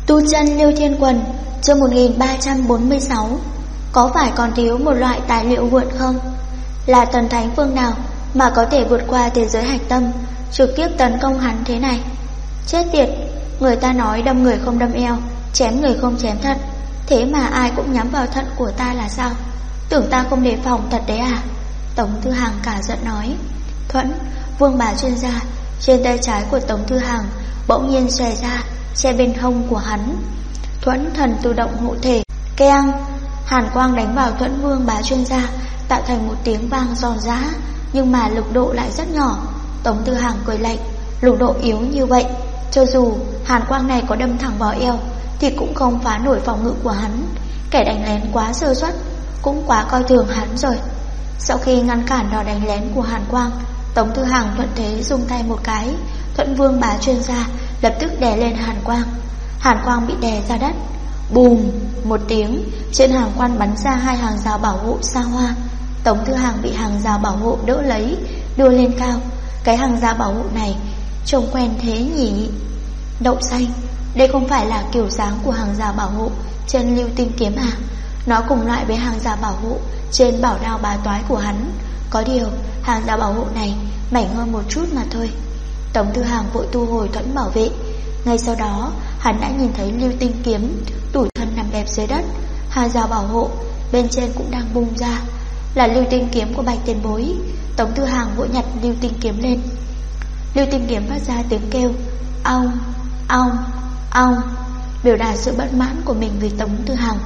Tu chân Liêu Thiên Quần, chương 1346. Có phải còn thiếu một loại tài liệu vượt không? Là thần thánh phương nào mà có thể vượt qua thế giới hạch tâm, trực tiếp tấn công hắn thế này? Chết tiệt, người ta nói đâm người không đâm eo, chém người không chém thận, thế mà ai cũng nhắm vào thận của ta là sao? Tưởng ta không đề phòng thật đấy à? Tống Thư Hàng cả giận nói. Thuẫn, vương bá chuyên gia, trên tay trái của Tống Thư Hàng bỗng nhiên xòe ra, che bên hông của hắn. Thuẫn thần tự động hộ thể, keng, hàn quang đánh vào thuẫn vương bá chuyên gia, tạo thành một tiếng vang giòn giã, nhưng mà lực độ lại rất nhỏ. Tống Thư Hàng cười lạnh, lực độ yếu như vậy, cho dù hàn quang này có đâm thẳng vào eo thì cũng không phá nổi phòng ngự của hắn. Kẻ đánh lén quá sơ suất, cũng quá coi thường hắn rồi. Sau khi ngăn cản đòn đánh lén của hàn quang, Tống Thư Hàng thuận thế dùng tay một cái, thuẫn vương bá chuyên gia lập tức đè lên hàn quang. Hàn quang bị đè ra đất. Bùm một tiếng, trên hàn quang bắn ra hai hàng rào bảo hộ xa hoa. Tống Thư Hàng bị hàng rào bảo hộ đỡ lấy, đưa lên cao. Cái hàng rào bảo hộ này trông quen thế nhỉ? Đậu xanh, đây không phải là kiểu dáng của hàng rào bảo hộ trên lưu tinh kiếm à? Nó cùng loại với hàng rào bảo hộ trên bảo đao bá toái của hắn. Có điều hàng rào bảo hộ này mảnh hơn một chút mà thôi. Tống Thư Hàng vội tu hồi thuẫn bảo vệ. Ngay sau đó hắn đã nhìn thấy lưu tinh kiếm tủi thân nằm bẹp dưới đất. Hàng rào bảo hộ bên trên cũng đang bung ra, là lưu tinh kiếm của Bạch Tiền Bối. Tống Thư Hàng vội nhặt lưu tinh kiếm lên. Lưu tinh kiếm phát ra tiếng kêu ong, ong, ong, biểu đạt sự bất mãn của mình với Tống Thư Hàng.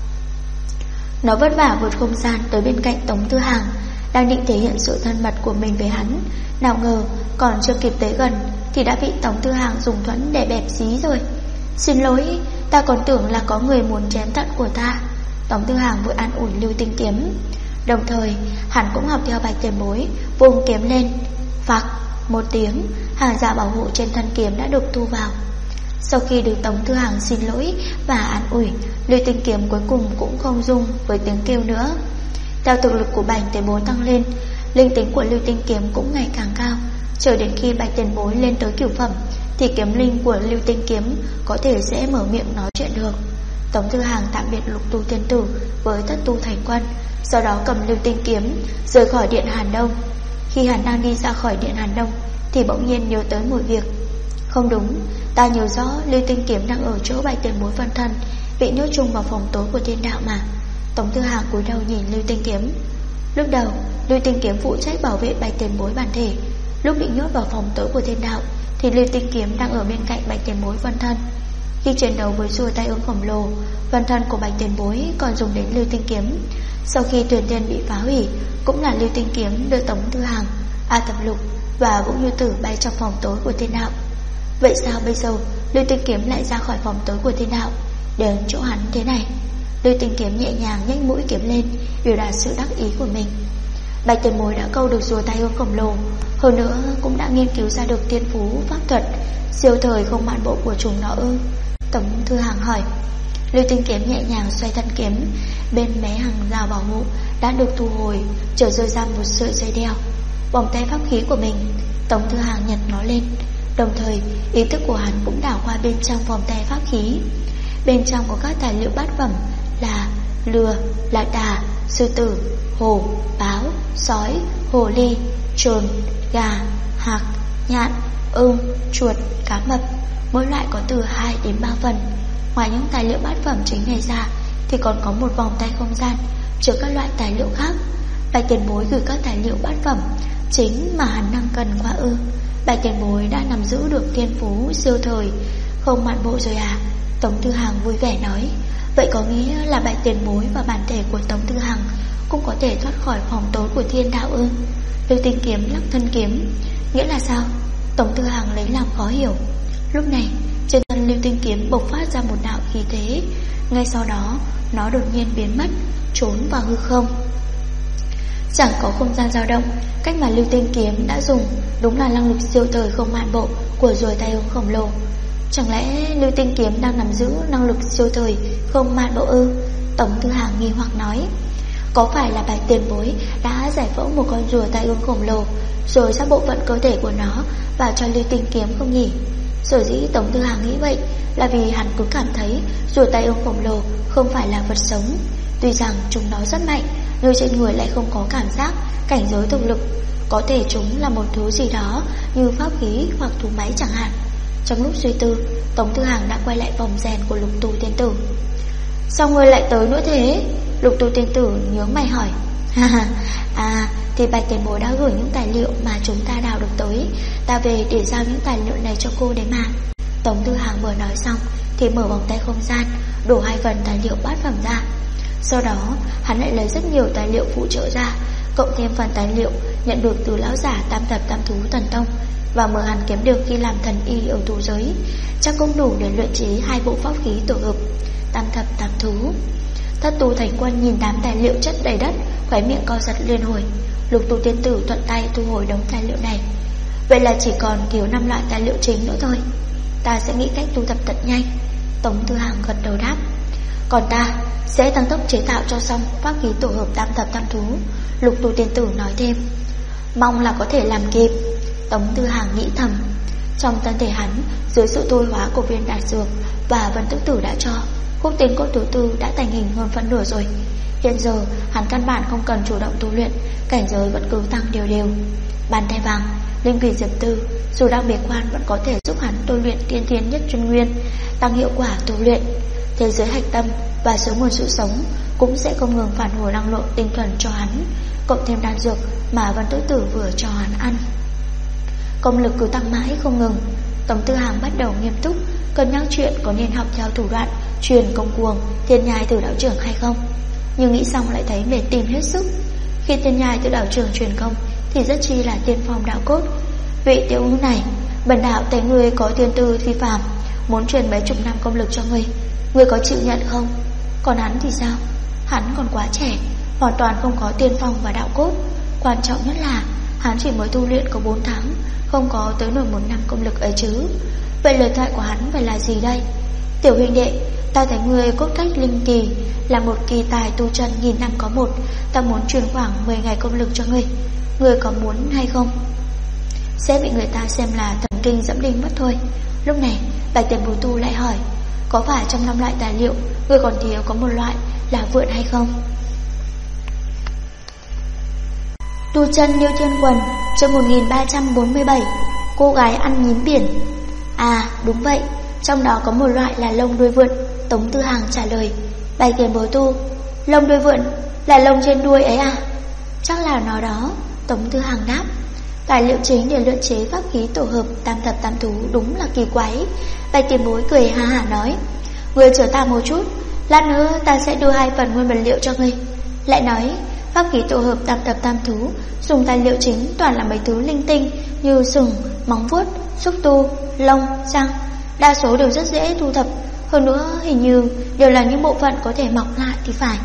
Nó vất vả vượt không gian tới bên cạnh Tống Thư Hàng, đang định thể hiện sự thân mật của mình với hắn. Nào ngờ còn chưa kịp tới gần thì đã bị Tống Thư Hàng dùng thuẫn để bẹp dí rồi. Xin lỗi, ta còn tưởng là có người muốn chém thận của ta. Tống Thư Hàng vội an ủi lưu tinh kiếm. Đồng thời hắn cũng học theo Bạch Tiền Bối, vung kiếm lên. Phạc một tiếng, hàng rào bảo hộ trên thân kiếm đã được thu vào. Sau khi được Tống Thư Hàng xin lỗi và an ủi, lưu tinh kiếm cuối cùng cũng không rung với tiếng kêu nữa. Theo thực lực của Bạch Tiền Bối tăng lên, linh tính của lưu tinh kiếm cũng ngày càng cao. Chờ đến khi Bạch Tiền Bối lên tới cửu phẩm thì kiếm linh của lưu tinh kiếm có thể sẽ mở miệng nói chuyện được. Tống Thư Hàng tạm biệt Lục Tu Tiên Tử với Thất Tu Thành Quân, sau đó cầm lưu tinh kiếm rời khỏi Điện Hàn Đông. Khi hắn đang đi ra khỏi Điện Hàn Đông thì bỗng nhiên nhớ tới một việc. Không đúng, ta nhớ rõ lưu tinh kiếm đang ở chỗ Bạch Tiền Bối phân thân bị nhốt chung vào phòng tối của thiên đạo mà. Tống Thư Hàng cúi đầu nhìn lưu tinh kiếm. Lúc đầu lưu tinh kiếm phụ trách bảo vệ Bạch Tiền Bối bản thể, lúc bị nhốt vào phòng tối của thiên đạo thì lưu tinh kiếm đang ở bên cạnh Bạch Tiền Bối phân thân. Khi chiến đấu với rùa tai ương khổng lồ, phân thân của Bạch Tiền Bối còn dùng đến lưu tinh kiếm. Sau khi Tuyền Tiên bị phá hủy, cũng là lưu tinh kiếm đưa Tống Thư Hàng, A Thập Lục và Vũ Như Tử bay trong phòng tối của thiên đạo. Vậy sao bây giờ lưu tinh kiếm lại ra khỏi phòng tối của thiên đạo đến chỗ hắn thế này? Lưu tinh kiếm nhẹ nhàng nhếch mũi kiếm lên, biểu đạt sự đắc ý của mình. Bạch Tiền Bối đã câu được rùa tai ương khổng lồ, hơn nữa cũng đã nghiên cứu ra được thiên phú pháp thuật siêu thời không mạn bộ của chúng nó ư? Tống Thư Hàng hỏi. Lưu tinh kiếm nhẹ nhàng xoay thân kiếm, bên mé hàng rào bảo hộ đã được thu hồi, trở rơi ra một sợi dây đeo. Vòng tay pháp khí của mình, Tống Thư Hàng nhặt nó lên. Đồng thời ý thức của hắn cũng đảo qua bên trong vòng tay pháp khí. Bên trong có các tài liệu bát phẩm là lừa, lạc đà, sư tử, hổ, báo, sói, hồ ly, trồn, gà, hạc, nhạn, ưng, chuột, cá mập. Mỗi loại có từ 2 đến 3 phần. Ngoài những tài liệu bát phẩm chính này ra thì còn có một vòng tay không gian chứa các loại tài liệu khác. Bạch Tiền Bối gửi các tài liệu bát phẩm chính mà hắn đang cần quá ư? Bạch Tiền Bối đã nắm giữ được thiên phú siêu thời không mạn bộ rồi à? Tống Thư Hàng vui vẻ nói. Vậy có nghĩa là Bạch Tiền Bối và bản thể của Tống Thư Hàng cũng có thể thoát khỏi phòng tối của thiên đạo ư? Lưu tinh kiếm lắc thân kiếm. Nghĩa là sao? Tống Thư Hàng lấy làm khó hiểu. Lúc này trên thân lưu tinh kiếm bộc phát ra một đạo khí thế. Ngay sau đó nó đột nhiên biến mất, trốn vào hư không. Chẳng có không gian dao động. Cách mà lưu tinh kiếm đã dùng đúng là năng lực siêu thời không mạn bộ của rùa tai ương khổng lồ. Chẳng lẽ lưu tinh kiếm đang nắm giữ năng lực siêu thời không mạn bộ ư? Tống Thư Hàng nghi hoặc nói. Có phải là Bạch Tiền Bối đã giải phẫu một con rùa tai ương khổng lồ rồi sắp bộ phận cơ thể của nó vào cho lưu tinh kiếm không nhỉ? Sở dĩ Tống Tư Hàng nghĩ vậy là vì hắn cứ cảm thấy rùa tay ương khổng lồ không phải là vật sống. Tuy rằng chúng nó rất mạnh, nhưng trên người lại không có cảm giác, cảnh giới thực lực. Có thể chúng là một thứ gì đó như pháp khí hoặc thú máy chẳng hạn. Trong lúc suy tư, Tống Tư Hàng đã quay lại vòng rèn của Lục Tu Tiên Tử. Sao ngươi lại tới nữa thế? Lục Tu Tiên Tử nhướng mày hỏi. Thì Bạch tiền bối đã gửi những tài liệu mà chúng ta đào được tới. Ta về để giao những tài liệu này cho cô đấy mà. Tống Tư Hàng vừa nói xong thì mở vòng tay không gian, đổ 2 phần tài liệu bát phẩm ra. Sau đó hắn lại lấy rất nhiều tài liệu phụ trợ ra, cộng thêm phần tài liệu nhận được từ lão giả Tam Thập Tam Thú Thần Tông và mở hắn kiếm được khi làm thần y ở tù giới, chắc cũng đủ để luyện chế 2 bộ pháp khí tổ hợp Tam Thập Tam Thú. Thất Tu Thành Quân nhìn đám tài liệu chất đầy đất, khóe miệng co giật liên hồi. Lục Tu Tiên Tử thuận tay thu hồi đống tài liệu này. Vậy là chỉ còn thiếu 5 loại tài liệu chính nữa thôi. Ta sẽ nghĩ cách thu thập thật nhanh. Tống Tư Hàng gật đầu đáp. Còn ta sẽ tăng tốc chế tạo cho xong pháp khí tổ hợp Tam Thập Tam Thú. Lục Tu Tiên Tử nói thêm. Mong là có thể làm kịp. Tống Tư Hàng nghĩ thầm. Trong thân thể hắn, dưới sự thôi hóa của viên đan dược và Vân Tức Tử đã cho, Khúc Tiên Cốt thứ tư đã thành hình hơn phân nửa rồi. Hiện giờ hắn căn bản không cần chủ động tu luyện, cảnh giới vẫn cứ tăng đều đều. Bàn tay vàng, linh vị diệp tư, dù đang bế quan vẫn có thể giúp hắn tu luyện tiên thiên nhất chân nguyên, tăng hiệu quả tu luyện. Thế giới hạch tâm và số nguồn sự sống cũng sẽ không ngừng phản hồi năng lượng tinh thuần cho hắn, cộng thêm đan dược mà Vân Tức Tử vừa cho hắn ăn. Công lực cứ tăng mãi không ngừng. Tống Tư Hàng bắt đầu nghiêm túc cân nhắc chuyện có nên học theo thủ đoạn truyền công cuồng Thiên Nhai Tử Đạo Trưởng hay không. Nhưng nghĩ xong lại thấy mệt tìm hết sức. Khi Thiên Nhai Tử Đạo Trưởng truyền công thì rất chi là tiên phong đạo cốt. Vị tiểu hữu này, bần đạo thấy ngươi có tiên tư phi phàm, muốn truyền mấy chục năm công lực cho ngươi, ngươi có chịu nhận không? Còn hắn thì sao? Hắn còn quá trẻ, hoàn toàn không có tiên phong và đạo cốt. Quan trọng nhất là hắn chỉ mới tu luyện có 4 tháng, không có tới nổi 1 năm công lực ấy chứ. Vậy lời thoại của hắn phải là gì đây? Tiểu huynh đệ, ta thấy ngươi cốt cách linh kỳ, là một kỳ tài tu chân 1000 năm có một. Ta muốn truyền khoảng 10 ngày công lực cho ngươi. Ngươi có muốn hay không? Sẽ bị người ta xem là thần kinh dẫm đinh mất thôi. Lúc này Bạch Tiền Bối Tu lại hỏi, có phải trong 5 loại tài liệu ngươi còn thiếu có một loại là vượn hay không? Tu chân Liêu Thiên Quần, chương 1347, cô gái ăn nhím biển. Đúng vậy, trong đó có một loại là lông đuôi vượn. Tống Tư Hàng trả lời. Bạch Tiền Bối Tu, lông đuôi vượn là lông trên đuôi ấy à? Chắc là nó đó. Tống Tư Hàng đáp. Tài liệu chính để luyện chế pháp khí tổ hợp Tam Thập Tam Thú đúng là kỳ quái. Bạch Tiền Bối cười ha hả nói, ngươi chờ ta một chút, lát nữa ta sẽ đưa 2 phần nguyên vật liệu cho ngươi. Lại nói, pháp khí tổ hợp Tam Thập Tam Thú dùng tài liệu chính toàn là mấy thứ linh tinh như sừng, móng vuốt, xúc tu, lông, răng. Đa số đều rất dễ thu thập, hơn nữa hình như đều là những bộ phận có thể mọc lại thì phải.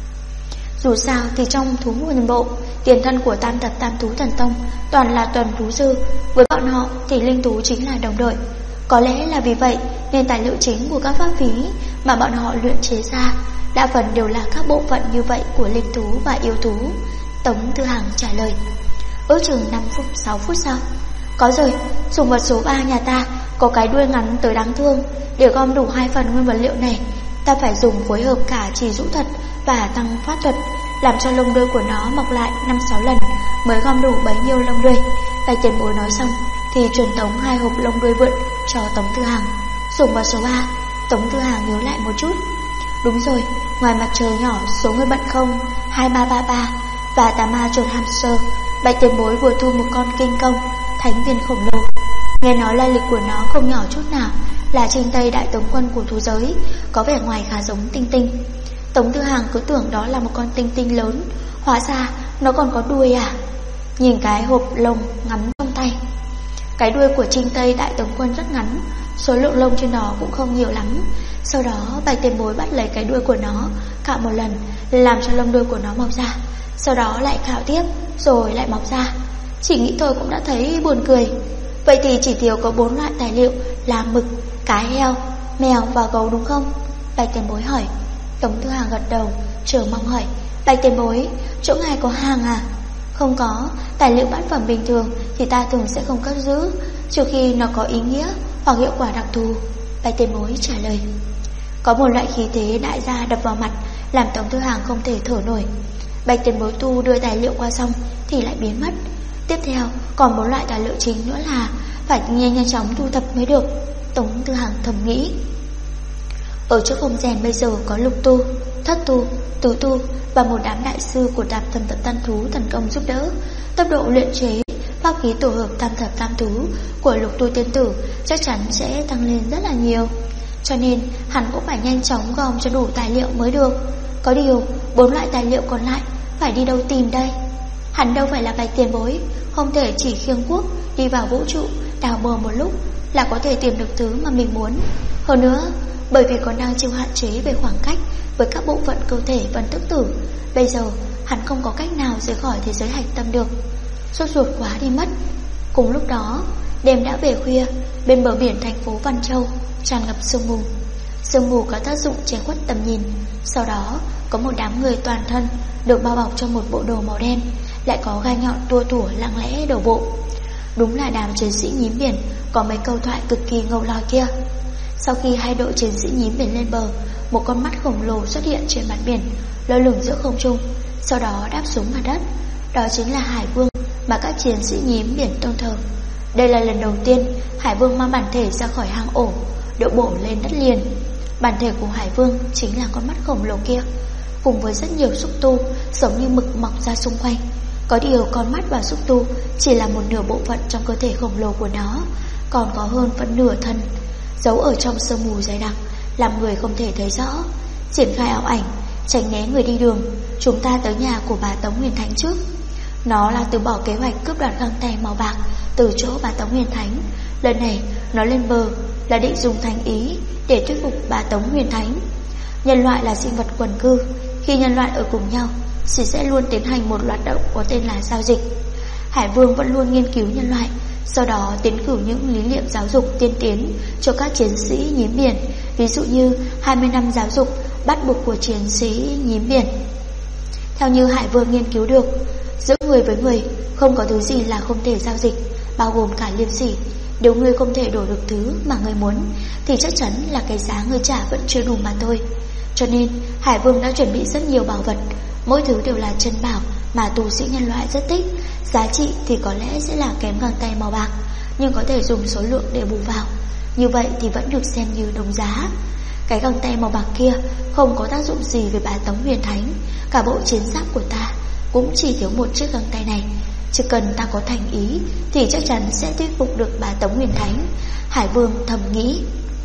Dù sao thì trong thú nguyên bộ, tiền thân của Tam Thập Tam Thú Thần Tông toàn là tuần thú sư, với bọn họ thì linh thú chính là đồng đội. Có lẽ là vì vậy nên tài liệu chính của các pháp khí mà bọn họ luyện chế ra đa phần đều là các bộ phận như vậy của linh thú và yêu thú. Tống Tư Hàng trả lời. Ước chừng 5-6 phút sau, có rồi, sủng vật số 3 nhà ta có cái đuôi ngắn tới đáng thương. Để gom đủ 2 phần nguyên vật liệu này, ta phải dùng phối hợp cả trì rũ thuật và tăng pháp thuật, làm cho lông đuôi của nó mọc lại 5-6 lần mới gom đủ bấy nhiêu lông đuôi. Bạch Tiền Bối nói xong thì truyền tống 2 hộp lông đuôi vượn cho Tống Tư Hàng. Sủng vật số 3. Tống Tư Hàng nhớ lại một chút. Đúng rồi, ngoài mặt trời nhỏ số người bận không 2333 và tà ma chuột hamster, Bạch Tiền Bối vừa thu một con kinh công thánh viên khổng lồ. Nghe nói lai lịch của nó không nhỏ chút nào, là Trinh Tây đại tống quân của thú giới, có vẻ ngoài khá giống tinh tinh. Tống Tư Hàng cứ tưởng đó là một con tinh tinh lớn, hóa ra nó còn có đuôi à. Nhìn cái hộp lông ngắn trong tay, cái đuôi của Trinh Tây đại tống quân rất ngắn, số lượng lông trên nó cũng không nhiều lắm. Sau đó Bạch Tiền Bối bắt lấy cái đuôi của nó, cạo một lần, làm cho lông đuôi của nó mọc ra. Sau đó lại cạo tiếp, rồi lại mọc ra. Chỉ nghĩ thôi cũng đã thấy buồn cười. Vậy thì chỉ thiếu có 4 loại tài liệu là mực, cá heo, mèo và gấu đúng không? Bạch Tiền Bối hỏi. Tống Tư Hàng gật đầu, chờ mong hỏi. Bạch Tiền Bối, chỗ ngài có hàng à? Không có, tài liệu bát phẩm bình thường thì ta thường sẽ không cất giữ, trừ khi nó có ý nghĩa hoặc hiệu quả đặc thù? Bạch tiền bối trả lời. Có một loại khí thế đại gia đập vào mặt, làm Tống Thư Hàng không thể thở nổi. Bạch tiền bối tu đưa tài liệu qua xong thì lại biến mất. Tiếp theo còn một loại tài liệu chính nữa là phải nhanh chóng thu thập mới được. Tống Thư Hàng thầm nghĩ. Ở trước không rèn bây giờ có lục tu, thất tu, tứ tu và một đám đại sư của Tam Thập Tam Thú thần công giúp đỡ. Tốc độ luyện chế pháp khí tổ hợp Tam Thập Tam Thú của lục tu tiên tử chắc chắn sẽ tăng lên rất là nhiều. Cho nên hắn cũng phải nhanh chóng gom cho đủ tài liệu mới được. Có điều 4 loại tài liệu còn lại phải đi đâu tìm đây? Hắn đâu phải là Bạch tiền bối, không thể chỉ khiêng quốc đi vào vũ trụ đào bờ một lúc là có thể tìm được thứ mà mình muốn. Hơn nữa, bởi vì còn đang chịu hạn chế về khoảng cách với các bộ phận cơ thể Vân Tức Tử, bây giờ hắn không có cách nào rời khỏi thế giới hạch tâm được. Sốt ruột quá đi mất. Cùng lúc đó, đêm đã về khuya, bên bờ biển thành phố Văn Châu tràn ngập sương mù. Sương mù có tác dụng che khuất tầm nhìn. Sau đó có một đám người toàn thân được bao bọc trong một bộ đồ màu đen, lại có gai nhọn tua tủa lặng lẽ đổ bộ. Đúng là đám chiến sĩ nhím biển có mấy câu thoại cực kỳ ngầu lòi kia. Sau khi hai đội chiến sĩ nhím biển lên bờ, một con mắt khổng lồ xuất hiện trên mặt biển, lơ lửng giữa không trung, sau đó đáp xuống mặt đất. Đó chính là Hải Vương mà các chiến sĩ nhím biển tôn thờ. Đây là lần đầu tiên Hải Vương mang bản thể ra khỏi hang ổ, điệu bộ lên đất liền. Bản thể của Hải Vương chính là con mắt khổng lồ kia, cùng với rất nhiều xúc tu giống như mực mọc ra xung quanh. Có điều con mắt và xúc tu chỉ là một nửa bộ phận trong cơ thể khổng lồ của nó, còn có hơn phân nửa thân giấu ở trong sương mù dày đặc, làm người không thể thấy rõ. Triển khai ảo ảnh, tránh né người đi đường, chúng ta tới nhà của bà Tống Huyền Thánh trước. Nó là từ bỏ kế hoạch cướp đoạt găng tay màu bạc từ chỗ bà Tống Huyền Thánh. Lần này nó lên bờ là định dùng thành ý để thuyết phục bà Tống Huyền Thánh. Nhân loại là sinh vật quần cư, khi nhân loại ở cùng nhau thì sẽ luôn tiến hành một loạt động có tên là giao dịch. Hải Vương vẫn luôn nghiên cứu nhân loại, sau đó tiến cử những lý niệm giáo dục tiên tiến cho các chiến sĩ nhím biển. Ví dụ như 20 năm giáo dục bắt buộc của chiến sĩ nhím biển. Theo như Hải Vương nghiên cứu được, giữa người với người không có thứ gì là không thể giao dịch, bao gồm cả liêm sỉ. Nếu người không thể đổi được thứ mà người muốn thì chắc chắn là cái giá người trả vẫn chưa đủ mà thôi. Cho nên Hải Vương đã chuẩn bị rất nhiều bảo vật, mỗi thứ đều là chân bảo mà tu sĩ nhân loại rất thích. Giá trị thì có lẽ sẽ là kém găng tay màu bạc, nhưng có thể dùng số lượng để bù vào. Như vậy thì vẫn được xem như đồng giá. Cái găng tay màu bạc kia không có tác dụng gì với bà Tống Huyền Thánh. Cả bộ chiến giáp của ta cũng chỉ thiếu một chiếc găng tay này. Chỉ cần ta có thành ý thì chắc chắn sẽ thuyết phục được bà Tống Huyền Thánh. Hải Vương thầm nghĩ.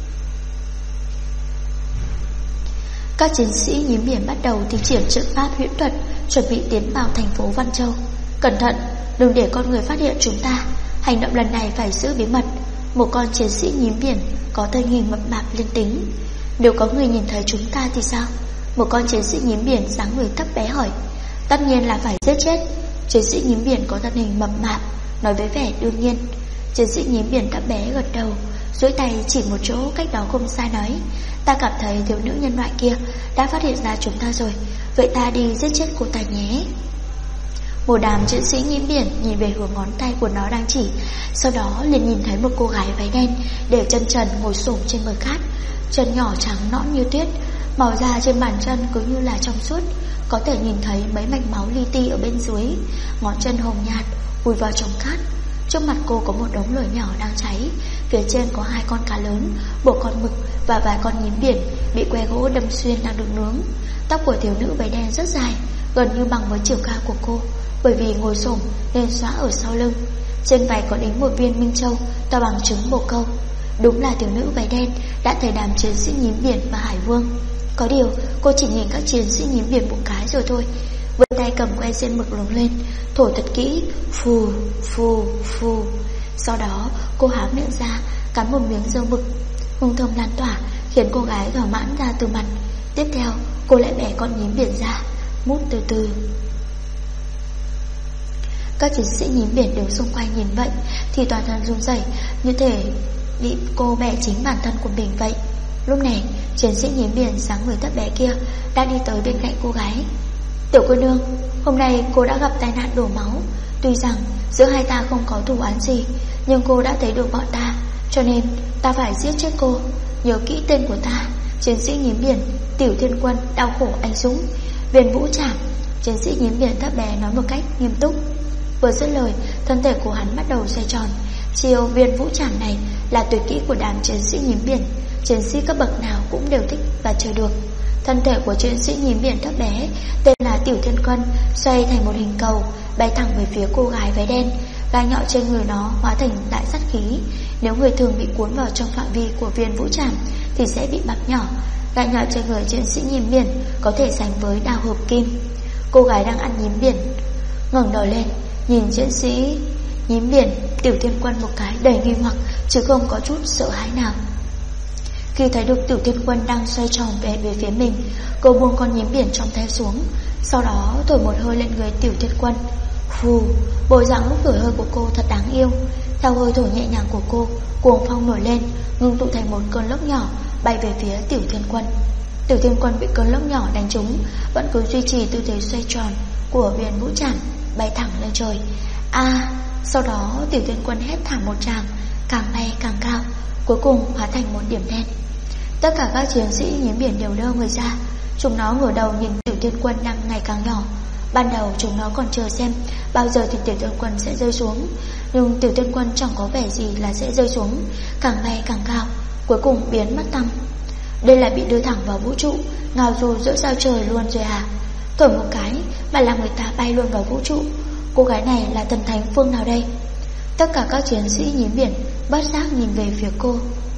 Các chiến sĩ nhím biển bắt đầu thi triển trận pháp huyễn thuật, chuẩn bị tiến vào thành phố Văn Châu. Cẩn thận, đừng để con người phát hiện chúng ta. Hành động lần này phải giữ bí mật. Một con chiến sĩ nhím biển có thân hình mập mạp linh tính. Nếu có người nhìn thấy chúng ta thì sao? Một con chiến sĩ nhím biển dáng người thấp bé hỏi. Tất nhiên là phải giết chết. Chiến sĩ nhím biển có thân hình mập mạp nói với vẻ đương nhiên. Chiến sĩ nhím biển thấp bé gật đầu, duỗi tay chỉ một chỗ cách đó không xa nói. Ta cảm thấy thiếu nữ nhân loại kia đã phát hiện ra chúng ta rồi, vậy ta đi giết chết cô ta nhé. Một đám chiến sĩ nhím biển nhìn về hướng ngón tay của nó đang chỉ, sau đó liền nhìn thấy một cô gái váy đen để chân trần ngồi xổm trên bờ cát. Chân nhỏ trắng nõn như tuyết, màu da trên bàn chân cứ như là trong suốt, có thể nhìn thấy mấy mạch máu li ti ở bên dưới. Ngón chân hồng nhạt vùi vào trong cát. Trước mặt cô có một đống lửa nhỏ đang cháy. Phía trên có 2 con cá lớn, một con mực và vài con nhím biển bị que gỗ đâm xuyên đang được nướng. Tóc của thiếu nữ váy đen rất dài, gần như bằng với chiều cao của cô, bởi vì ngồi xổm nên xõa ở sau lưng. Trên váy có đính một viên minh châu to bằng trứng bồ câu. Đúng là thiếu nữ váy đen đã thấy đám chiến sĩ nhím biển và Hải Vương. Có điều cô chỉ nhìn các chiến sĩ nhím biển một cái rồi thôi. Vươn tay cầm que xiên mực lồng lên, thổi thật kỹ, phù phù phù. Sau đó cô há miệng ra, cắn một miếng dâu mực. Hương thơm lan tỏa khiến cô gái thỏa mãn ra từ mặt. Tiếp theo cô lại bẻ con nhím biển ra, mút từ từ. Các chiến sĩ nhím biển đều xung quanh nhìn vậy thì toàn thân run rẩy, như thể bị cô bẻ chính bản thân của mình vậy. Lúc này chiến sĩ nhím biển dáng người thấp bé kia đã đi tới bên cạnh cô gái. Tiểu cô nương, hôm nay cô đã gặp tai nạn đổ máu. Tuy rằng giữa hai ta không có thù oán gì, nhưng cô đã thấy được bọn ta Cho nên ta phải giết chết cô. Nhớ kỹ tên của ta, chiến sĩ nhím biển Tiểu Thiên Quân đau khổ anh dũng, Viên Vũ Trảm. Chiến sĩ nhím biển thấp bé nói một cách nghiêm túc. Vừa dứt lời, thân thể của hắn bắt đầu xoay tròn. Chiêu Viên Vũ Trảm này là tuyệt kỹ của đám chiến sĩ nhím biển. Chiến sĩ cấp bậc nào cũng đều thích và chơi được. Thân thể của chiến sĩ nhím biển thấp bé tên là Tiểu Thiên Quân xoay thành một hình cầu, bay thẳng về phía cô gái váy đen. Gai nhọn trên người nó hóa thành đại sát khí. Nếu người thường bị cuốn vào trong phạm vi của Viên Vũ Trảm thì sẽ bị bắn nhỏ. Gai nhọn trên người chiến sĩ nhím biển có thể sánh với đao hợp kim. Cô gái đang ăn nhím biển ngẩng đầu lên, nhìn chiến sĩ nhím biển Tiểu Thiên Quân một cái đầy nghi hoặc, chứ không có chút sợ hãi nào. Khi thấy được Tiểu Thiên Quân đang xoay tròn về phía mình, cô buông con nhím biển trong tay xuống, sau đó thổi một hơi lên người Tiểu Thiên Quân. Phù, bộ dạng lúc thổi hơi của cô thật đáng yêu. Theo hơi thổi nhẹ nhàng của cô, cuồng phong nổi lên, ngưng tụ thành một cơn lốc nhỏ bay về phía Tiểu Thiên Quân. Tiểu Thiên Quân bị cơn lốc nhỏ đánh trúng, vẫn cứ duy trì tư thế xoay tròn của Viên Vũ Trảm, bay thẳng lên trời. Sau đó Tiểu Thiên Quân hét thảm một tràng, càng bay càng cao, cuối cùng hóa thành một điểm đen. Tất cả các chiến sĩ nhím biển đều đơ người ra. Chúng nó ngửa đầu nhìn Tiểu Thiên Quân đang ngày càng nhỏ. Ban đầu chúng nó còn chờ xem bao giờ thì Tiểu Thiên Quân sẽ rơi xuống, nhưng Tiểu Thiên Quân chẳng có vẻ gì là sẽ rơi xuống, càng bay càng cao, cuối cùng biến mất tăm. Đây là bị đưa thẳng vào vũ trụ, ngào dù giữa sao trời luôn rồi à? Thổi một cái mà làm người ta bay luôn vào vũ trụ. Cô gái này là thần thánh phương nào đây? Tất cả các chiến sĩ nhím biển bất giác nhìn về phía cô.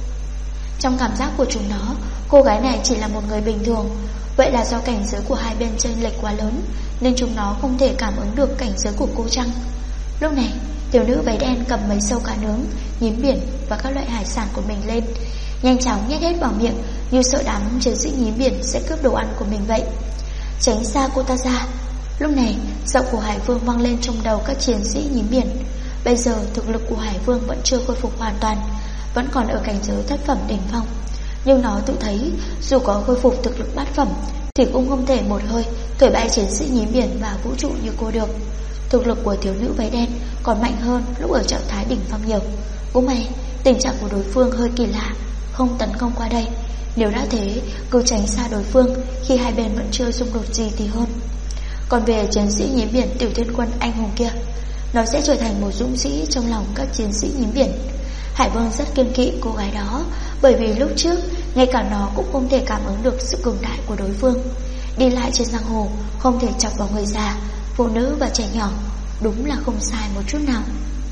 Trong cảm giác của chúng nó, cô gái này chỉ là một người bình thường. Vậy là do cảnh giới của hai bên chênh lệch quá lớn, nên chúng nó không thể cảm ứng được cảnh giới của cô chăng? Lúc này, tiểu nữ váy đen cầm mấy sâu cá nướng, nhím biển và các loại hải sản của mình lên, nhanh chóng nhét hết vào miệng, như sợ đám chiến sĩ nhím biển sẽ cướp đồ ăn của mình vậy. Tránh xa cô ta ra. Lúc này, giọng của Hải Vương vang lên trong đầu các chiến sĩ nhím biển. Bây giờ thực lực của Hải Vương vẫn chưa khôi phục hoàn toàn, vẫn còn ở cảnh giới thất phẩm đỉnh phong. Nhưng nó tự thấy dù có khôi phục thực lực bát phẩm thì cũng không thể một hơi thổi bay chiến sĩ nhím biển vào vũ trụ như cô được. Thực lực của thiếu nữ váy đen còn mạnh hơn lúc ở trạng thái đỉnh phong nhiều. Cũng may tình trạng của đối phương hơi kỳ lạ, không tấn công qua đây. Nếu đã thế, cứ tránh xa đối phương khi hai bên vẫn chưa xung đột gì thì hơn. Còn về chiến sĩ nhím biển Tiểu Thiên Quân anh hùng kia, nó sẽ trở thành một dũng sĩ trong lòng các chiến sĩ nhím biển. Hải Vương rất kiêng kỵ cô gái đó, bởi vì lúc trước ngay cả nó cũng không thể cảm ứng được sự cường đại của đối phương. Đi lại trên giang hồ không thể chọc vào người già, phụ nữ và trẻ nhỏ, đúng là không sai một chút nào.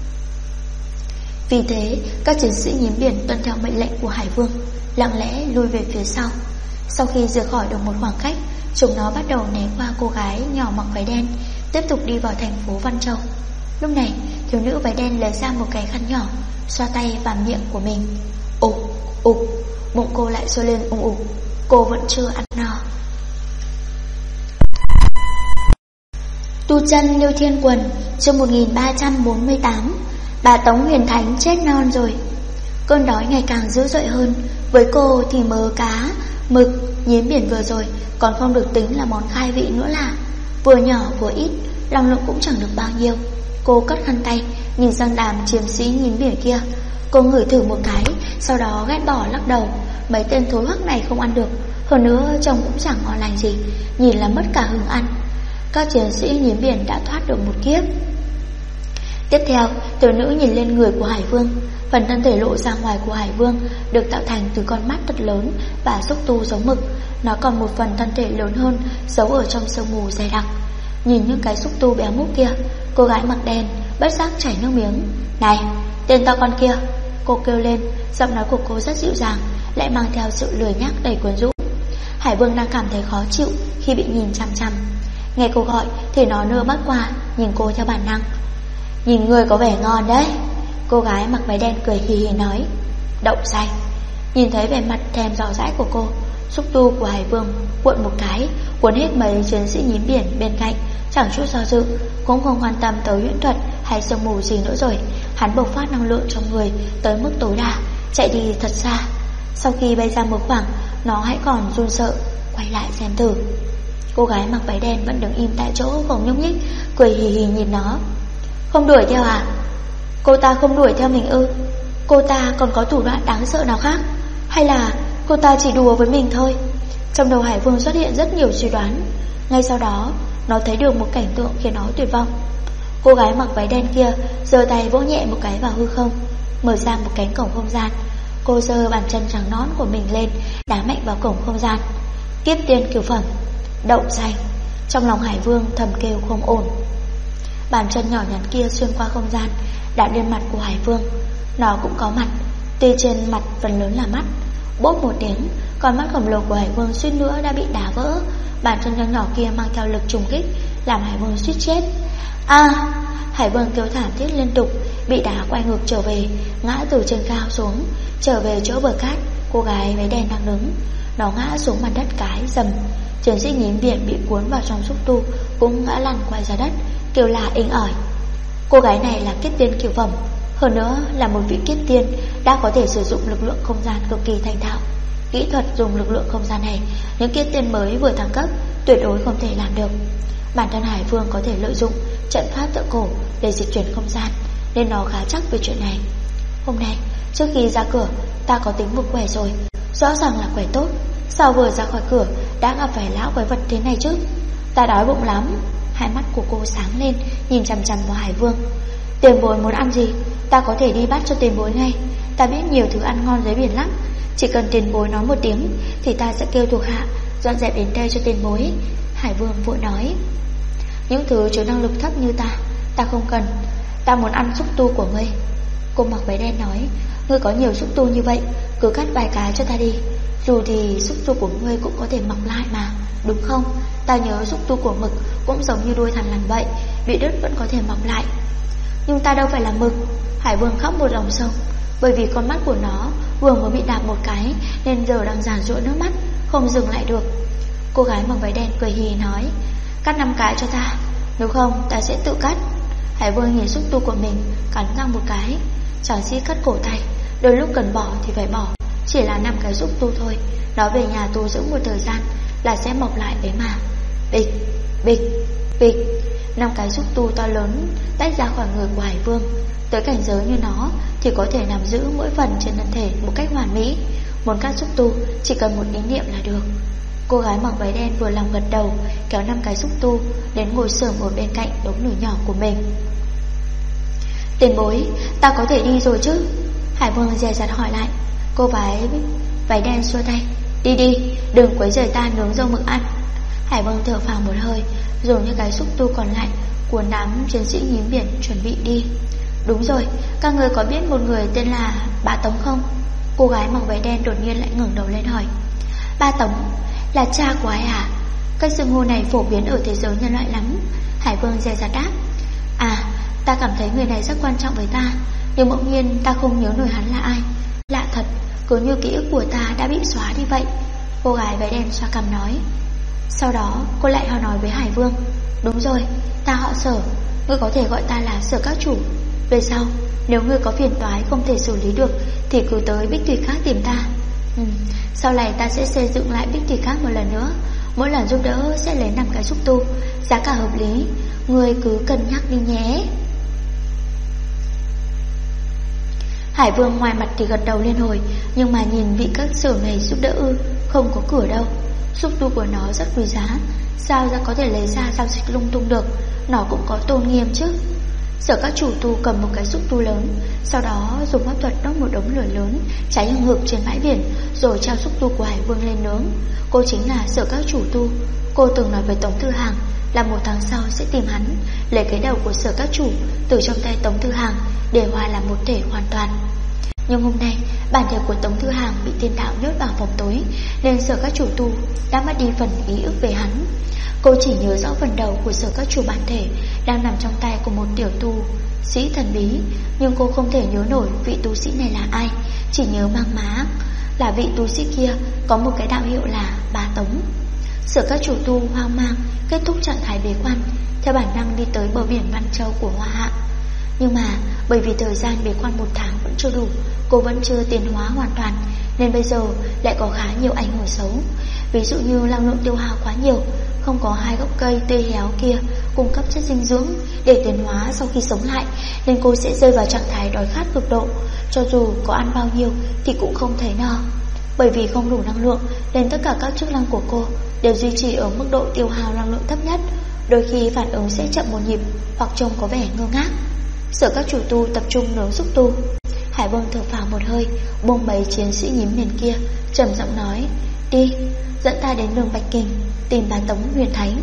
Vì thế, các chiến sĩ nhím biển tuân theo mệnh lệnh của Hải Vương, lặng lẽ lui về phía sau. Sau khi rời khỏi được một khoảng cách, chúng nó bắt đầu né qua cô gái nhỏ mặc váy đen, tiếp tục đi vào thành phố Văn Châu. Lúc này, thiếu nữ váy đen lấy ra một cái khăn nhỏ, xoa tay và miệng của mình. Ục, ục, bụng cô lại sôi lên ủng ục. Cô vẫn chưa ăn no. Tu chân Liêu Thiên Quần, chương 1348. Bà Tống Huyền Thánh chết non rồi. Cơn đói ngày càng dữ dội hơn. Với cô thì mớ cá, mực, nhím biển vừa rồi còn không được tính là món khai vị nữa là. Vừa nhỏ vừa ít, lòng lượng cũng chẳng được bao nhiêu. Cô cất khăn tay, nhìn sang đám chiến sĩ nhím biển kia. Cô ngửi thử một cái, sau đó ghét bỏ lắc đầu. Mấy tên thối hoắc này không ăn được, hơn nữa trông cũng chẳng ngon lành gì, nhìn là mất cả hứng ăn. Các chiến sĩ nhím biển đã thoát được một kiếp. Tiếp theo, tiểu nữ nhìn lên người của Hải Vương. Phần thân thể lộ ra ngoài của Hải Vương được tạo thành từ con mắt thật lớn và xúc tu giống mực. Nó còn một phần thân thể lớn hơn giấu ở trong sương mù dày đặc. Nhìn những cái xúc tu béo múp kia, cô gái mặc đen bất giác chảy nước miếng. Này, tên to con kia, cô kêu lên. Giọng nói của cô rất dịu dàng, lại mang theo sự lười nhác đầy quyến rũ. Hải Vương đang cảm thấy khó chịu khi bị nhìn chằm chằm. Nghe cô gọi thì nó nơ mắt qua, nhìn cô theo bản năng. Nhìn người có vẻ ngon đấy. Cô gái mặc váy đen cười hì hì nói. Đậu xanh. Nhìn thấy vẻ mặt thèm dò dãi của cô, xúc tu của Hải Vương cuộn một cái, cuốn hết mấy chiến sĩ nhím biển bên cạnh, chẳng chút do dự, cũng không quan tâm tới huyễn thuật hay sương mù gì nữa rồi. Hắn bộc phát năng lượng trong người tới mức tối đa, chạy đi thật xa. Sau khi bay ra một khoảng, nó hãy còn run sợ, quay lại xem thử. Cô gái mặc váy đen vẫn đứng im tại chỗ không nhúc nhích, cười hì hì nhìn nó. Không đuổi theo à? Cô ta không đuổi theo mình ư? cô ta còn có thủ đoạn đáng sợ nào khác, hay là cô ta chỉ đùa với mình thôi? Trong đầu Hải Vương xuất hiện rất nhiều suy đoán. Ngay sau đó nó thấy được một cảnh tượng khiến nó tuyệt vọng. Cô gái mặc váy đen kia giơ tay vỗ nhẹ một cái vào hư không, mở ra một cánh cổng không gian. Cô giơ bàn chân trắng nõn của mình lên, đá mạnh vào cổng không gian. Kiếp tiên cửu phẩm, đậu xanh. Trong lòng Hải Vương thầm kêu không ổn. Bàn chân nhỏ nhắn kia xuyên qua không gian, đạp lên mặt của Hải Vương. Nó cũng có mặt, tuy trên mặt phần lớn là mắt. Bốp một tiếng, con mắt khổng lồ của Hải Vương suýt nữa đã bị đá vỡ. Bàn chân nhỏ nhỏ kia mang theo lực trùng kích, làm Hải Vương suýt chết. Hải Vương kêu thảm thiết liên tục, bị đá quay ngược trở về, ngã từ trên cao xuống, trở về chỗ bờ cát cô gái váy đen đang đứng. Nó ngã xuống mặt đất cái rầm. Chiến sĩ nhím biển bị cuốn vào trong xúc tu cũng ngã lăn quay ra đất, kêu la inh ỏi. Cô gái này là kiếp tiên cửu phẩm, hơn nữa là một vị kiếp tiên đã có thể sử dụng lực lượng không gian cực kỳ thành thạo. Kỹ thuật dùng lực lượng không gian này, những kiếp tiên mới vừa thăng cấp tuyệt đối không thể làm được. Bản thân Hải Vương có thể lợi dụng trận pháp tượng cổ để dịch chuyển không gian, nên nó khá chắc về chuyện này. Hôm nay trước khi ra cửa, ta có tính một quẻ rồi, rõ ràng là quẻ tốt. Sao vừa ra khỏi cửa đã gặp phải lão quái vật thế này chứ? Ta đói bụng lắm. Hai mắt của cô sáng lên, nhìn chằm chằm vào Hải Vương. Tiền bối muốn ăn gì, ta có thể đi bắt cho tiền bối ngay. Ta biết nhiều thứ ăn ngon dưới biển lắm. Chỉ cần tiền bối nói một tiếng thì ta sẽ kêu thuộc hạ dọn dẹp đến đây cho tiền bối. Hải Vương vội nói. Những thứ chứa năng lực thấp như ta không cần. Ta muốn ăn xúc tu của ngươi. Cô mặc váy đen nói. Ngươi có nhiều xúc tu như vậy, cứ cắt vài cái cho ta đi. Dù thì xúc tu của ngươi cũng có thể mọc lại mà, đúng không? Ta nhớ xúc tu của mực cũng giống như đuôi thằn lằn vậy, bị đứt vẫn có thể mọc lại. Nhưng ta đâu phải là mực. Hải Vương khóc một dòng sông. Bởi vì con mắt của nó vừa mới bị đạp một cái nên giờ đang giàn giụa nước mắt, không dừng lại được. Cô gái mặc váy đen cười hì nói. Cắt 5 cái cho ta, nếu không ta sẽ tự cắt. Hải Vương nhìn xúc tu của mình, cắn răng một cái. Tráng sĩ cắt cổ tay, đôi lúc cần bỏ thì phải bỏ. Chỉ là 5 cái xúc tu thôi, nó về nhà tu dưỡng một thời gian là sẽ mọc lại đấy mà. Bịch, bịch, bịch. 5 cái xúc tu to lớn tách ra khỏi người của Hải Vương. Tới cảnh giới như nó thì có thể nắm giữ mỗi phần trên thân thể một cách hoàn mỹ. Muốn cắt xúc tu chỉ cần một ý niệm là được. Cô gái mặc váy đen vừa lòng gật đầu, kéo 5 cái xúc tu đến ngồi xổm ở bên cạnh đống lửa nhỏ của mình. Tiền bối, ta có thể đi rồi chứ? Hải Vương dè dặt hỏi lại. Cô váy đen xua tay. Đi đi, đừng quấy rầy ta nướng dâu mực ăn. Hải Vương thở phào một hơi, dùng những cái xúc tu còn lại cuốn đám chiến sĩ nhím biển chuẩn bị đi. Đúng rồi, các người có biết một người tên là Bá Tống không? Cô gái mặc váy đen đột nhiên lại ngẩng đầu lên hỏi. Bá Tống là cha của ai à? Cách xưng hô này phổ biến ở thế giới nhân loại lắm. Hải Vương dè dặt đáp. Ta cảm thấy người này rất quan trọng với ta, nhưng bỗng nhiên ta không nhớ nổi hắn là ai. Lạ thật, cứ như ký ức của ta đã bị xóa đi vậy. Cô gái váy đen xoa cằm nói. Sau đó cô lại nói với Hải Vương. Đúng rồi, ta họ Sở, ngươi có thể gọi ta là Sở các chủ. Về sau, nếu ngươi có phiền toái không thể xử lý được thì cứ tới Bích Thủy Các tìm ta. Sau này ta sẽ xây dựng lại Bích Thủy Các một lần nữa. Mỗi lần giúp đỡ sẽ lấy 5 cái xúc tu, giá cả hợp lý, ngươi cứ cân nhắc đi nhé. Hải Vương ngoài mặt thì gật đầu liên hồi, nhưng mà nhìn vị các Sở này giúp đỡ không có cửa đâu. Xúc tu của nó rất quý giá, sao ra có thể lấy ra giao dịch lung tung được. Nó cũng có tôn nghiêm chứ. Sở các chủ tu cầm một cái xúc tu lớn, sau đó dùng pháp thuật đốt một đống lửa lớn cháy hừng hực trên bãi biển, rồi treo xúc tu của Hải Vương lên nướng. Cô chính là Sở các chủ tu. Cô từng nói với Tống Thư Hàng là 1 tháng sau sẽ tìm hắn, lấy cái đầu của Sở các chủ từ trong tay Tống Thư Hàng để hòa làm một thể hoàn toàn. Nhưng hôm nay bản thể của Tống Thư Hàng bị tiên đạo nhốt vào phòng tối, nên Sở các chủ tu đã mất đi phần ký ức về hắn. Cô chỉ nhớ rõ phần đầu của Sở các chủ bản thể đang nằm trong tay của một tiểu tu sĩ thần bí, nhưng cô không thể nhớ nổi vị tu sĩ này là ai, chỉ nhớ mang má là vị tu sĩ kia có một cái đạo hiệu là Bá Tống. Sở các chủ tu hoang mang kết thúc trạng thái bế quan, theo bản năng đi tới bờ biển Văn Châu của Hoa Hạ. Nhưng mà bởi vì thời gian bế quan 1 tháng vẫn chưa đủ, cô vẫn chưa tiến hóa hoàn toàn, nên bây giờ lại có khá nhiều ảnh hưởng xấu. Ví dụ như năng lượng tiêu hao quá nhiều, không có hai gốc cây tươi héo kia cung cấp chất dinh dưỡng để tiến hóa sau khi sống lại, nên cô sẽ rơi vào trạng thái đói khát cực độ. Cho dù có ăn bao nhiêu thì cũng không thấy no. Bởi vì không đủ năng lượng nên tất cả các chức năng của cô đều duy trì ở mức độ tiêu hao năng lượng thấp nhất. Đôi khi phản ứng sẽ chậm một nhịp hoặc trông có vẻ ngơ ngác. Sở các chủ tu tập trung nướng xúc tu. Hải Vương thở phào một hơi, buông mấy chiến sĩ nhím miền kia, trầm giọng nói: đi, dẫn ta đến đường Bạch Kình tìm bà Tống Huyền Thánh.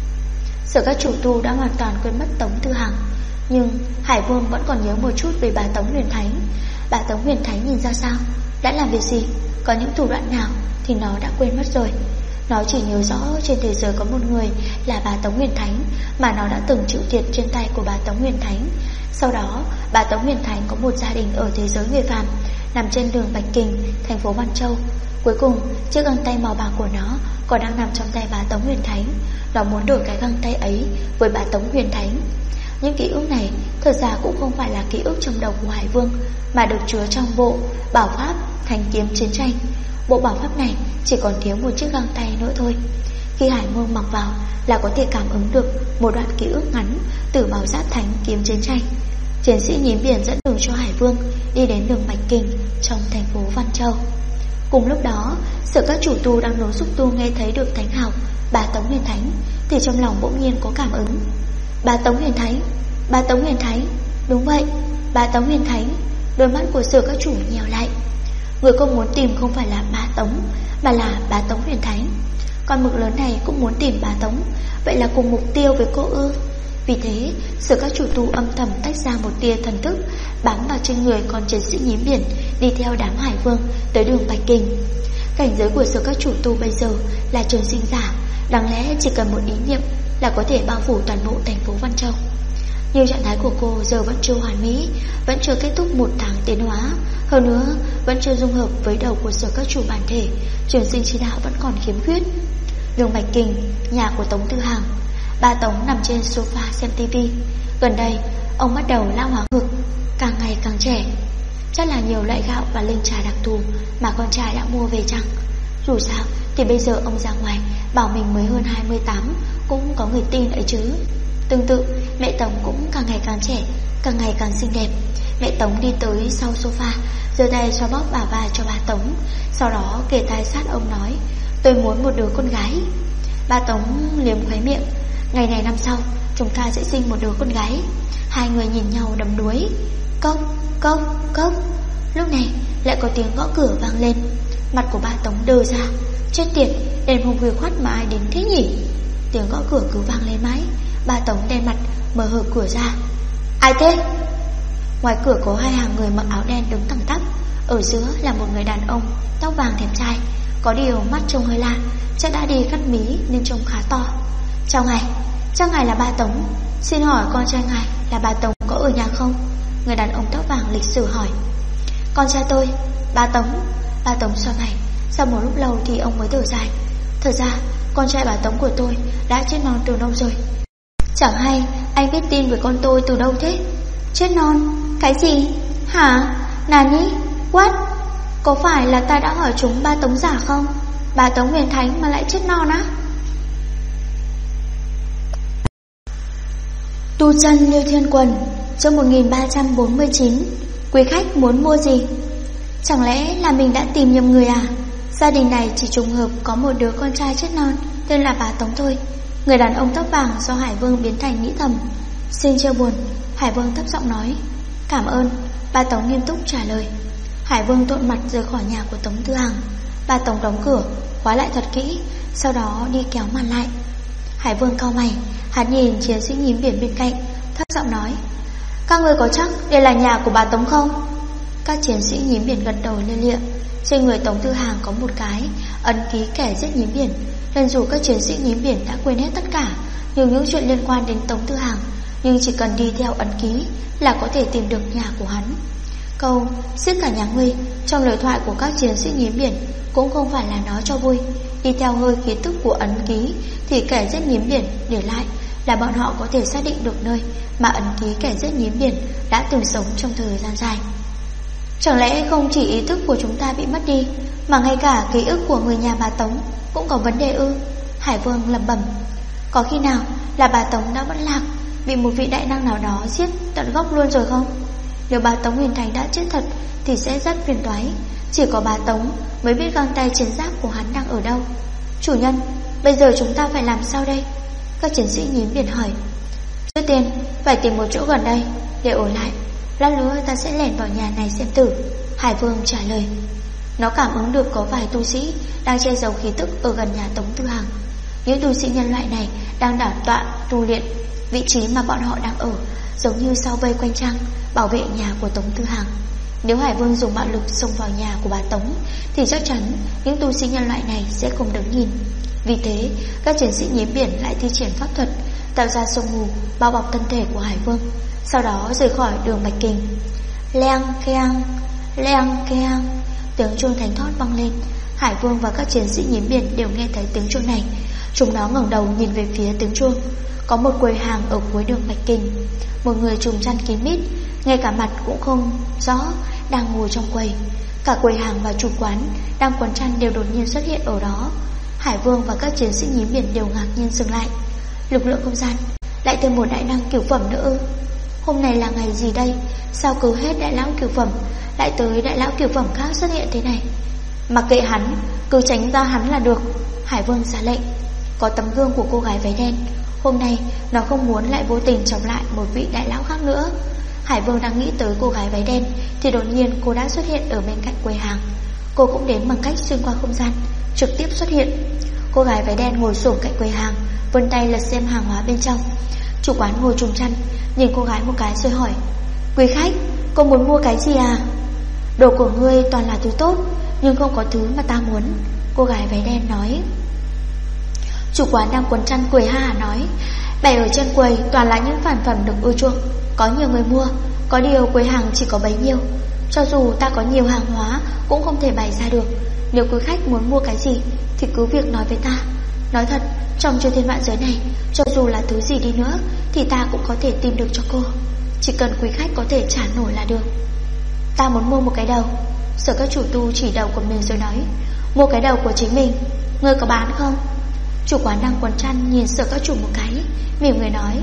Sở các chủ tu đã hoàn toàn quên mất Tống Tư Hằng, nhưng Hải Vương vẫn còn nhớ một chút về bà Tống Huyền Thánh. Bà Tống Huyền Thánh nhìn ra sao, đã làm việc gì, có những thủ đoạn nào thì nó đã quên mất rồi. Nó chỉ nhớ rõ trên thế giới có một người là bà Tống Huyền Thánh, mà nó đã từng chịu thiệt trên tay của bà Tống Huyền Thánh. Sau đó bà Tống Huyền Thánh có một gia đình ở thế giới người phàm, nằm trên đường Bạch Kình, thành phố Văn Châu. Cuối cùng chiếc găng tay màu bạc của nó còn đang nằm trong tay bà Tống Huyền Thánh. Nó muốn đổi cái găng tay ấy với bà Tống Huyền Thánh. Những ký ức này thật ra cũng không phải là ký ức trong đầu của Hải Vương, mà được chứa trong bộ bảo pháp Thanh Kiếm Chiến Tranh. Bộ bảo pháp này chỉ còn thiếu một chiếc găng tay nữa thôi. Khi Hải Vương mặc vào là có thể cảm ứng được một đoạn ký ức ngắn từ bảo giáp Thanh Kiếm Chiến Tranh. Chiến sĩ nhím biển dẫn đường cho Hải Vương đi đến đường Bạch Kình trong thành phố Văn Châu. Cùng lúc đó, sở các chủ tu đang nối xúc tu nghe thấy được thánh hào bà Tống Huyền Thánh thì trong lòng bỗng nhiên có cảm ứng. Bà Tống Huyền Thánh, bà Tống Huyền Thánh, đúng vậy, bà Tống Huyền Thánh. Đôi mắt của sở các chủ nhèo lại. Người cô muốn tìm không phải là bà Tống, mà là bà Tống Huyền Thánh. Con mực lớn này cũng muốn tìm bà Tống, vậy là cùng mục tiêu với cô ư? Vì thế, sở các chủ tu âm thầm tách ra một tia thần thức bám vào trên người con chiến sĩ nhím biển, đi theo đám Hải Vương tới đường Bạch Kình. Cảnh giới của sở các chủ tu bây giờ là trường sinh giả, đáng lẽ chỉ cần một ý niệm là có thể bao phủ toàn bộ thành phố Văn Châu. Nhưng trạng thái của cô giờ vẫn chưa hoàn mỹ, vẫn chưa kết thúc 1 tháng tiến hóa, hơn nữa vẫn chưa dung hợp với đầu của sở các chủ bản thể, trường sinh chi đạo vẫn còn khiếm khuyết. Đường Bạch Kình, nhà của Tống Tư Hằng. Bà Tống nằm trên sofa xem tivi. Gần đây ông bắt đầu lao hóa ngực, càng ngày càng trẻ. Chắc là nhiều loại gạo và linh trà đặc thù mà con trai đã mua về chăng. Dù sao thì bây giờ ông ra ngoài bảo mình mới hơn 28 cũng có người tin ấy chứ. Tương tự mẹ Tống cũng càng ngày càng trẻ, càng ngày càng xinh đẹp. Mẹ Tống đi tới sau sofa, giơ tay xoa bóp bả vai cho bà Tống, sau đó kề tai sát ông nói: tôi muốn một đứa con gái. Bà Tống liếm khóe miệng: ngày này năm sau chúng ta sẽ sinh một đứa con gái. Hai người nhìn nhau đắm đuối. Cốc, cốc, cốc. Lúc này lại có tiếng gõ cửa vang lên. Mặt của bà Tống đờ ra. Chết tiệt, đêm hôm khuya khoắt mà ai đến thế nhỉ? Tiếng gõ cửa cứ vang lên mãi. Bà Tống đen mặt mở hở cửa ra. Ai thế? Ngoài cửa có 2 hàng người mặc áo đen đứng thẳng tắp. Ở giữa là một người đàn ông tóc vàng đẹp trai, có điều mắt trông hơi lạ, chắc đã đi cắt mí nên trông khá to. Chào ngài, chắc ngài là bà Tống. Xin hỏi con trai ngài là bà Tống có ở nhà không? Người đàn ông tóc vàng lịch sự hỏi. Con trai tôi, bà Tống. Bà Tống xoa mày. Sau một lúc lâu thì ông mới thở dài. Thật ra con trai bà Tống của tôi đã chết non từ lâu rồi. Chẳng hay anh biết tin về con tôi từ đâu thế? Chết non? Cái gì? Hả? Nani? What? Có phải là ta đã hỏi chúng bà Tống giả không? Bà Tống Huyền Thánh mà lại chết non á? Tu chân Liêu Thiên Quần, chương 1349. Quý khách muốn mua gì? Chẳng lẽ là mình đã tìm nhầm người à? Gia đình này chỉ trùng hợp có một đứa con trai chết non, tên là bà Tống thôi. Người đàn ông tóc vàng do Hải Vương biến thành nghĩ thầm. Xin chia buồn. Hải Vương thấp giọng nói. Cảm ơn. Bà Tống nghiêm túc trả lời. Hải Vương tộn mặt rời khỏi nhà của Tống Tư Hằng. Bà Tống đóng cửa, khóa lại thật kỹ, sau đó đi kéo màn lại. Hải Vương cau mày, hắn nhìn chiến sĩ nhím biển bên cạnh, thấp giọng nói. Các ngươi có chắc đây là nhà của bà Tống không? Các chiến sĩ nhím biển gật đầu lia lịa. Trên người Tống Tư Hằng có một cái ấn ký kẻ giết nhím biển, nên dù các chiến sĩ nhím biển đã quên hết tất cả những chuyện liên quan đến Tống Tư Hằng, nhưng chỉ cần đi theo ấn ký là có thể tìm được nhà của hắn. Câu giết cả nhà ngươi trong lời thoại của các chiến sĩ nhím biển cũng không phải là nói cho vui. Đi theo hơi khí tức của ấn ký thì kẻ giết nhím biển để lại là bọn họ có thể xác định được nơi mà ấn ký kẻ giết nhím biển đã từng sống trong thời gian dài. Chẳng lẽ không chỉ ý thức của chúng ta bị mất đi, mà ngay cả ký ức của người nhà bà Tống cũng có vấn đề ư? Hải Vương lẩm bẩm, có khi nào là bà Tống đã vẫn lạc, bị một vị đại năng nào đó giết tận gốc luôn rồi không? Nếu bà Tống Huyền Thành đã chết thật thì sẽ rất phiền toái. Chỉ có bà Tống mới biết găng tay chiến giáp của hắn đang ở đâu. Chủ nhân, bây giờ chúng ta phải làm sao đây? Các chiến sĩ nhím biển hỏi. Trước tiên phải tìm một chỗ gần đây để ở lại, lát nữa ta sẽ lẻn vào nhà này xem thử. Hải Vương trả lời. Nó cảm ứng được có vài tu sĩ đang che giấu khí tức ở gần nhà Tống Tư Hằng. Những tu sĩ nhân loại này đang đả tọa tu luyện. Vị trí mà bọn họ đang ở giống như sao vây quanh trăng, bảo vệ nhà của Tống Tư Hằng. Nếu Hải Vương dùng bạo lực xông vào nhà của bà Tống thì chắc chắn những tu sĩ nhân loại này sẽ không đứng nhìn. Vì thế các chiến sĩ nhím biển lại thi triển pháp thuật, tạo ra sương mù bao bọc thân thể của Hải Vương, sau đó rời khỏi đường Bạch Kình. Leang keang, leang keang, tiếng chuông thánh thót vang lên. Hải Vương và các chiến sĩ nhím biển đều nghe thấy tiếng chuông này. Chúng nó ngẩng đầu nhìn về phía tiếng chuông. Có một quầy hàng ở cuối đường Bạch Kình. Một người trùm chăn kín mít, ngay cả mặt cũng không rõ, đang ngồi trong quầy. Cả quầy hàng và chủ quán đang quấn chăn đều đột nhiên xuất hiện ở đó. Hải Vương và các chiến sĩ nhím biển đều ngạc nhiên dừng lại. Lực lượng không gian, lại thêm một đại năng cửu phẩm nữa ư? Hôm nay là ngày gì đây? Sao cứ hết đại lão cửu phẩm lại tới đại lão cửu phẩm khác xuất hiện thế này? Mặc kệ hắn, cứ tránh ra hắn là được. Hải Vương ra lệnh. Có tấm gương của cô gái váy đen, hôm nay nó không muốn lại vô tình chọc lại một vị đại lão khác nữa. Hải Vương đang nghĩ tới cô gái váy đen thì đột nhiên cô đã xuất hiện ở bên cạnh quầy hàng. Cô cũng đến bằng cách xuyên qua không gian, trực tiếp xuất hiện. Cô gái váy đen ngồi xổm cạnh quầy hàng, vươn tay lật xem hàng hóa bên trong. Chủ quán ngồi trùm chăn, nhìn cô gái một cái rồi hỏi, quý khách, cô muốn mua cái gì à? Đồ của ngươi toàn là thứ tốt, nhưng không có thứ mà ta muốn, cô gái váy đen nói. Chủ quán đang quấn chăn cười ha hả nói, bày ở trên quầy toàn là những sản phẩm được ưa chuộng, có nhiều người mua, có điều quầy hàng chỉ có bấy nhiêu. Cho dù ta có nhiều hàng hóa cũng không thể bày ra được. Nếu quý khách muốn mua cái gì thì cứ việc nói với ta. Nói thật, trong chư thiên vạn giới này, cho dù là thứ gì đi nữa thì ta cũng có thể tìm được cho cô. Chỉ cần quý khách có thể trả nổi là được. Ta muốn mua một cái đầu. Sở các chủ tu chỉ đầu của mình rồi nói, mua cái đầu của chính mình, ngươi có bán không? Chủ quán đang quấn chăn nhìn Sở các chủ một cái, mỉm người nói,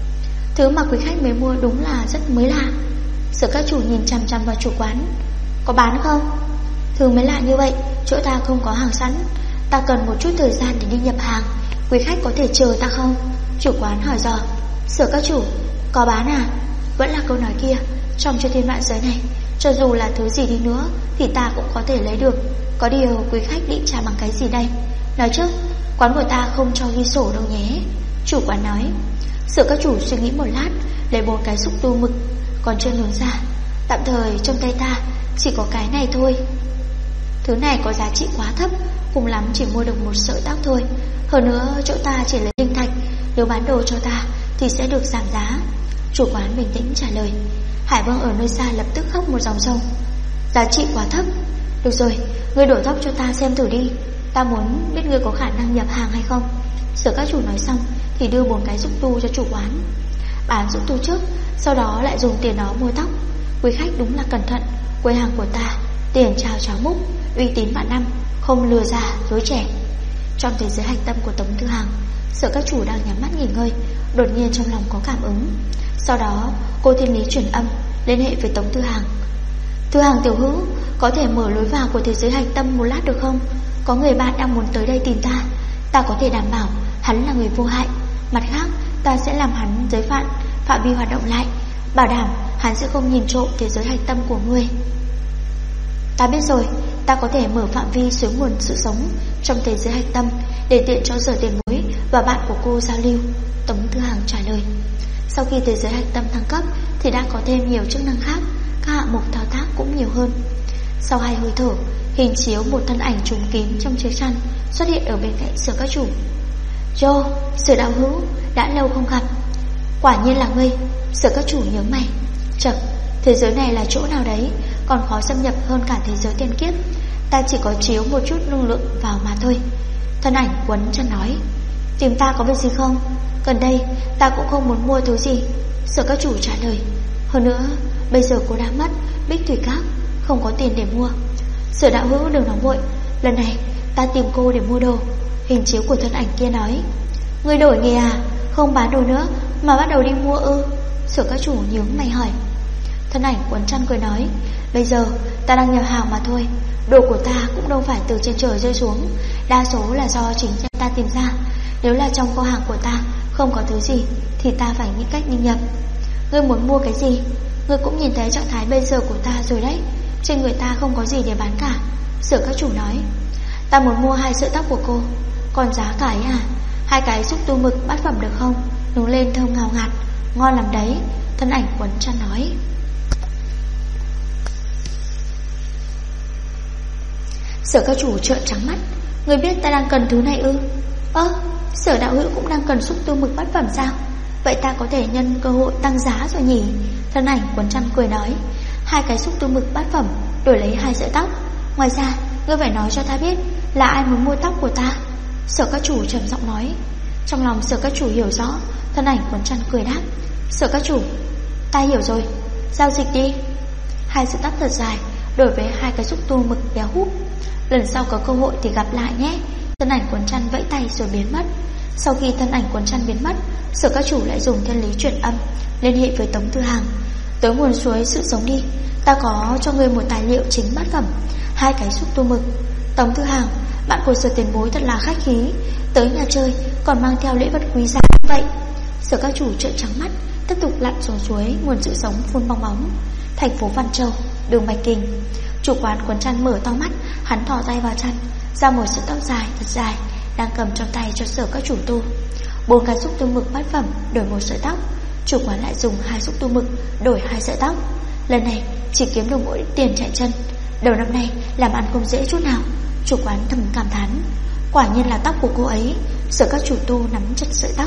thứ mà quý khách mới mua đúng là rất mới lạ. Sở các chủ nhìn chằm chằm vào chủ quán, có bán không? Thứ mới lạ như vậy, chỗ ta không có hàng sẵn, ta cần một chút thời gian để đi nhập hàng, quý khách có thể chờ ta không? Chủ quán hỏi dò. Sở các chủ, có bán à? Vẫn là câu nói kia, trong chư thiên vạn giới này, cho dù là thứ gì đi nữa thì ta cũng có thể lấy được. Có điều quý khách định trả bằng cái gì đây? Nói trước, quán của ta không cho ghi sổ đâu nhé, chủ quán nói. Sở các chủ suy nghĩ một lát, lấy 4 cái xúc tu mực còn chưa nướng ra. Tạm thời trong tay ta chỉ có cái này thôi. Thứ này có giá trị quá thấp, cùng lắm chỉ mua được một sợi tóc thôi. Hơn nữa chỗ ta chỉ lấy linh thạch, nếu bán đồ cho ta thì sẽ được giảm giá. Chủ quán bình tĩnh trả lời. Hải Vương ở nơi xa lập tức khóc một dòng sông. Giá trị quá thấp. Được rồi, ngươi đổ tóc cho ta xem thử đi, ta muốn biết ngươi có khả năng nhập hàng hay không. Sở các chủ nói xong thì đưa 4 cái xúc tu cho chủ quán. Bán xúc tu trước, sau đó lại dùng tiền đó mua tóc. Quý khách đúng là cẩn thận, quầy hàng của ta tiền trao cháo múc, uy tín vạn năm, không lừa già dối trẻ. Trong thế giới hạch tâm của Tống Tư Hằng, Sở các chủ đang nhắm mắt nghỉ ngơi, đột nhiên trong lòng có cảm ứng. Sau đó cô thiên lý truyền âm liên hệ với Tống Tư Hằng. Tư Hằng tiểu hữu, có thể mở lối vào của thế giới hạch tâm một lát được không? Có người bạn đang muốn tới đây tìm ta, ta có thể đảm bảo hắn là người vô hại. Mặt khác, ta sẽ làm hắn giới phạm vi hoạt động lại, bảo đảm hắn sẽ không nhìn trộm thế giới hạch tâm của ngươi. Ta biết rồi, ta có thể mở phạm vi suối nguồn sự sống trong thế giới hạch tâm để tiện cho Sở tiền bối và bạn của cô giao lưu, Tống Tư Hằng trả lời. Sau khi thế giới hạch tâm thăng cấp thì đã có thêm nhiều chức năng khác, các hạng mục thao tác cũng nhiều hơn. Sau 2 hơi thở, hình chiếu một thân ảnh trùm kín trong chiếc chăn xuất hiện ở bên cạnh Sở các chủ. Joe, Sở đạo hữu, đã lâu không gặp. Quả nhiên là ngươi. Sở các chủ nhớ mày. Chậc, thế giới này là chỗ nào đấy, còn khó xâm nhập hơn cả thế giới tiên kiếp. Ta chỉ có chiếu một chút năng lượng vào mà thôi. Thân ảnh quấn chân nói. Tìm ta có việc gì không? Gần đây ta cũng không muốn mua thứ gì, Sở các chủ trả lời. Hơn nữa bây giờ cô đã mất Bích Thủy Các, không có tiền để mua. Sở đạo hữu đừng nóng vội, lần này ta tìm cô để mua đồ. hình chiếu của thân ảnh kia nói: Người đổi nghề à? Không bán đồ nữa mà bắt đầu đi mua ư? Sở các chủ nhướng mày hỏi. Thân ảnh quấn chăn cười nói: Bây giờ ta đang nhập hàng mà thôi. Đồ của ta cũng đâu phải từ trên trời rơi xuống, đa số là do chính ta tìm ra. Nếu là trong kho hàng của ta không có thứ gì thì ta phải nghĩ cách đi nhập. Ngươi muốn mua cái gì? Ngươi cũng nhìn thấy trạng thái bây giờ của ta rồi đấy. Trên người ta không có gì để bán cả. Sở các chủ nói: Ta muốn mua 2 sợi tóc của cô. Còn giá cả ấy à? 2 cái xúc tu mực bát phẩm được không? Nướng lên thơm ngào ngạt, ngon lắm đấy. Thân ảnh quấn chăn nói. Sở các chủ trợn trắng mắt: Người biết ta đang cần thứ này ư? Sở đạo hữu cũng đang cần xúc tu mực bát phẩm sao? Vậy ta có thể nhân cơ hội tăng giá rồi nhỉ? Thân ảnh quấn chăn cười nói: 2 cái xúc tu mực bát phẩm đổi lấy 2 sợi tóc. Ngoài ra ngươi phải nói cho ta biết là ai muốn mua tóc của ta. Sở các chủ trầm giọng nói. Trong lòng sở các chủ hiểu rõ. Thân ảnh quấn chăn cười đáp: Sở các chủ, ta hiểu rồi, giao dịch đi. 2 sợi tóc thật dài đổi với 2 cái xúc tu mực béo húp. Lần sau có cơ hội thì gặp lại nhé. Thân ảnh quấn chăn vẫy tay rồi biến mất. Sau khi thân ảnh quấn chăn biến mất, sở các chủ lại dùng thiên lý truyền âm liên hệ với Tống Thư Hàng. Tới nguồn suối sự sống đi, ta có cho ngươi một tài liệu chính bát phẩm, 2 cái xúc tu mực. Tống Thư Hàng, bạn của Sở tiền bối thật là khách khí, tới nhà chơi còn mang theo lễ vật quý giá như vậy. Sở các chủ trợn trắng mắt, tiếp tục lặn xuống suối nguồn sự sống phun bong bóng. Thành phố Văn Châu, đường Bạch Kinh. Chủ quán quấn chăn mở to mắt, hắn thò tay vào chăn, ra một sợi tóc dài thật dài đang cầm trong tay cho sở các chủ tu. 4 cái xúc tu mực bát phẩm đổi 1 sợi tóc. Chủ quán lại dùng 2 xúc tu mực đổi 2 sợi tóc. Lần này chỉ kiếm được mỗi tiền chạy chân. Đầu năm nay làm ăn không dễ chút nào. Chủ quán thầm cảm thán: Quả nhiên là tóc của cô ấy. Sở các chủ tu nắm chặt sợi tóc.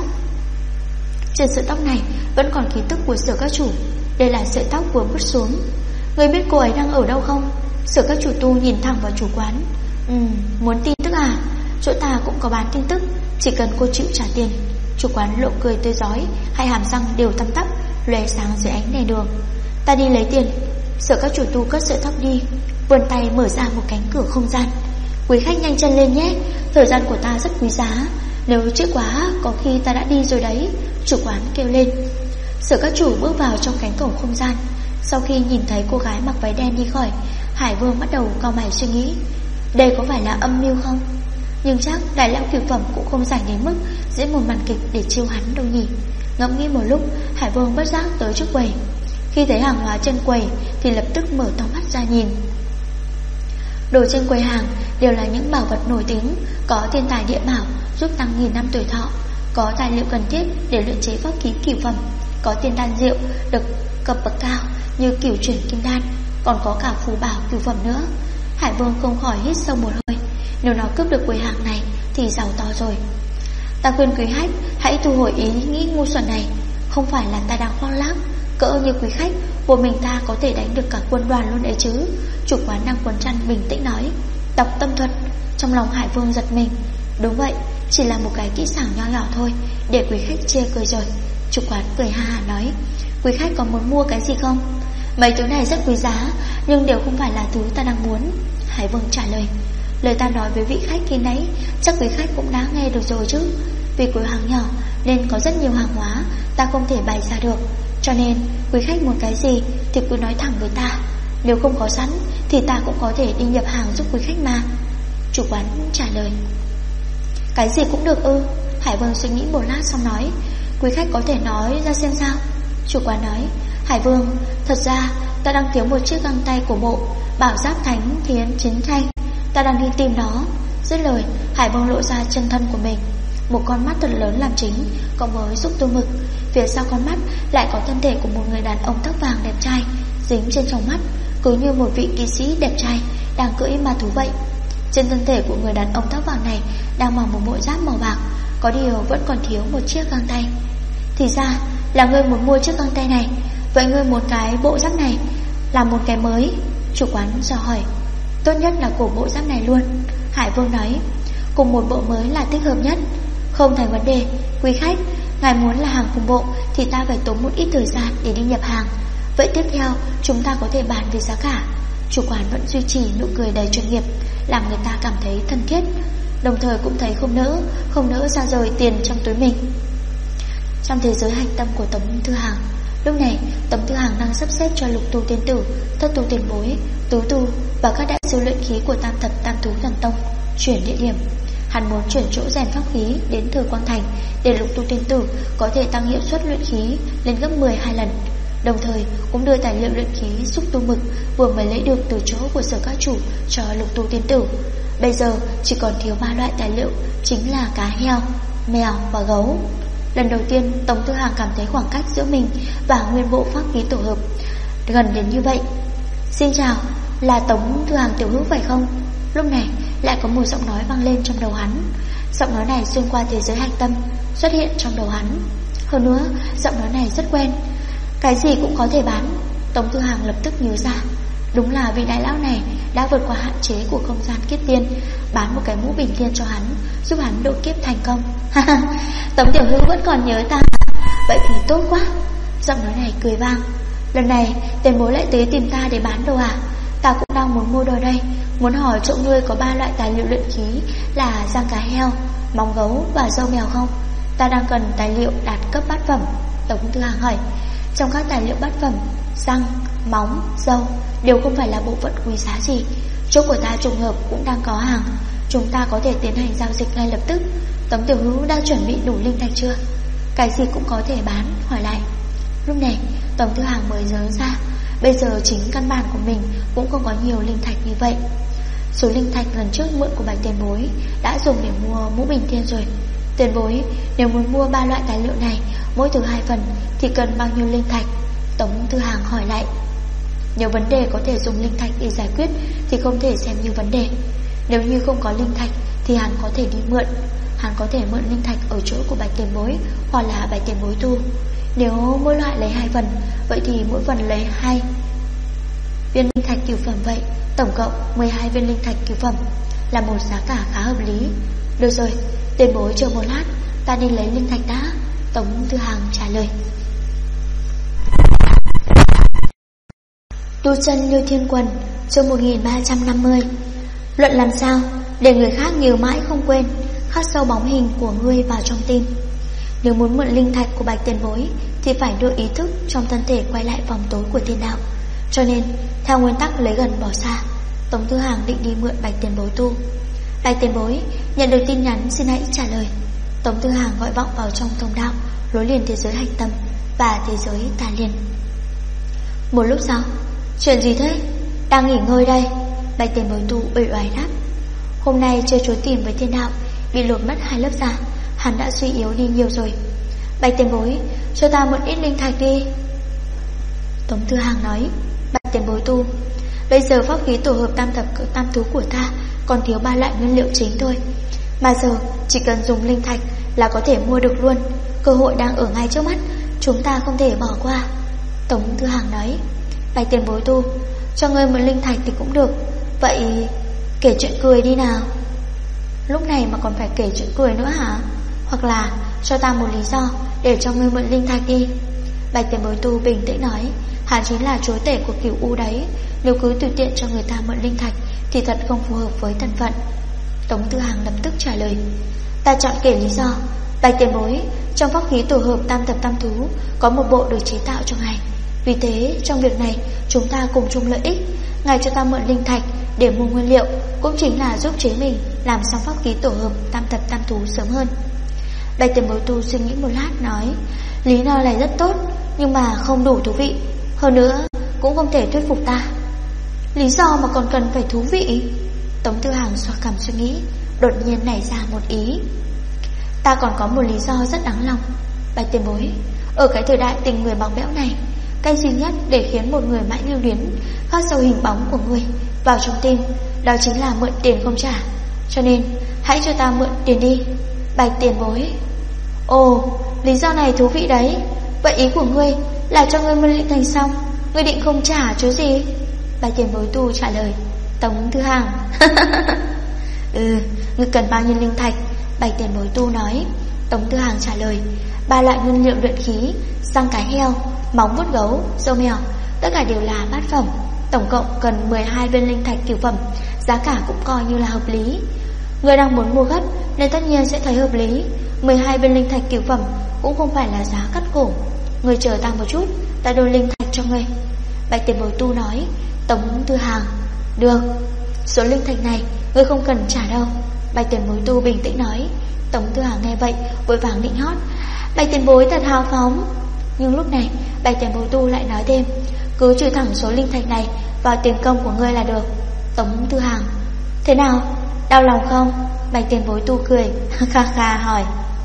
Trên sợi tóc này vẫn còn khí tức của sở các chủ. Đây là sợi tóc vừa vứt xuống. Người biết cô ấy đang ở đâu không? Sở các chủ tu nhìn thẳng vào chủ quán. Muốn tin tức à? Chỗ ta cũng có bán tin tức, chỉ cần cô chịu trả tiền. Chủ quán lộ cười tươi rói, hai hàm răng đều tăm tắp, lóe sáng dưới ánh đèn đường. Ta đi lấy tiền. Sở các chủ tu cất sợi tóc đi, vươn tay mở ra một cánh cửa không gian. Quý khách nhanh chân lên nhé, thời gian của ta rất quý giá. Nếu trễ quá có khi ta đã đi rồi đấy. Chủ quán kêu lên. Sở các chủ bước vào trong cánh cổng không gian. Sau khi nhìn thấy cô gái mặc váy đen đi khỏi, Hải Vương bắt đầu cau mày suy nghĩ, đây có phải là âm mưu không? Nhưng chắc đại lão cửu phẩm cũng không rảnh đến mức diễn một màn kịch để chiêu hắn đâu nhỉ. Ngẫm nghĩ một lúc, Hải Vương bất giác tới trước quầy. Khi thấy hàng hóa trên quầy thì lập tức mở to mắt ra nhìn. Đồ trên quầy hàng đều là những bảo vật nổi tiếng, có thiên tài địa bảo giúp tăng nghìn năm tuổi thọ, có tài liệu cần thiết để luyện chế pháp khí cửu phẩm, có tiên đan rượu được cấp bậc cao như cửu chuyển kim đan, còn có cả phù bảo cửu phẩm nữa. Hải Vương không khỏi hít sâu một hơi. Nếu nó cướp được quầy hàng này thì giàu to rồi. Ta khuyên quý khách hãy thu hồi ý nghĩ ngu xuẩn này. Không phải là ta đang khoác lác, cỡ như quý khách một mình ta có thể đánh được cả quân đoàn luôn đấy chứ. Chủ quán đang quấn chăn bình tĩnh nói. Đọc tâm thuật. Trong lòng Hải Vương giật mình. Đúng vậy, chỉ là một cái kỹ xảo nho nhỏ thôi, để quý khách chê cười rồi. Chủ quán cười ha ha nói. Quý khách có muốn mua cái gì không? Mấy thứ này rất quý giá, nhưng đều không phải là thứ ta đang muốn. Hải Vương trả lời. Lời ta nói với vị khách khi nãy chắc quý khách cũng đã nghe được rồi chứ. Vì cửa hàng nhỏ nên có rất nhiều hàng hóa ta không thể bày ra được, cho nên quý khách muốn cái gì thì cứ nói thẳng với ta. Nếu không có sẵn thì ta cũng có thể đi nhập hàng giúp quý khách mà. Chủ quán trả lời. Cái gì cũng được ư? Hải Vương suy nghĩ một lát xong nói. Quý khách có thể nói ra xem sao. Chủ quán nói. Hải Vương, thật ra ta đang thiếu một chiếc găng tay của bộ Bảo Giáp Thánh Thiến Chiến Thanh, ta đang đi tìm nó. Dứt lời, Hải Vương lộ ra chân thân của mình. Một con mắt thật lớn làm chính, cộng với xúc tu mực. Phía sau con mắt lại có thân thể của một người đàn ông tóc vàng đẹp trai dính trên trong mắt, cứ như một vị kỵ sĩ đẹp trai đang cưỡi ma thú vậy. Trên thân thể của người đàn ông tóc vàng này đang mặc một bộ giáp màu bạc, có điều vẫn còn thiếu một chiếc găng tay. Thì ra là ngươi muốn mua chiếc găng tay này. Vậy ngươi muốn cái bộ giáp này làm một cái mới? Chủ quán dò hỏi. Tốt nhất là cổ bộ giáp này luôn. Hải Vương nói. Cùng một bộ mới là thích hợp nhất. Không thành vấn đề. Quý khách, ngài muốn là hàng cùng bộ thì ta phải tốn một ít thời gian để đi nhập hàng. Vậy tiếp theo chúng ta có thể bàn về giá cả. Chủ quán vẫn duy trì nụ cười đầy chuyên nghiệp, làm người ta cảm thấy thân thiết. đồng thời cũng thấy không nỡ ra rời tiền trong túi mình. Trong thế giới hạch tâm của Tống Thư Hàng, lúc này Tống Thư Hàng đang sắp xếp cho Lục Tu Tiên Tử, Thất Tu Tiền Bối, Tứ Tu và các đại sư luyện khí của Tam Thập Tam Thú Thần Tông chuyển địa điểm. Hắn muốn chuyển chỗ rèn pháp khí đến Thừa Quang Thành để Lục Tu Tiên Tử có thể tăng hiệu suất luyện khí lên gấp 12 lần. Đồng thời cũng đưa tài liệu luyện khí xúc tu mực vừa mới lấy được từ chỗ của Sở Các Chủ cho Lục Tu Tiên Tử. Bây giờ chỉ còn thiếu 3 loại tài liệu, chính là cá heo, mèo và gấu. Lần đầu tiên Tống Thư Hàng cảm thấy khoảng cách giữa mình và nguyên bộ pháp khí tổ hợp gần đến như vậy. Xin chào, là Tống Thư Hàng tiểu hữu phải không? Lúc này lại có một giọng nói vang lên trong đầu hắn. Giọng nói này xuyên qua thế giới hạch tâm xuất hiện trong đầu hắn. Hơn nữa giọng nói này rất quen. Cái gì cũng có thể bán. Tống Thư Hàng lập tức nhớ ra, đúng là vị đại lão này đã vượt qua hạn chế của không gian kiếp tiên, bán một cái mũ bình thiên cho hắn, giúp hắn độ kiếp thành công. Tống tiểu hữu vẫn còn nhớ ta, vậy thì tốt quá. Giọng nói này cười vang. Lần này Tiền Bối lại tới tìm ta để bán đồ à? Ta cũng đang muốn mua đồ đây. Muốn hỏi chỗ ngươi có 3 loại tài liệu luyện khí là răng cá heo, móng gấu và râu mèo không? Ta đang cần tài liệu đạt cấp bát phẩm. Tống Thư Hàng hỏi. Trong các tài liệu bát phẩm, răng, móng, râu đều không phải là bộ phận quý giá gì. Chỗ của ta trùng hợp cũng đang có hàng, chúng ta có thể tiến hành giao dịch ngay lập tức. Tống tiểu hữu đã chuẩn bị đủ linh thạch chưa? Cái gì cũng có thể bán, hỏi lại. Lúc này Tống Thư Hàng mới nhớ ra, bây giờ chính căn bản của mình cũng không có nhiều linh thạch như vậy. Số linh thạch lần trước mượn của Bạch Tiền Bối đã dùng để mua mũ bình thiên rồi. Tiền Bối, nếu muốn mua 3 loại tài liệu này, mỗi thứ 2 phần thì cần bao nhiêu linh thạch? Tống Thư Hàng hỏi lại. Nếu vấn đề có thể dùng linh thạch để giải quyết thì không thể xem như vấn đề. Nếu như không có linh thạch thì hắn có thể đi mượn. Hắn có thể mượn linh thạch ở chỗ của Bạch Tiền Bối hoặc là Bạch Tiền Bối tu. Nếu mỗi loại lấy 2 phần, vậy thì mỗi phần lấy 2 viên linh thạch cửu phẩm vậy. Tổng cộng 12 viên linh thạch cửu phẩm là một giá cả khá hợp lý. Được rồi, Tiền Bối chờ một lát, ta đi lấy linh thạch đã. Tống Thư Hàng trả lời. Tu chân như thiên quần, chương 1350. Luận làm sao để người khác nhớ mãi không quên, khắc sâu bóng hình của ngươi vào trong tim. Nếu muốn mượn linh thạch của Bạch Tiền Bối thì phải đưa ý thức trong thân thể quay lại vòng tối của thiên đạo. Cho nên theo nguyên tắc lấy gần bỏ xa, Tống Thư Hàng định đi mượn Bạch Tiền Bối tu. Bạch Tiền Bối, nhận được tin nhắn xin hãy trả lời. Tống Thư Hàng gọi vọng vào trong thông đạo nối liền thế giới hạch tâm và thế giới tà liên. Một lúc sau, chuyện gì thế? Đang nghỉ ngơi đây. Bạch Tiền Bối tu uể oải đáp. Hôm nay chơi trốn tìm với thiên đạo, bị lột mất 2 lớp da, hắn đã suy yếu đi nhiều rồi. Bạch Tiền Bối, cho ta mượn ít linh thạch đi. Tống Thư Hàng nói. Bạch Tiền Bối tu, bây giờ pháp khí tổ hợp tam thập tam thú của ta còn thiếu 3 loại nguyên liệu chính thôi, mà giờ chỉ cần dùng linh thạch là có thể mua được luôn. Cơ hội đang ở ngay trước mắt, chúng ta không thể bỏ qua. Tống Thư Hàng nói. Bạch Tiền Bối tu, cho ngươi mượn linh thạch thì cũng được. Vậy kể chuyện cười đi nào. Lúc này mà còn phải kể chuyện cười nữa hả? Hoặc là cho ta một lý do để cho ngươi mượn linh thạch đi. Bạch Tiền Bối tu bình tĩnh nói. Hắn chính là chúa tể của Cửu U đấy. Nếu cứ tùy tiện cho người ta mượn linh thạch thì thật không phù hợp với thân phận. Tống Thư Hàng lập tức trả lời. Ta chọn kể lý do. Bạch Tiền Bối, trong pháp khí tổ hợp tam thập tam thú có một bộ được chế tạo cho ngài. Vì thế trong việc này chúng ta cùng chung lợi ích. Ngài cho ta mượn linh thạch để mua nguyên liệu, cũng chính là giúp chế mình làm xong pháp khí tổ hợp tam thập tam thú sớm hơn. Bạch Tiền Bối tu suy nghĩ một lát nói. Lý do này rất tốt, nhưng mà không đủ thú vị. Hơn nữa cũng không thể thuyết phục ta. Lý do mà còn cần phải thú vị? Tống Thư Hàng xoa cằm suy nghĩ, đột nhiên nảy ra một ý. Ta còn có một lý do rất đáng lòng. Bạch Tiền Bối, ở cái thời đại tình người bóng bẽo này, cái duy nhất để khiến một người mãi lưu luyến khắc sâu hình bóng của người vào trong tim, đó chính là mượn tiền không trả. Cho nên hãy cho ta mượn tiền đi. Bạch Tiền Bối. Ồ, lý do này thú vị đấy. Vậy ý của ngươi là cho ngươi mượn linh thành xong, ngươi định không trả chứ gì? Bạch Tiền Bối tu trả lời. Tống Thư Hàng. Ngươi cần bao nhiêu linh thạch? Bạch Tiền Bối tu nói. Tống Thư Hàng trả lời. 3 loại nguyên liệu luyện khí, răng cá heo, móng vuốt gấu, râu mèo, tất cả đều là bát phẩm. Tổng cộng cần 12 viên linh thạch cửu phẩm, giá cả cũng coi như là hợp lý. Người đang muốn mua gấp nên tất nhiên sẽ thấy hợp lý. 12 viên linh thạch cửu phẩm cũng không phải là giá cắt cổ. Người chờ ta một chút, ta đưa linh thạch cho người. Bạch tiền bối tu nói. Tống Tư Hàng: được, số linh thạch này người không cần trả đâu. Bạch tiền bối tu bình tĩnh nói. Tống Tư Hàng nghe vậy vội vàng nịnh hót: Bạch tiền bối thật hào phóng. Nhưng lúc này Bạch tiền bối tu lại nói thêm: cứ trừ thẳng số linh thạch này vào tiền công của ngươi là được. Tống Tư Hàng: thế nào, đau lòng không? Bạch tiền bối tu cười kha kha hỏi.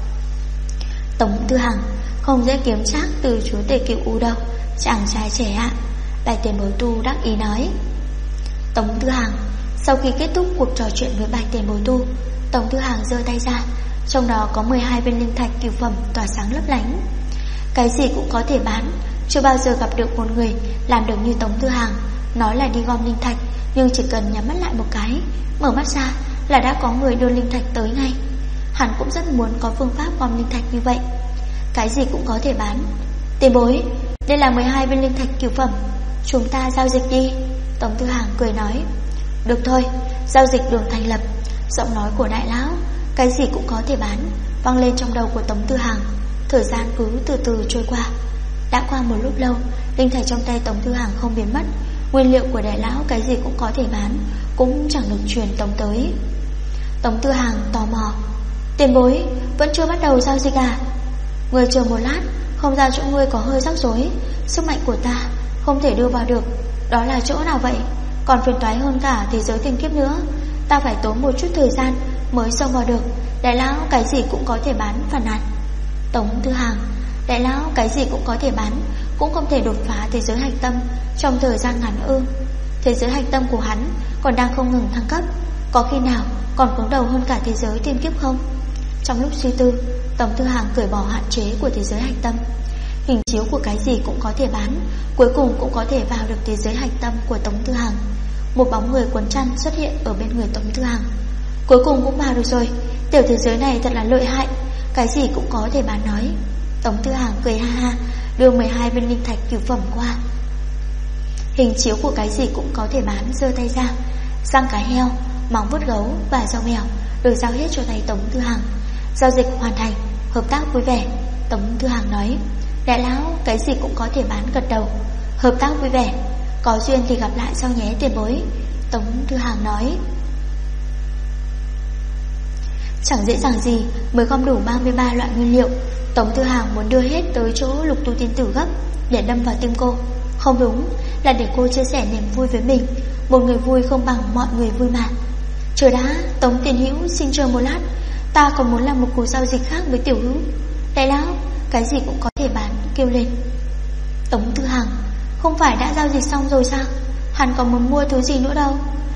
Tống Tư Hàng: không dễ kiếm trác từ chúa tể Cửu U đâu, chàng trai trẻ ạ. Bạch tiền bối tu đắc ý nói. Tống Tư Hàng: sau khi kết thúc cuộc trò chuyện với Bạch tiền bối tu, Tống Tư Hàng giơ tay ra, trong đó có 12 viên linh thạch cửu phẩm tỏa sáng lấp lánh. Cái gì cũng có thể bán, chưa bao giờ gặp được một người làm được như Tống Tư Hàng. Nói là đi gom linh thạch, nhưng chỉ cần nhắm mắt lại một cái, mở mắt ra là đã có người đưa linh thạch tới ngay. Hắn cũng rất muốn có phương pháp gom linh thạch như vậy. Cái gì cũng có thể bán. Tiền bối, đây là 12 viên linh thạch cửu phẩm, chúng ta giao dịch đi. Tống Tư Hàng cười nói. Được thôi, giao dịch đường thành lập. Giọng nói của đại lão cái gì cũng có thể bán vang lên trong đầu của Tống Tư Hàng. Thời gian cứ từ từ trôi qua. Đã qua một lúc lâu, linh thạch trong tay Tống Tư Hàng không biến mất. Nguyên liệu của đại lão cái gì cũng có thể bán cũng chẳng được truyền tống tới. Tống Tư Hàng tò mò. Tiền bối, vẫn chưa bắt đầu giao dịch à? Người chờ một lát, không gian chỗ ngươi có hơi rắc rối. Sức mạnh của ta không thể đưa vào được. Đó là chỗ nào vậy? Còn phiền toái hơn cả thế giới tiền kiếp nữa. Ta phải tốn một chút thời gian mới xông vào được. Đại lão cái gì cũng có thể bán phản nàn. Tống Tư Hàng: đại lão cái gì cũng có thể bán cũng không thể đột phá thế giới hạch tâm trong thời gian ngắn ư? Thế giới hạch tâm của hắn còn đang không ngừng thăng cấp, có khi nào còn cứng đầu hơn cả thế giới tiên kiếp không? Trong lúc suy tư, Tống Tư Hàng cởi bỏ hạn chế của thế giới hạch tâm. Hình chiếu của cái gì cũng có thể bán, cuối cùng cũng có thể vào được thế giới hạch tâm của Tống Tư Hàng. Một bóng người quấn chăn xuất hiện ở bên người Tống Tư Hàng. Cuối cùng cũng vào được rồi. Tiểu thế giới này thật là lợi hại, cái gì cũng có thể bán nói. Tống Tư Hàng cười ha ha, đưa 12 viên linh thạch cửu phẩm qua. Hình chiếu của cái gì cũng có thể bán giơ tay ra. Răng cá heo, móng vuốt gấu và rau mèo được giao hết cho tay Tống Tư Hàng. Giao dịch hoàn thành, hợp tác vui vẻ. Tống Tư Hàng nói. Đại lão cái gì cũng có thể bán gật đầu. Hợp tác vui vẻ, có duyên thì gặp lại sau nhé tiền bối. Tống Tư Hàng nói. Chẳng dễ dàng gì mới gom đủ 33 loại nguyên liệu. Tống Tư Hàng muốn đưa hết tới chỗ Lục Tu tiên tử gấp để đâm vào tim cô. Không đúng, là để cô chia sẻ niềm vui với mình. Một người vui không bằng mọi người vui mà. Chờ đã, Tống tiền hữu xin chờ một lát, ta còn muốn làm một cuộc giao dịch khác với tiểu hữu. Đại lão cái gì cũng có thể bán kêu lên. Tống Tư Hàng: không phải đã giao dịch xong rồi sao? Hắn còn muốn mua thứ gì nữa đâu?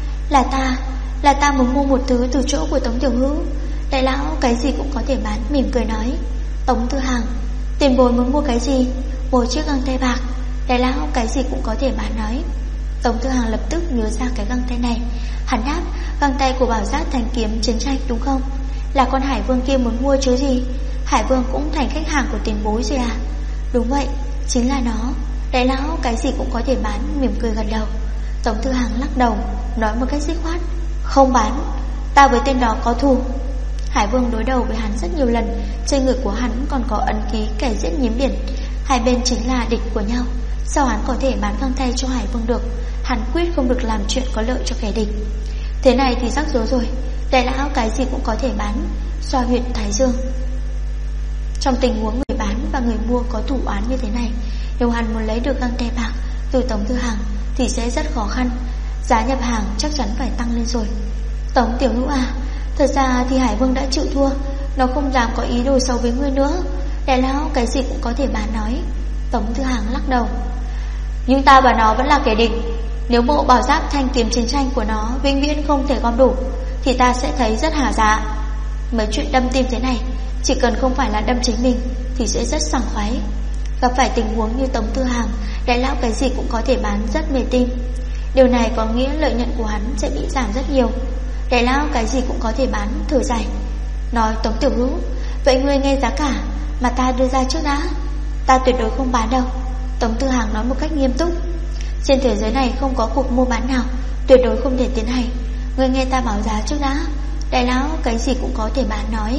Là ta muốn mua một thứ từ chỗ của Tống tiểu hữu. Đại lão cái gì cũng có thể bán mỉm cười nói. Tống Tư Hàng: tiền bối muốn mua cái gì? Một chiếc găng tay bạc. Đại lão cái gì cũng có thể bán nói. Tống Tư Hàng lập tức nhớ ra cái găng tay này. Hắn đáp: găng tay của Bảo Giác Thành Kiếm chiến tranh đúng không? Là con Hải Vương kia muốn mua chứ gì? Hải Vương cũng thành khách hàng của tiền bối rồi à? Đúng vậy, chính là nó. Đại lão cái gì cũng có thể bán mỉm cười gật đầu. Tống Tư Hàng lắc đầu nói một cách dứt khoát: không bán, ta với tên đó có thù. Hải Vương đối đầu với hắn rất nhiều lần, trên người của hắn còn có ấn ký kẻ giết nhím biển. Hai bên chính là địch của nhau, sao hắn có thể bán găng tay cho Hải Vương được? Hắn quyết không được làm chuyện có lợi cho kẻ địch. Thế này thì rắc rối rồi. Đại lão cái gì cũng có thể bán, xoa huyệt thái dương. Trong tình huống người bán và người mua có thủ oán như thế này, nếu hắn muốn lấy được găng tay bạc từ Tống Tư Hàng thì sẽ rất khó khăn. Giá nhập hàng chắc chắn phải tăng lên rồi. Tống tiểu hữu à, thật ra thì Hải Vương đã chịu thua, nó không dám có ý đồ xấu với ngươi nữa. Đại lão cái gì cũng có thể bán nói. Tống Tư Hàng lắc đầu. Nhưng ta và nó vẫn là kẻ địch. Nếu bộ Bảo Giáp Thanh Kiếm chiến tranh của nó vĩnh viễn không thể gom đủ thì ta sẽ thấy rất hà dạ. Mấy chuyện đâm tim thế này, chỉ cần không phải là đâm chính mình thì sẽ rất sảng khoái. Gặp phải tình huống như Tống Tư Hàng, đại lão cái gì cũng có thể bán rất mê tim. Điều này có nghĩa lợi nhuận của hắn sẽ bị giảm rất nhiều. Đại lão cái gì cũng có thể bán thử dài. Nói Tống tiểu hữu, vậy ngươi nghe giá cả mà ta đưa ra trước đã. Ta tuyệt đối không bán đâu. Tống Tư Hàng nói một cách nghiêm túc. Trên thế giới này không có cuộc mua bán nào tuyệt đối không thể tiến hành. Ngươi nghe ta báo giá trước đã. Đại lão cái gì cũng có thể bán nói.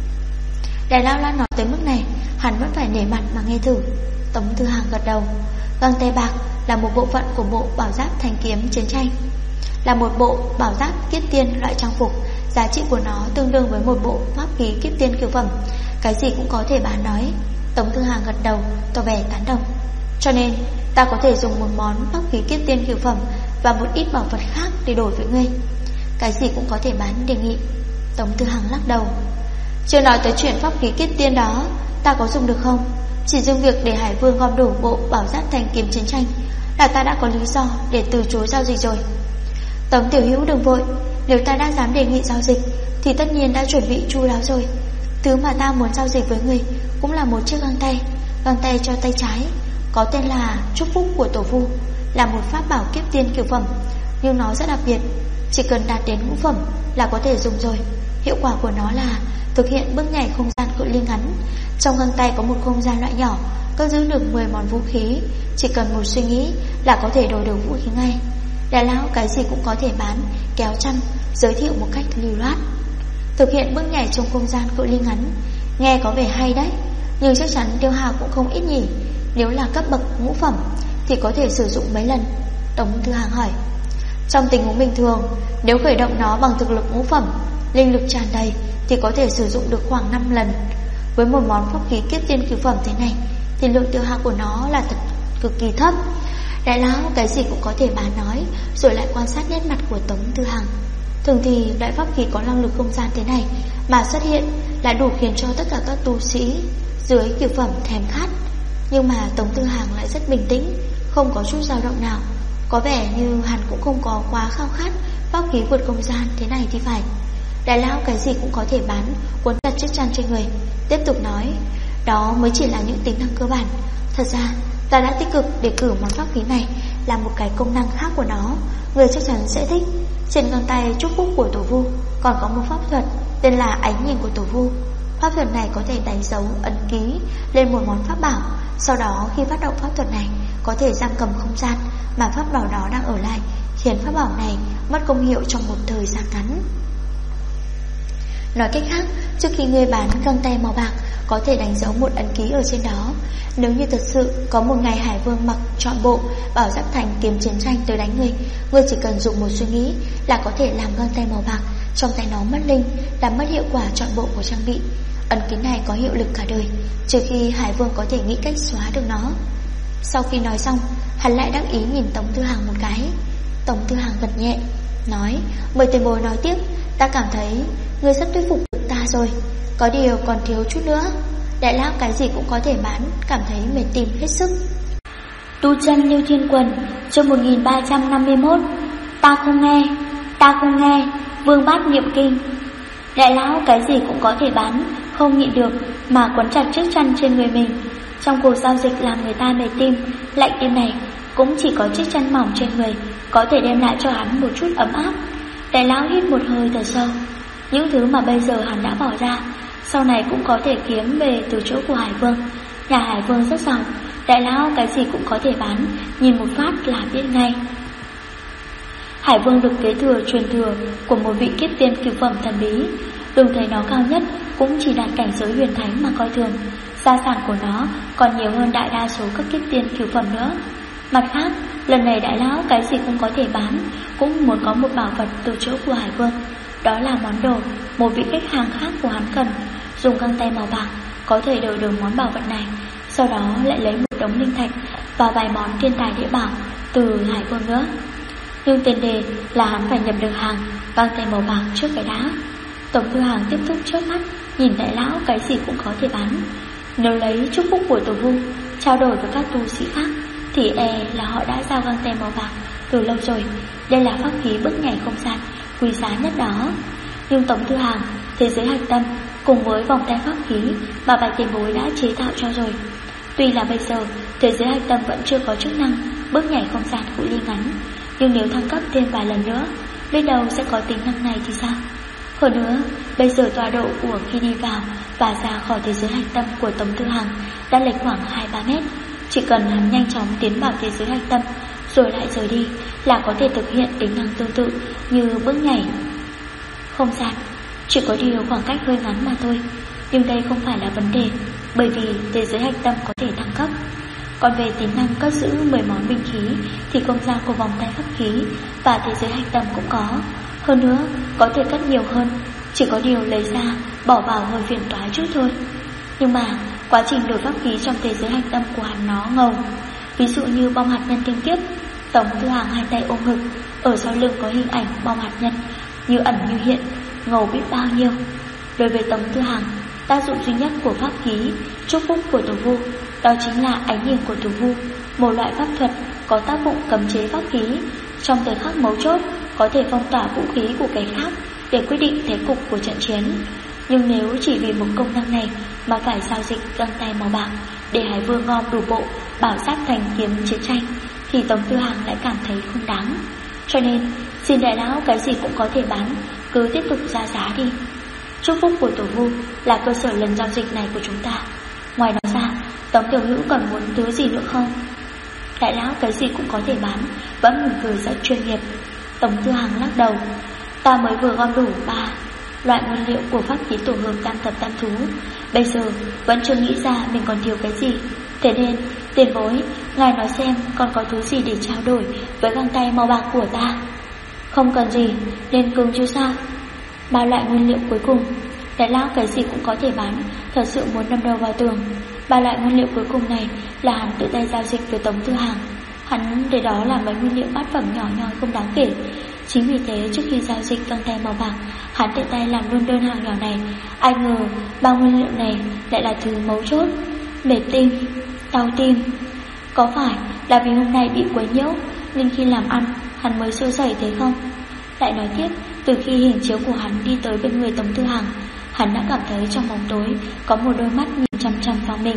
Đại lão đã nói tới mức này, hắn vẫn phải nể mặt mà nghe thử. Tống Tư Hằng gật đầu. Găng tay bạc là một bộ phận của bộ bảo giáp thanh kiếm chiến tranh, là một bộ bảo giáp kiếp tiên loại trang phục. Giá trị của nó tương đương với một bộ pháp khí kiếp tiên cửu phẩm. Cái gì cũng có thể bán nói. Tống Tư Hằng gật đầu, tỏ vẻ tán đồng. Cho nên ta có thể dùng một món pháp khí kiếp tiên cửu phẩm và một ít bảo vật khác để đổi với ngươi. Cái gì cũng có thể bán đề nghị. Tống Tư Hằng lắc đầu. Chưa nói tới chuyện pháp khí kiếp tiên đó, ta có dùng được không? Chỉ riêng việc để Hải Vương gom đủ bộ bảo giáp thanh kiếm chiến tranh là ta đã có lý do để từ chối giao dịch rồi. Tống tiểu hữu đừng vội, nếu ta đã dám đề nghị giao dịch thì tất nhiên đã chuẩn bị chu đáo rồi. Thứ mà ta muốn giao dịch với người cũng là một chiếc găng tay cho tay trái, có tên là Chúc Phúc của Tổ Vu, là một pháp bảo kiếp tiên cửu phẩm, nhưng nó rất đặc biệt, chỉ cần đạt đến ngũ phẩm là có thể dùng rồi. Hiệu quả của nó là thực hiện bước nhảy không gian cự ly ngắn. Trong găng tay có một không gian loại nhỏ, cất giữ được 10 món vũ khí, chỉ cần một suy nghĩ là có thể đổi được vũ khí ngay. Đại lão cái gì cũng có thể bán, kéo chăn, giới thiệu một cách lưu loát. Thực hiện bước nhảy trong không gian cự ly ngắn, nghe có vẻ hay đấy, nhưng chắc chắn tiêu hao cũng không ít nhỉ. Nếu là cấp bậc ngũ phẩm thì có thể sử dụng mấy lần? Tống Tư Hằng hỏi. Trong tình huống bình thường, nếu khởi động nó bằng thực lực ngũ phẩm, linh lực tràn đầy, thì có thể sử dụng được khoảng 5 lần. Với một món pháp khí kiếp tiên cửu phẩm thế này thì lượng tiêu hao của nó là thật cực kỳ thấp. Đại lão cái gì cũng có thể bán nói, rồi lại quan sát nét mặt của Tống Tư Hằng. Thường thì loại pháp khí có năng lực không gian thế này mà xuất hiện là đủ khiến cho tất cả các tu sĩ dưới cửu phẩm thèm khát. Nhưng mà Tống Tư Hằng lại rất bình tĩnh, không có chút dao động nào. Có vẻ như hắn cũng không có quá khao khát pháp khí vượt không gian thế này thì phải. Đại lão cái gì cũng có thể bán, cuốn chặt chiếc chăn trên người, tiếp tục nói. Đó mới chỉ là những tính năng cơ bản. Thật ra ta đã tích cực đề cử món pháp khí này là một cái công năng khác của nó, người chắc chắn sẽ thích. Trên ngón tay Chúc Phúc của Tổ Vu còn có một pháp thuật tên là Ánh Nhìn của Tổ Vu. Pháp thuật này có thể đánh dấu ấn ký lên một món pháp bảo, sau đó khi phát động pháp thuật này có thể giam cầm không gian mà pháp bảo đó đang ở lại, khiến pháp bảo này mất công hiệu trong một thời gian ngắn. Nói cách khác, trước khi ngươi bán găng tay màu bạc có thể đánh dấu một ấn ký ở trên đó. Nếu như thật sự có một ngày Hải Vương mặc trọn bộ bảo giáp thành kiếm chiến tranh tới đánh ngươi chỉ cần dùng một suy nghĩ là có thể làm găng tay màu bạc trong tay nó mất linh, làm mất hiệu quả trọn bộ của trang bị. Ấn ký này có hiệu lực cả đời, trừ khi Hải Vương có thể nghĩ cách xóa được nó. Sau khi nói xong, hắn lại đắc ý nhìn Tống Tư Hằng một cái. Tống Tư Hằng gật nhẹ, nói: Mời tiền bối nói tiếp, ta cảm thấy ngươi rất thuyết phục được ta rồi. Có điều còn thiếu chút nữa. Đại lão cái gì cũng có thể bán, cảm thấy mệt tìm hết sức. Tu chân Lưu Thiên Quần, chương 1351. Ta không nghe, Vương Bát Niệm Kinh. Đại lão cái gì cũng có thể bán, không nhịn được mà quấn chặt chiếc chăn trên người mình. Trong cuộc giao dịch làm người ta mệt tim, lạnh tim này cũng chỉ có chiếc chăn mỏng trên người có thể đem lại cho hắn một chút ấm áp. Đại lão hít một hơi thật sâu. Những thứ mà bây giờ hắn đã bỏ ra, sau này cũng có thể kiếm về từ chỗ của Hải Vương. Nhà Hải Vương rất giàu, đại lão cái gì cũng có thể bán, nhìn một phát là biết ngay. Hải Vương được kế thừa truyền thừa của một vị kiếp tiên cửu phẩm thần bí, đừng thấy nó cao nhất cũng chỉ đạt cảnh giới huyền thánh mà coi thường. Gia sản của nó còn nhiều hơn đại đa số các kiếp tiên cửu phẩm nữa. Mặt khác, lần này đại lão cái gì cũng có thể bán, cũng muốn có một bảo vật từ chỗ của Hải Vương. Đó là món đồ một vị khách hàng khác của hắn cần, dùng găng tay màu bạc có thể đổi được món bảo vật này, sau đó lại lấy một đống linh thạch và vài món thiên tài địa bảo từ Hải Vương nữa. Nhưng tiền đề là hắn phải nhập được hàng găng tay màu bạc trước cái đã. Tống Tư Hằng tiếp tục chớp mắt nhìn đại lão cái gì cũng có thể bán. Nếu lấy chúc phúc của Tổ Vu trao đổi với các tu sĩ khác thì là họ đã giao găng tay màu bạc từ lâu rồi. Đây là pháp khí bước nhảy không gian quý giá nhất đó. Nhưng Tống Tư Hằng, thế giới hạch tâm cùng với vòng tay pháp khí mà Bạch tiền bối đã chế tạo cho rồi. Tuy là bây giờ thế giới hạch tâm vẫn chưa có chức năng bước nhảy không gian cự ly ngắn, nhưng nếu thăng cấp thêm vài lần nữa, biết đâu sẽ có tính năng này thì sao? Hơn nữa, bây giờ tọa độ của khi đi vào và ra khỏi thế giới hạch tâm của Tống Tư Hằng đã lệch khoảng 2-3 mét. Chỉ cần hắn nhanh chóng tiến vào thế giới hạch tâm rồi lại rời đi là có thể thực hiện tính năng tương tự như bước nhảy không gian Chỉ có điều khoảng cách hơi ngắn mà thôi. Nhưng đây không phải là vấn đề, bởi vì thế giới hạch tâm có thể thăng cấp. Còn về tính năng cất giữ 10 món binh khí thì không gian của vòng tay pháp khí và thế giới hạch tâm cũng có. Hơn nữa có thể cất nhiều hơn, chỉ có điều lấy ra bỏ vào hơi phiền toái chút thôi. Nhưng mà quá trình đổi pháp khí trong thế giới hạch tâm của hắn nó ngầu. Ví dụ như bom hạt nhân thiên kiếp, Tống Thư Hàng hai tay ôm ngực, ở sau lưng có hình ảnh bom hạt nhân, như ẩn như hiện, ngầu biết bao nhiêu. Đối với Tống Thư Hàng, tác dụng duy nhất của pháp khí chúc phúc của Tổ Vu đó chính là ánh nhìn của Tổ Vu, một loại pháp thuật có tác dụng cấm chế pháp khí, trong thời khắc mấu chốt có thể phong tỏa vũ khí của kẻ khác để quyết định thế cục của trận chiến. Nhưng nếu chỉ vì một công năng này mà phải giao dịch găng tay màu bạc để Hải Vương gom đủ bộ bảo giáp thành kiếm chiến tranh thì Tống Thư Hàng lại cảm thấy không đáng. Cho nên xin đại lão cái gì cũng có thể bán, cứ tiếp tục ra giá đi. Chúc phúc của Tổ Vu là cơ sở lần giao dịch này của chúng ta. Ngoài đó ra, Tống Tiểu Hữu còn muốn thứ gì nữa không? Đại lão cái gì cũng có thể bán, vẫn mỉm cười rất chuyên nghiệp. Tống Thư Hàng lắc đầu. Ta mới vừa gom đủ 3 loại nguyên liệu của pháp khí tổ hợp tam thập tam thú, bây giờ vẫn chưa nghĩ ra mình còn thiếu cái gì. Thế nên tiền bối, ngài nói xem còn có thứ gì để trao đổi với găng tay màu bạc của ta. Không cần gì, nên cứng chứ sao? 3 loại nguyên liệu cuối cùng. Đại lão cái gì cũng có thể bán, thật sự muốn đâm đầu vào tường. 3 loại nguyên liệu cuối cùng này là hắn tự tay giao dịch với Tống Thư Hàng. Hắn để đó là mấy nguyên liệu bát phẩm nhỏ nhoi không đáng kể. Chính vì thế trước khi giao dịch găng tay màu bạc, hắn tự tay làm luôn đơn hàng nhỏ này. Ai ngờ 3 nguyên liệu này lại là thứ mấu chốt. Mệt tim, đau tim. Có phải là vì hôm nay bị quấy nhiễu nên khi làm ăn hắn mới sôi sẩy thế không? Lại nói tiếp, từ khi hình chiếu của hắn đi tới bên người Tống Thư Hàng, hắn đã cảm thấy trong bóng tối có một đôi mắt nhìn chằm chằm vào mình.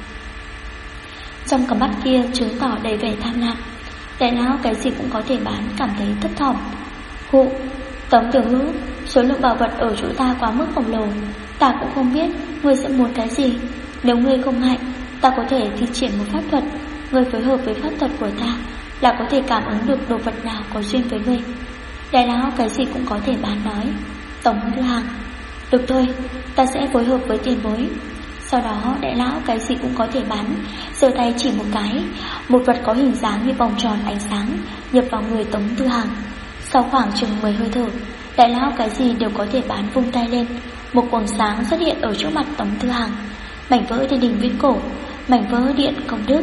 Trong cặp mắt kia chứng tỏ đầy vẻ tham lam. Đại lão cái gì cũng có thể bán cảm thấy thấp thỏm. Hụ, Tống Tiểu Hữu, số lượng bảo vật ở chỗ ta quá mức khổng lồ, ta cũng không biết ngươi sẽ muốn cái gì. Nếu ngươi không ngại, ta có thể thi triển một pháp thuật. Ngươi phối hợp với pháp thuật của ta là có thể cảm ứng được đồ vật nào có duyên với ngươi. Đại lão cái gì cũng có thể bán nói. Tống Thư Hàng, được thôi, ta sẽ phối hợp với tiền bối. Sau đó đại lão cái gì cũng có thể bán, giơ tay chỉ một cái, một vật có hình dáng như vòng tròn ánh sáng nhập vào người Tống Thư Hàng. Sau khoảng chừng 10 hơi thở, đại lão cái gì đều có thể bán vung tay lên, một quầng sáng xuất hiện ở trước mặt Tống Thư Hàng. Mảnh vỡ thiên đình viễn cổ, mảnh vỡ điện công đức.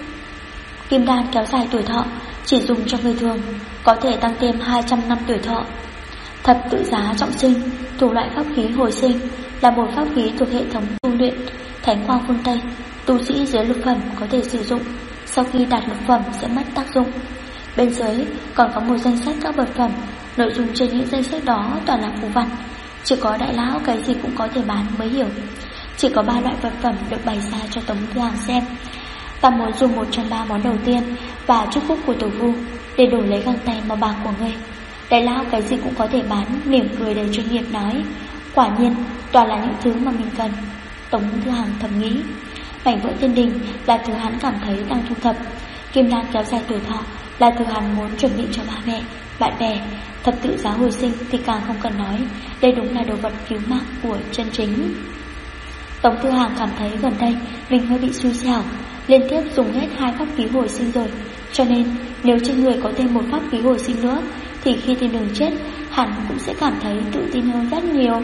Kim đan kéo dài tuổi thọ, chỉ dùng cho người thường, có thể tăng thêm 200 năm tuổi thọ. Thập tự giá trọng sinh, thủ loại pháp khí hồi sinh, là một pháp khí thuộc hệ thống tu luyện Thánh Quang phương Tây. Tu sĩ dưới lục phẩm có thể sử dụng, sau khi đạt lục phẩm sẽ mất tác dụng. Bên dưới còn có một danh sách các vật phẩm, nội dung trên những danh sách đó toàn là phù văn, chỉ có đại lão cái gì cũng có thể bán mới hiểu. Chỉ có 3 loại vật phẩm được bày ra cho Tống Thư Hàng xem. Ta muốn dùng một trong 3 món đầu tiên và chúc phúc của Tổ Vu để đổi lấy găng tay màu bạc của ngươi. Đại lão cái gì cũng có thể bán, mỉm cười đầy chuyên nghiệp nói. Quả nhiên toàn là những thứ mà mình cần. Tống Thư Hàng thầm nghĩ. Mảnh vỡ thiên đình là thứ hắn cảm thấy đang thu thập. Kim đan kéo dài tuổi thọ là thứ hắn muốn chuẩn bị cho ba mẹ, bạn bè. Thập tự giá hồi sinh thì càng không cần nói, đây đúng là đồ vật cứu mạng của chân chính. Tống Thư Hàng cảm thấy gần đây mình hơi bị xui xẻo, liên tiếp dùng hết 2 pháp khí hồi sinh rồi. Cho nên nếu trên người có thêm một pháp khí hồi sinh nữa thì khi trên đường chết hắn cũng sẽ cảm thấy tự tin hơn rất nhiều.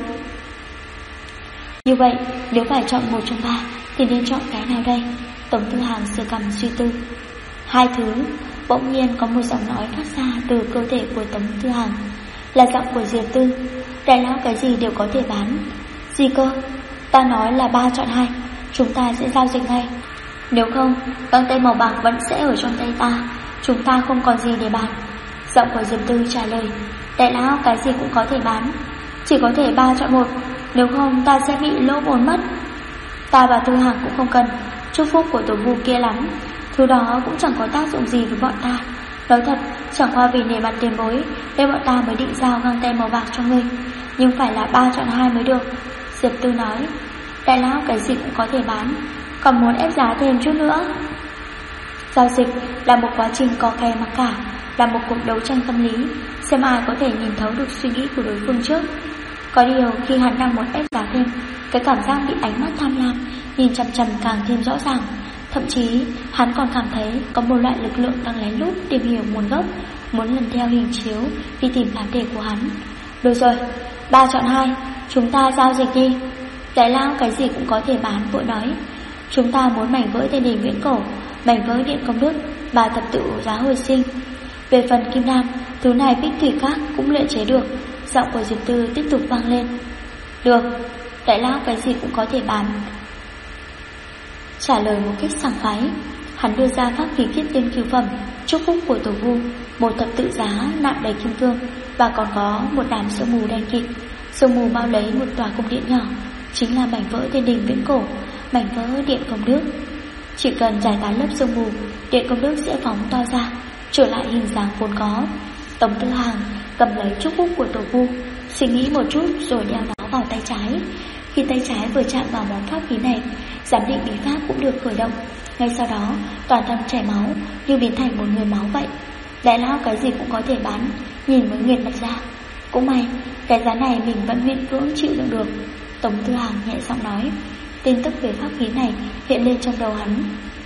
Như vậy nếu phải chọn một trong 3 thì nên chọn cái nào đây? Tống Thư Hàng sờ cằm suy tư. 2 thứ. Bỗng nhiên có một giọng nói phát ra từ cơ thể của Tống Thư Hàng, là giọng của Diệp Tư. Đại lão cái gì đều có thể bán. Gì cơ? Ta nói là 3 chọn 2, chúng ta sẽ giao dịch ngay. Nếu không, găng tay màu bạc vẫn sẽ ở trong tay ta, chúng ta không còn gì để bàn. Giọng của Diệp Tư trả lời. Đại lão cái gì cũng có thể bán, chỉ có thể 3 chọn 1, nếu không ta sẽ bị lỗ vốn mất. Ta và Thư Hàng cũng không cần chúc phúc của Tổ Vu kia lắm, thứ đó cũng chẳng có tác dụng gì với bọn ta. Nói thật, chẳng qua vì nể mặt tiền bối nên bọn ta mới định giao găng tay màu bạc cho ngươi, nhưng phải là 3 chọn 2 mới được. Diệp Tư nói. Đại lão cái gì cũng có thể bán, còn muốn ép giá thêm chút nữa. Giao dịch là một quá trình có kè mặc cả, là một cuộc đấu tranh tâm lý, xem ai có thể nhìn thấu được suy nghĩ của đối phương trước. Có điều khi hắn đang muốn ép giá thêm, cái cảm giác bị ánh mắt tham lam nhìn chằm chằm càng thêm rõ ràng. Thậm chí hắn còn cảm thấy có một loại lực lượng đang lén lút tìm hiểu nguồn gốc, muốn lần theo hình chiếu đi tìm bản thể của hắn. Được rồi, 3 chọn 2, chúng ta giao dịch đi. Đại lão cái gì cũng có thể bán vội nói. Chúng ta muốn mảnh vỡ Thiên Đình viễn cổ, mảnh vỡ Điện Công Đức, 3 thập tự giá hồi sinh. Về phần kim đan, thứ này bích thủy khác cũng luyện chế được. Giọng của Diệp Tư tiếp tục vang lên. Được, đại lão cái gì cũng có thể bán. Trả lời một cách sảng khoái, hắn đưa ra pháp khí kiết tiên cửu phẩm, chúc phúc của Tổ Vu, một thập tự giá nặng đầy kim cương, và còn có một đám sương mù đen kịt. Sương mù bao lấy một tòa cung điện nhỏ, chính là mảnh vỡ Thiên Đình viễn cổ, mảnh vỡ Điện Công Đức. Chỉ cần giải tán lớp sương mù, Điện Công Đức sẽ phóng to ra, trở lại hình dáng vốn có. Tống Tư Hàng cầm lấy chúc phúc của Tổ Vu, suy nghĩ một chút rồi đeo nó vào tay trái. Khi tay trái vừa chạm vào món pháp khí này, giám định bí pháp cũng được khởi động. Ngay sau đó, toàn thân chảy máu như biến thành một người máu vậy. Đại lão cái gì cũng có thể bán, nhìn mới nghiền mặt ra. Cũng may, cái giá này mình vẫn miễn cưỡng chịu đựng được. Tống Tư Hàng nhẹ giọng nói. Tin tức về pháp khí này hiện lên trong đầu hắn.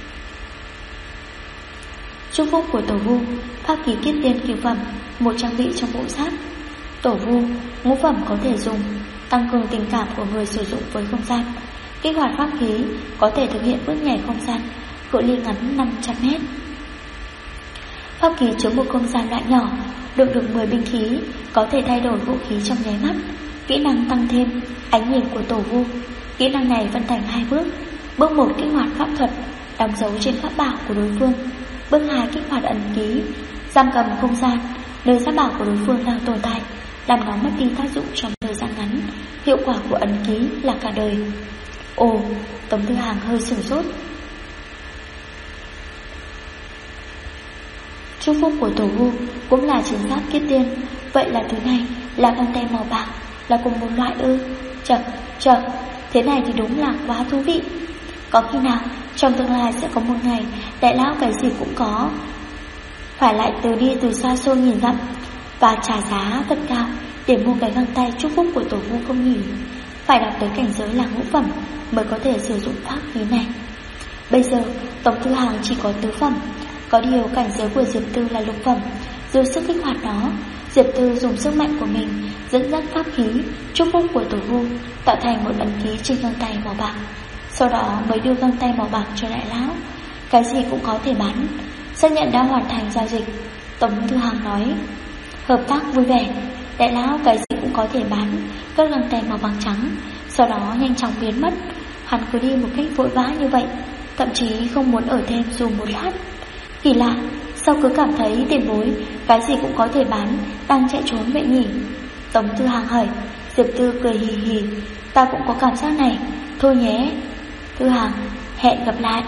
Chúc phúc của Tổ Vu, pháp khí kiết tiên cửu phẩm, một trang bị trong bộ giáp. Tổ Vu, ngũ phẩm có thể dùng, tăng cường tình cảm của người sử dụng với không gian. Kích hoạt pháp khí có thể thực hiện bước nhảy không gian, cự ly ngắn 500 m. Pháp khí chứa một không gian loại nhỏ, được 10 binh khí, có thể thay đổi vũ khí trong nháy mắt. Kỹ năng tăng thêm, ánh nhìn của Tổ Vu. Kỹ năng này phân thành 2 bước. Bước 1 kích hoạt pháp thuật, đóng dấu trên pháp bảo của đối phương. Bước 2 kích hoạt ẩn ký, giam cầm không gian nơi pháp bảo của đối phương đang tồn tại, làm nó mất đi tác dụng trong thời gian ngắn. Hiệu quả của ẩn ký là cả đời. Ồ, Tống Tư Hàng hơi sửng sốt. Chúc phúc của Tổ Vu cũng là chiến giáp kiết tiên. Vậy là thứ này là găng tay màu bạc, là cùng một loại ư? Chật, thế này thì đúng là quá thú vị. Có khi nào trong tương lai sẽ có một ngày đại lão cái gì cũng có, phải lại từ xa xôi nhìn dặm và trả giá thật cao để mua cái găng tay chúc phúc của Tổ Vu không nhỉ? Phải đạt tới cảnh giới là ngũ phẩm mới có thể sử dụng pháp khí này. Bây giờ Tống Tư Hàng chỉ có tứ phẩm. Có điều cảnh giới của Diệp Tư là lục phẩm. Dưới sức kích hoạt đó, Diệp Tư dùng sức mạnh của mình dẫn dắt pháp khí chúc phúc của Tổ Vu tạo thành một ấn ký trên găng tay màu bạc. Sau đó mới đưa găng tay màu bạc cho đại lão. Cái gì cũng có thể bán. Xác nhận đã hoàn thành giao dịch, Tống Tư Hàng nói. Hợp tác vui vẻ. Đại lão cái gì cũng có thể bán các găng tay màu bạc trắng, sau đó nhanh chóng biến mất. Hắn cứ đi một cách vội vã như vậy, thậm chí không muốn ở thêm dù một lát. Kỳ lạ, sao cứ cảm thấy tiền bối cái gì cũng có thể bán đang chạy trốn vậy nhỉ? Tống Tư Hàng hỏi. Diệp Tư cười hì hì. Ta cũng có cảm giác này. Thôi nhé Tư Hàng, hẹn gặp lại.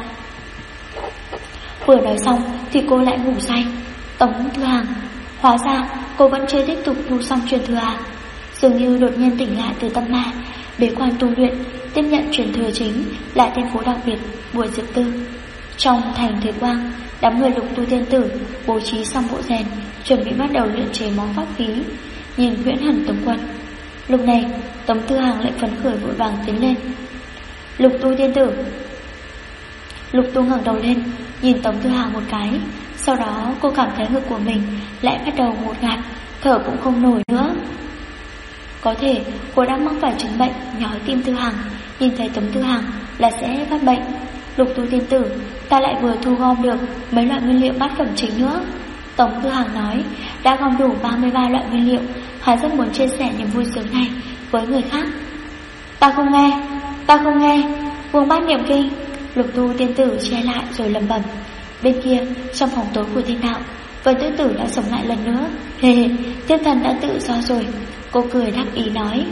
Vừa nói xong thì cô lại ngủ say. Tống Tư Hàng, hóa ra cô vẫn chưa tiếp tục thu xong truyền thừa à? Dường như đột nhiên tỉnh lại từ tâm ma, bế quan tu luyện, tiếp nhận truyền thừa chính là thiên phú đặc biệt của Diệp Tư. Trong thành Thủy Quang, đám người Lục Tu Tiên Tử bố trí xong bộ rèn, chuẩn bị bắt đầu luyện chế món pháp khí. Nhìn Huyễn Hần tướng quân, lúc này Tống Tư Hàng lại phấn khởi vội vàng tiến lên. Lục Tu Tiên Tử. Lục Tu ngẩng đầu lên, nhìn Tống Tư Hàng một cái. Sau đó cô cảm thấy ngực của mình lại bắt đầu ngột ngạt, thở cũng không nổi nữa. Có thể cô đã mắc phải chứng bệnh nhói tim Tư Hàng, nhìn thấy Tống Tư Hàng là sẽ phát bệnh. Lục Tu Tiên Tử, ta lại vừa thu gom được mấy loại nguyên liệu bát phẩm chính nữa. Tống Tư Hàng nói, đã gom đủ 33 loại nguyên liệu. Hắn rất muốn chia sẻ niềm vui sướng này với người khác. Ta không nghe, Vương Bát Niệm Kinh. Lục Tu Tiên Tử che lại rồi lẩm bẩm. Bên kia, trong phòng tối của thiên đạo, Vân Tử Tử đã sống lại lần nữa. Hề, thiên thần đã tự do rồi. Cô cười đắc ý nói.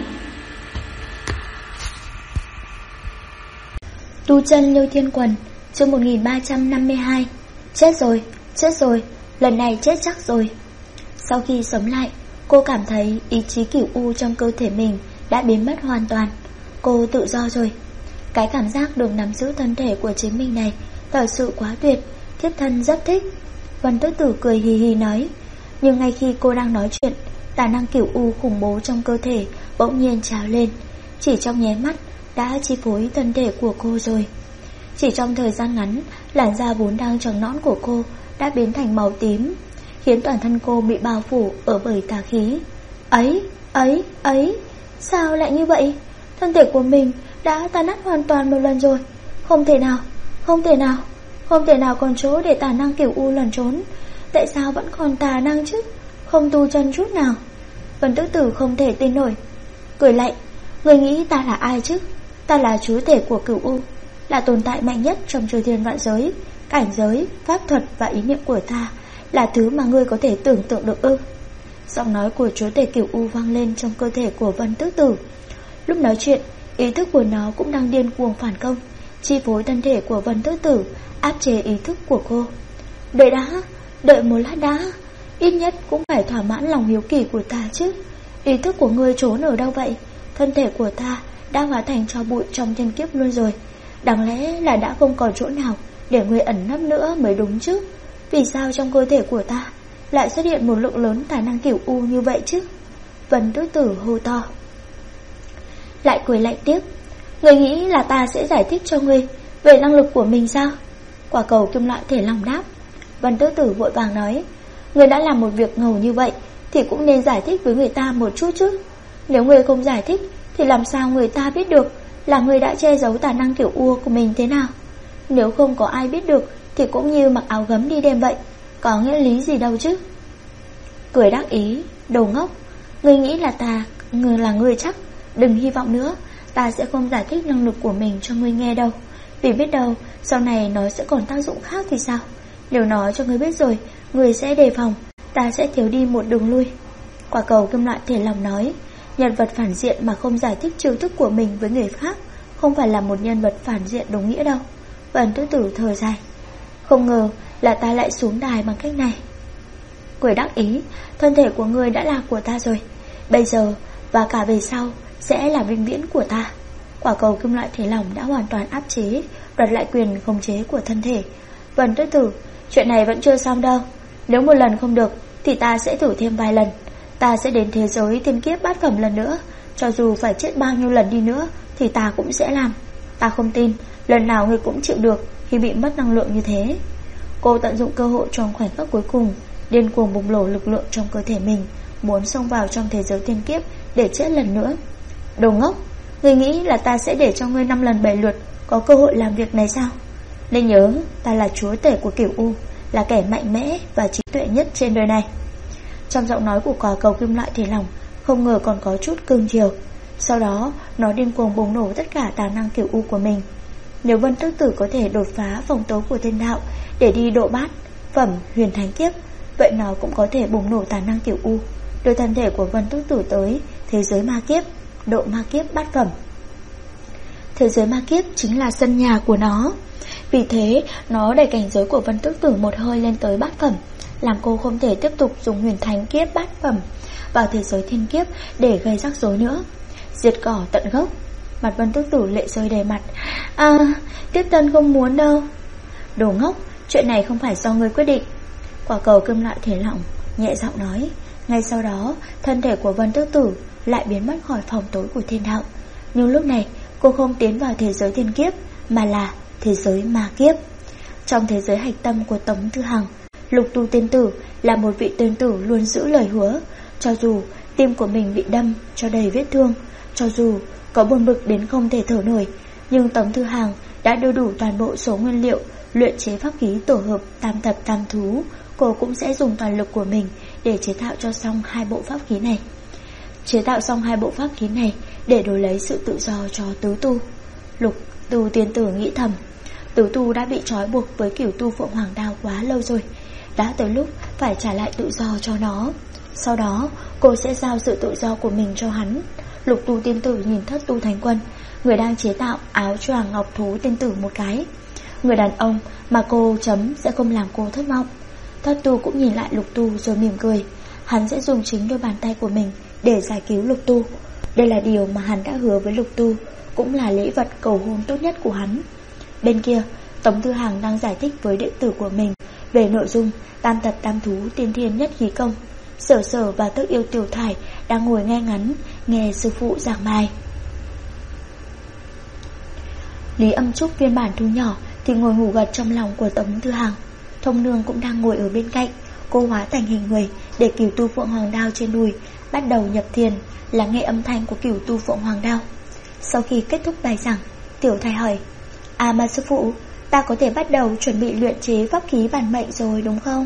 Tu chân Lưu Thiên Quần, chương 1352. Chết rồi, lần này chết chắc rồi. Sau khi sống lại, cô cảm thấy ý chí cửu u trong cơ thể mình đã biến mất hoàn toàn. Cô tự do rồi. Cái cảm giác được nắm giữ thân thể của chính mình này thật sự quá tuyệt, thiếp thân rất thích. Vân Tử Tử cười hì hì nói. Nhưng ngay khi cô đang nói chuyện Tà năng cửu u khủng bố trong cơ thể bỗng nhiên trào lên, chỉ trong nháy mắt đã chi phối thân thể của cô rồi. Chỉ trong thời gian ngắn, làn da vốn đang trắng nõn của cô đã biến thành màu tím, khiến toàn thân cô bị bao phủ ở bởi tà khí. Ấy, sao lại như vậy? Thân thể của mình đã tan nát hoàn toàn một lần rồi. Không thể nào còn chỗ để tà năng cửu u lẩn trốn. Tại sao vẫn còn tà năng chứ? Không tu chân chút nào. Vân Tước Tử không thể tin nổi, cười lạnh. Người nghĩ ta là ai chứ? Ta là chúa tể của cửu u, là tồn tại mạnh nhất trong chư thiên vạn giới. Cảnh giới, pháp thuật và ý niệm của ta là thứ mà ngươi có thể tưởng tượng được ư? Giọng nói của chúa tể cửu u vang lên trong cơ thể của Vân Tước Tử. Lúc nói chuyện, ý thức của nó cũng đang điên cuồng phản công, chi phối thân thể của Vân Tước Tử, áp chế ý thức của cô. Đợi một lát đã, ít nhất cũng phải thỏa mãn lòng hiếu kỳ của ta chứ. Ý thức của ngươi trốn ở đâu vậy? Thân thể của ta đã hóa thành tro bụi trong thiên kiếp luôn rồi. Đáng lẽ là đã không còn chỗ nào để ngươi ẩn nấp nữa mới đúng chứ. Vì sao trong cơ thể của ta lại xuất hiện một lượng lớn tài năng cửu u như vậy chứ? Vân Tước Tử hô to. Lại cười lạnh tiếp. Ngươi nghĩ là ta sẽ giải thích cho ngươi về năng lực của mình sao? Quả cầu kim loại thể lòng đáp. Vân Tước Tử vội vàng nói. Ngươi đã làm một việc ngầu như vậy thì cũng nên giải thích với người ta một chút chứ. Nếu ngươi không giải thích thì làm sao người ta biết được là ngươi đã che giấu tài năng cửu u của mình thế nào? Nếu không có ai biết được thì cũng như mặc áo gấm đi đêm vậy, có nghĩa lý gì đâu chứ? Cười đắc ý. Đồ ngốc, ngươi nghĩ là ngươi chắc. Đừng hy vọng nữa, ta sẽ không giải thích năng lực của mình cho ngươi nghe đâu. Vì biết đâu sau này nó sẽ còn tác dụng khác thì sao? Nếu nói cho ngươi biết rồi, ngươi sẽ đề phòng, ta sẽ thiếu đi một đường lui. Quả cầu kim loại thể lòng nói. Nhân vật phản diện mà không giải thích chiêu thức của mình với người khác không phải là một nhân vật phản diện đúng nghĩa đâu. Vân Tước Tử thở dài. Không ngờ là ta lại xuống đài bằng cách này. Cười đắc ý. Thân thể của ngươi đã là của ta rồi, bây giờ và cả về sau sẽ là vĩnh viễn của ta. Quả cầu kim loại thể lỏng đã hoàn toàn áp chế, đoạt lại quyền khống chế của thân thể. Vân Tước Tử, chuyện này vẫn chưa xong đâu. Nếu một lần không được thì ta sẽ thử thêm vài lần. Ta sẽ đến thế giới thiên kiếp bát phẩm lần nữa. Cho dù phải chết bao nhiêu lần đi nữa thì ta cũng sẽ làm. Ta không tin lần nào ngươi cũng chịu được khi bị mất năng lượng như thế. Cô tận dụng cơ hội trong khoảnh khắc cuối cùng, điên cuồng bùng nổ lực lượng trong cơ thể mình, muốn xông vào trong thế giới thiên kiếp để chết lần nữa. Đồ ngốc, ngươi nghĩ là ta sẽ để cho ngươi 5 lần 7 lượt có cơ hội làm việc này sao? Nên nhớ, ta là chúa tể của cửu u, là kẻ mạnh mẽ và trí tuệ nhất trên đời này. Trong giọng nói của quả cầu kim loại thể lỏng không ngờ còn có chút cương chiều. Sau đó nó điên cuồng bùng nổ tất cả tài năng cửu u của mình. Nếu Vân Tước Tử có thể đột phá vòng tố của thiên đạo để đi độ bát phẩm huyền thánh kiếp, vậy nó cũng có thể bùng nổ tài năng cửu u, đưa thân thể của Vân Tước Tử tới thế giới ma kiếp, độ ma kiếp bát phẩm. Thế giới ma kiếp chính là sân nhà của nó. Vì thế nó đẩy cảnh giới của Vân Tước Tử một hơi lên tới bát phẩm, làm cô không thể tiếp tục dùng huyền thánh kiếp bát phẩm vào thế giới thiên kiếp để gây rắc rối nữa. Diệt cỏ tận gốc. Mặt Vân Tước Tử lệ rơi đầy mặt. Tiếp tân không muốn đâu. Đồ ngốc, chuyện này không phải do ngươi quyết định. Quả cầu kim loại thể lỏng nhẹ giọng nói. Ngay sau đó thân thể của Vân Tước Tử lại biến mất khỏi phòng tối của thiên đạo. Nhưng lúc này cô không tiến vào thế giới thiên kiếp, mà là thế giới ma kiếp. Trong thế giới hạch tâm của Tống Thư Hằng, Lục Tu tiên tử là một vị tiên tử luôn giữ lời hứa. Cho dù tim của mình bị đâm cho đầy vết thương, cho dù có buồn bực đến không thể thở nổi, nhưng Tống Thư Hằng đã đưa đủ toàn bộ số nguyên liệu luyện chế pháp khí tổ hợp tam thập tam thú. Cô cũng sẽ dùng toàn lực của mình để chế tạo cho xong 2 bộ pháp khí này. Chế tạo xong 2 bộ pháp khí này để đổi lấy sự tự do cho Tứ Tu. Lục Tu tiên tử nghĩ thầm, Tứ Tu đã bị trói buộc với Cửu Tu Phượng Hoàng Đao quá lâu rồi, đã tới lúc phải trả lại tự do cho nó. Sau đó cô sẽ giao sự tự do của mình cho hắn. Lục Tu tiên tử nhìn Thất Tu Thánh Quân, người đang chế tạo áo choàng ngọc thú tiên tử một cái. Người đàn ông mà cô chấm sẽ không làm cô thất vọng. Thất Tu cũng nhìn lại Lục Tu rồi mỉm cười. Hắn sẽ dùng chính đôi bàn tay của mình để giải cứu Lục Tu. Đây là điều mà hắn đã hứa với Lục Tu, cũng là lễ vật cầu hôn tốt nhất của hắn. Bên kia, Tống Thư Hằng đang giải thích với đệ tử của mình về nội dung tam thập tam thú tiên thiên nhất khí công. Sở Sở và Tức Yêu Tiểu Thải đang ngồi nghe ngắn, nghe sư phụ giảng bài. Lý Âm Trúc phiên bản thu nhỏ thì ngồi ngủ gật trong lòng của Tống Thư Hằng. Thông Nương cũng đang ngồi ở bên cạnh. Cô hóa thành hình người để cửu tu Phượng Hoàng Đao trên đùi, bắt đầu nhập thiền, lắng nghe âm thanh của cửu tu Phượng Hoàng Đao. Sau khi kết thúc bài giảng, Tiểu Thải hỏi: mà sư phụ, ta có thể bắt đầu chuẩn bị luyện chế pháp khí bản mệnh rồi đúng không?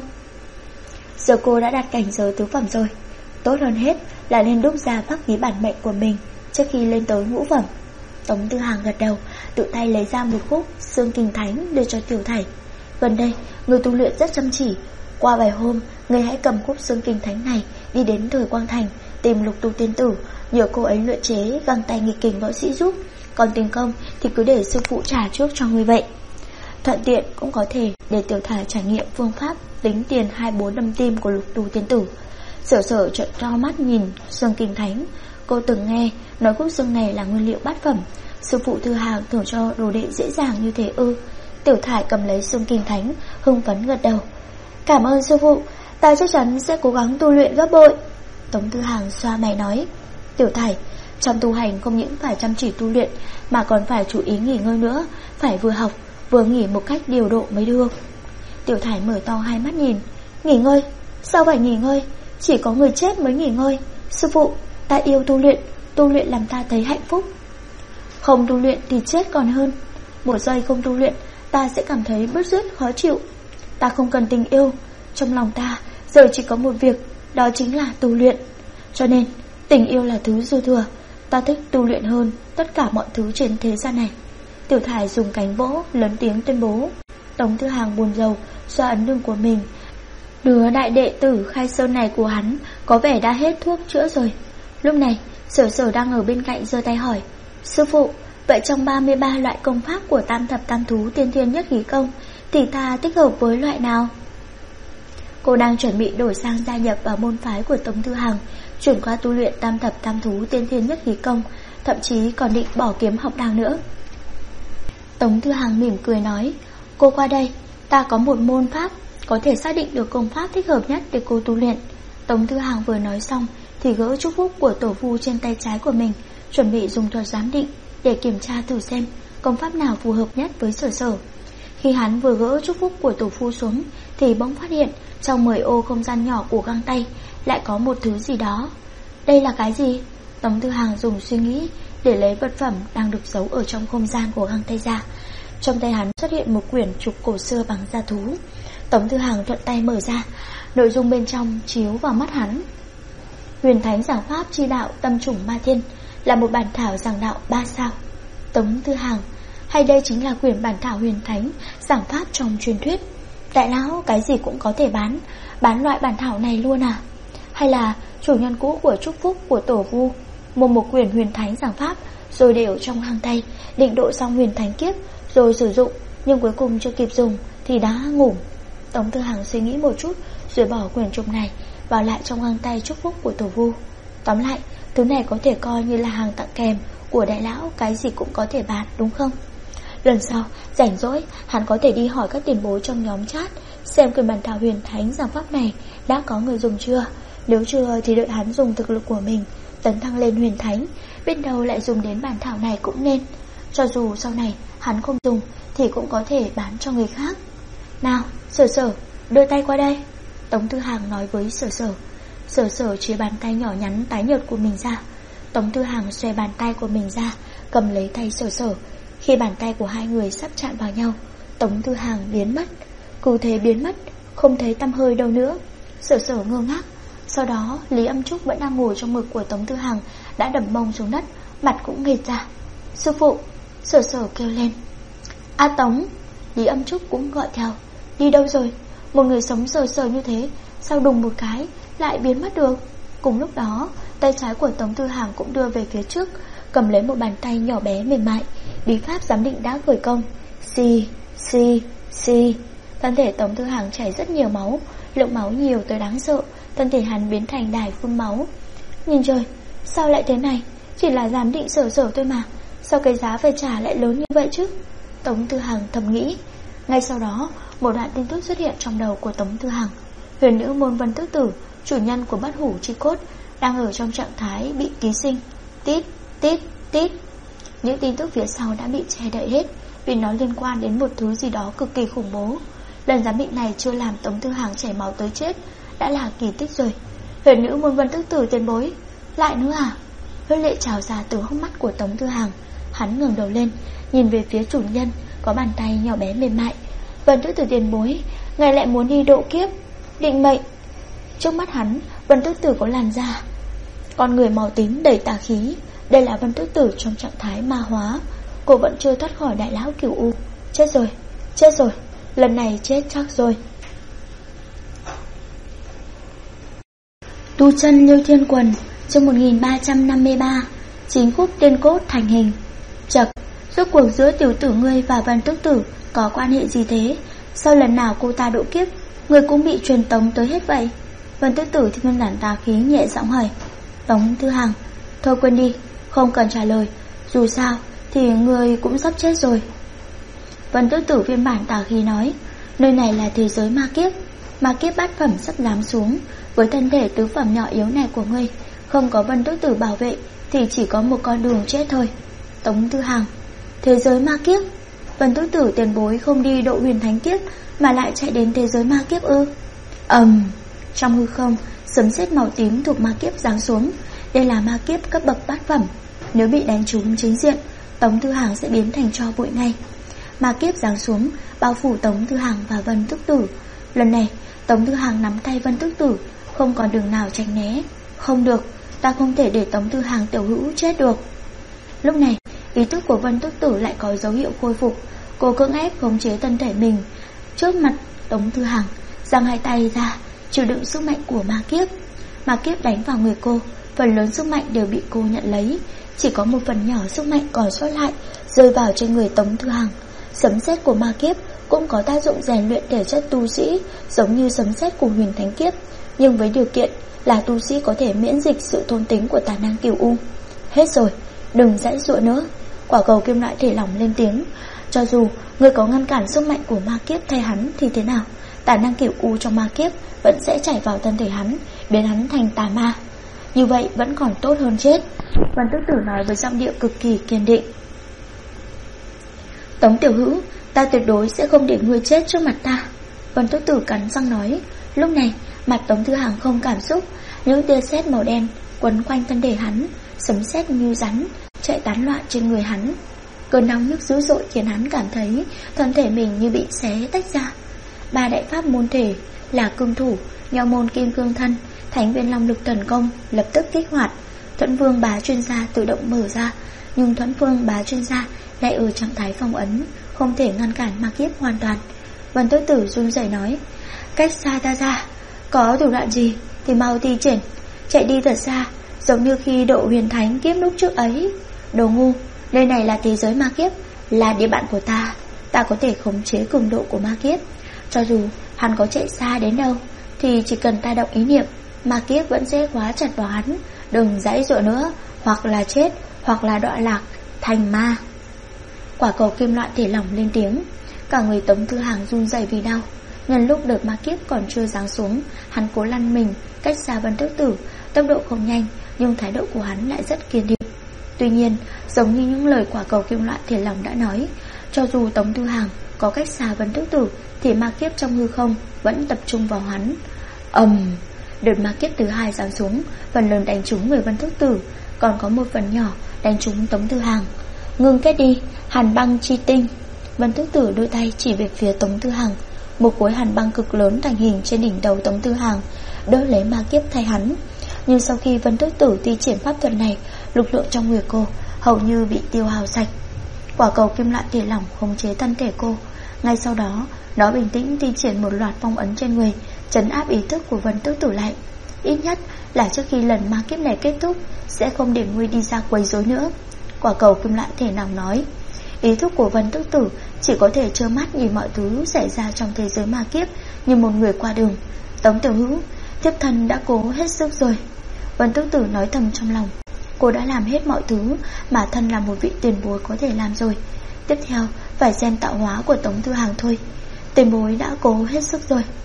Giờ cô đã đạt cảnh giới tứ phẩm rồi, tốt hơn hết là nên đúc ra pháp khí bản mệnh của mình trước khi lên tới ngũ phẩm. Tống Tư Hàng gật đầu, tự tay lấy ra một khúc xương kinh thánh đưa cho Tiểu Thải. Gần đây, người tu luyện rất chăm chỉ. Qua vài hôm, người hãy cầm khúc xương kinh thánh này đi đến Thời Quang Thành, tìm Lục Tu tiên tử, nhờ cô ấy luyện chế găng tay nghịch kình võ sĩ giúp. Còn tiền công thì cứ để sư phụ trả trước cho người vậy. Thuận tiện cũng có thể để Tiểu Thải trải nghiệm phương pháp tính tiền 24 đâm tim của Lục Tu tiên tử. Sở Sở trợn to mắt nhìn xương kinh thánh. Cô từng nghe nói khúc xương này là nguyên liệu bát phẩm. Sư phụ Thư Hàng thưởng cho đồ đệ dễ dàng như thế ư? Tiểu Thải cầm lấy xương kinh thánh, hưng phấn gật đầu. Cảm ơn sư phụ, ta chắc chắn sẽ cố gắng tu luyện gấp bội. Tống Tư Hàng xoa mày nói: Tiểu Thải, trong tu hành không những phải chăm chỉ tu luyện mà còn phải chú ý nghỉ ngơi nữa, phải vừa học vừa nghỉ một cách điều độ mới được. Tiểu Thải mở to hai mắt nhìn. Nghỉ ngơi? Sao phải nghỉ ngơi? Chỉ có người chết mới nghỉ ngơi. Sư phụ, ta yêu tu luyện làm ta thấy hạnh phúc. Không tu luyện thì chết còn hơn. Một giây không tu luyện, ta sẽ cảm thấy bứt rứt khó chịu. Ta không cần tình yêu, trong lòng ta giờ chỉ có một việc, đó chính là tu luyện. Cho nên tình yêu là thứ dư thừa. Ta thích tu luyện hơn tất cả mọi thứ trên thế gian này. Tiểu Thải dùng cánh vỗ, lớn tiếng tuyên bố. Tống Thư Hàng buồn rầu xoa ấn lưng của mình. Đứa đại đệ tử Khai Sơn này của hắn có vẻ đã hết thuốc chữa rồi. Lúc này Sở Sở đang ở bên cạnh giơ tay hỏi: Sư phụ, vậy trong 33 loại công pháp của Tam Thập Tam Thú Tiên Thiên Nhất Khí Công thì ta thích hợp với loại nào? Cô đang chuẩn bị đổi sang gia nhập vào môn phái của Tống Thư Hàng, chuyển qua tu luyện Tam Thập Tam Thú Tiên Thiên Nhất Khí Công, thậm chí còn định bỏ kiếm học đao nữa. Tống Thư Hàng mỉm cười nói: Cô qua đây, ta có một môn pháp có thể xác định được công pháp thích hợp nhất để cô tu luyện. Tống Thư Hàng vừa nói xong thì gỡ chúc phúc của tổ vu trên tay trái của mình, chuẩn bị dùng thuật giám định để kiểm tra thử xem công pháp nào phù hợp nhất với Sở Sở. Khi hắn vừa gỡ chúc phúc của tổ phu xuống thì bỗng phát hiện trong 10 ô không gian nhỏ của găng tay lại có một thứ gì đó. Đây là cái gì? Tống Thư Hàng dùng suy nghĩ để lấy vật phẩm đang được giấu ở trong không gian của găng tay ra. Trong tay hắn xuất hiện một quyển trục cổ xưa bằng da thú. Tống Thư Hàng thuận tay mở ra, nội dung bên trong chiếu vào mắt hắn. Huyền Thánh giảng pháp chi đạo tâm chủng ma thiên, là một bản thảo giảng đạo 3 sao. Tống Thư Hàng, hay đây chính là quyển bản thảo Huyền Thánh giảng pháp trong truyền thuyết? Đại lão cái gì cũng có thể bán loại bản thảo này luôn à? Hay là chủ nhân cũ của chúc phúc của tổ vu mua một quyển Huyền Thánh giảng pháp rồi để ở trong hang tay, định độ xong Huyền Thánh kiếp rồi sử dụng, nhưng cuối cùng chưa kịp dùng thì đã ngủ. Tống Thư Hàng suy nghĩ một chút rồi bỏ quyển trục này vào lại trong găng tay chúc phúc của tổ vu. Tóm lại, thứ này có thể coi như là hàng tặng kèm của đại lão, cái gì cũng có thể bán, đúng không? Lần sau rảnh rỗi, hắn có thể đi hỏi các tiền bối trong nhóm chat xem quyển bản thảo Huyền Thánh giảng pháp này đã có người dùng chưa. Nếu chưa thì đợi hắn dùng thực lực của mình tấn thăng lên Huyền Thánh, biết đâu lại dùng đến bản thảo này cũng nên. Cho dù sau này hắn không dùng thì cũng có thể bán cho người khác. Nào, Sở Sở, đưa tay qua đây. Tống Thư Hàng nói với Sở Sở. Sở Sở chia bàn tay nhỏ nhắn tái nhợt của mình ra. Tống Thư Hàng xòe bàn tay của mình ra, cầm lấy tay Sở Sở. Khi bàn tay của hai người sắp chạm vào nhau, Tống Thư Hàng biến mất. Cứ thế biến mất, không thấy tăm hơi đâu nữa. Sở Sở ngơ ngác. Sau đó Lý Âm Trúc vẫn đang ngồi trong ngực của Tống Thư Hàng đã đập mông xuống đất, mặt cũng nghệt ra. Sư phụ, Sở Sở kêu lên. A Tống. Lý Âm Trúc cũng gọi theo. Đi đâu rồi? Một người sống sờ sờ như thế, sao đùng một cái lại biến mất được? Cùng lúc đó, tay trái của Tống Thư Hàng cũng đưa về phía trước, cầm lấy một bàn tay nhỏ bé mềm mại. Bí pháp giám định đã khởi công. Xì. Thân thể Tống Thư Hàng chảy rất nhiều máu, lượng máu nhiều tới đáng sợ. Thân thể hắn biến thành đài phun máu. Nhìn trời, sao lại thế này? Chỉ là giám định Sở Sở thôi mà, sao cái giá phải trả lại lớn như vậy chứ? Tống Thư Hàng thầm nghĩ. Ngay sau đó, một đoạn tin tức xuất hiện trong đầu của Tống Thư Hàng. Huyền nữ môn Vân Tước Tử chủ nhân của bất hủ chi cốt đang ở trong trạng thái bị ký sinh. Tít, tít, tít. Những tin tức phía sau đã bị che đậy hết, vì nó liên quan đến một thứ gì đó cực kỳ khủng bố. Lần giám định này chưa làm Tống Thư Hàng chảy máu tới chết đã là kỳ tích rồi. Huyền nữ môn Vân Tức Tử tiền bối, lại nữa à? Huyết lệ trào ra từ hốc mắt của Tống Thư Hàng. Hắn ngẩng đầu lên, nhìn về phía chủ nhân, có bàn tay nhỏ bé mềm mại. Vân Tức Tử tiền bối, ngài lại muốn đi độ kiếp, định mệnh. Trước mắt hắn, Vân Tức Tử có làn da, con người màu tím đầy tà khí. Đây là Vân Tức Tử trong trạng thái ma hóa. Cô vẫn chưa thoát khỏi đại lão Cửu U. Chết rồi, chết rồi, lần này chết chắc rồi. Tu chân Liêu Thiên Quần, chương 1353. Chính khúc tiên cốt thành hình. Chậc, rốt cuộc giữa tiểu tử ngươi và Vân Tức Tử có quan hệ gì thế? Sao lần nào cô ta độ kiếp, ngươi cũng bị truyền tống tới hết vậy? Vân Tức Tử thì nguyên bản tà khí nhẹ giọng hỏi. Tống Thư Hàng, thôi quên đi, không cần trả lời, dù sao thì ngươi cũng sắp chết rồi. Vân Tức Tử phiên bản tà khí nói. Nơi này là thế giới ma kiếp bát phẩm sắp giáng xuống. Với thân thể tứ phẩm nhỏ yếu này của ngươi, không có Vân Tức Tử bảo vệ thì chỉ có một con đường chết thôi. Tống Thư Hàng, thế giới ma kiếp? Vân Tức Tử tiền bối không đi độ huyền thánh kiếp mà lại chạy đến thế giới ma kiếp ư? Trong hư không, sấm sét màu tím thuộc ma kiếp giáng xuống. Đây là ma kiếp cấp bậc bát phẩm. Nếu bị đánh trúng chính diện, Tống Thư Hàng sẽ biến thành tro bụi ngay. Ma kiếp giáng xuống, bao phủ Tống Thư Hàng và Vân Tức Tử. Lần này, Tống Thư Hàng nắm tay Vân Tức Tử, không còn đường nào tránh né. Không được, ta không thể để Tống Thư Hàng tiểu hữu chết được. Lúc này, ý thức của Vân Tức Tử lại có dấu hiệu khôi phục. Cô cưỡng ép khống chế thân thể mình trước mặt Tống Thư Hàng, giang hai tay ra, chịu đựng sức mạnh của ma kiếp. Ma kiếp đánh vào người cô, phần lớn sức mạnh đều bị cô nhận lấy. Chỉ có một phần nhỏ sức mạnh còn sót lại rơi vào trên người Tống Thư Hàng. Sấm sét của ma kiếp cũng có tác dụng rèn luyện thể chất tu sĩ, giống như sấm sét của huyền thánh kiếp, nhưng với điều kiện là tu sĩ có thể miễn dịch sự thôn tính của tà năng Cửu U. Hết rồi, đừng giãy giụa nữa. Quả cầu kim loại thể lỏng lên tiếng. Cho dù người có ngăn cản sức mạnh của ma kiếp thay hắn thì thế nào, tà năng Cửu U trong ma kiếp vẫn sẽ chảy vào thân thể hắn, biến hắn thành tà ma. Như vậy vẫn còn tốt hơn chết. Vân Tức Tử nói với giọng điệu cực kỳ kiên định. Tống tiểu hữu, ta tuyệt đối sẽ không để ngươi chết trước mặt ta. Vân Tức Tử cắn răng nói. Lúc này, mặt Tống Thư Hàng không cảm xúc. Những tia sét màu đen quấn quanh thân thể hắn, sấm sét như rắn chạy tán loạn trên người hắn. Cơn đau nhức dữ dội khiến hắn cảm thấy thân thể mình như bị xé tách ra. Ba đại pháp môn thể là cương thủ, nho môn kim cương thân, thánh viên long lực thần công lập tức kích hoạt. Thuẫn Vương Bá Chuyên Gia tự động mở ra, nhưng Thuẫn Vương Bá Chuyên Gia lại ở trạng thái phong ấn, không thể ngăn cản ma kiếp hoàn toàn. Vân Tức Tử run rẩy nói. Cách xa ta ra, có thủ đoạn gì thì mau thi triển, chạy đi thật xa, giống như khi độ huyền thánh kiếp lúc trước ấy. Đồ ngu, nơi này là thế giới ma kiếp, là địa bàn của ta. Ta có thể khống chế cường độ của ma kiếp. Cho dù hắn có chạy xa đến đâu thì chỉ cần ta động ý niệm, ma kiếp vẫn sẽ khóa chặt vào hắn. Đừng giãy giụa nữa, hoặc là chết, hoặc là đọa lạc thành ma. Quả cầu kim loại thể lỏng lên tiếng. Cả người Tống Thư Hàng run rẩy vì đau. Nhân lúc đợt ma kiếp còn chưa giáng xuống, hắn cố lăn mình cách xa Vân Tức Tử. Tốc độ không nhanh, nhưng thái độ của hắn lại rất kiên định. Tuy nhiên, giống như những lời quả cầu kim loại thể lỏng đã nói, cho dù Tống Thư Hàng có cách xa Vân Tức Tử thì ma kiếp trong hư không vẫn tập trung vào hắn. Đợt ma kiếp thứ hai giáng xuống, phần lớn đánh trúng người Vân Tức Tử, còn có một phần nhỏ đánh trúng Tống Thư Hàng. Ngưng kết đi, hàn băng chi tinh. Vân Tức Tử đôi tay chỉ về phía Tống Thư Hàng. Một khối hàn băng cực lớn thành hình trên đỉnh đầu Tống Thư Hàng, đỡ lấy ma kiếp thay hắn. Nhưng sau khi Vân Tức Tử thi triển pháp thuật này, lực lượng trong người cô hầu như bị tiêu hao sạch. Quả cầu kim loại thể lỏng khống chế thân thể cô. Ngay sau đó, nó bình tĩnh thi triển một loạt phong ấn trên người, trấn áp ý thức của Vân Tức Tử lại. Ít nhất là trước khi lần ma kiếp này kết thúc, sẽ không để ngươi đi ra quấy rối nữa. Quả cầu kim loại thể lỏng nói. Ý thức của Vân Tức Tử chỉ có thể trơ mắt nhìn mọi thứ xảy ra trong thế giới ma kiếp như một người qua đường. Tống tiểu hữu, thiếp thân đã cố hết sức rồi. Vân Tức Tử nói thầm trong lòng. Cô đã làm hết mọi thứ mà thân là một vị tiền bối có thể làm rồi. Tiếp theo phải xem tạo hóa của Tống Thư Hàng thôi. Tiền bối đã cố hết sức rồi.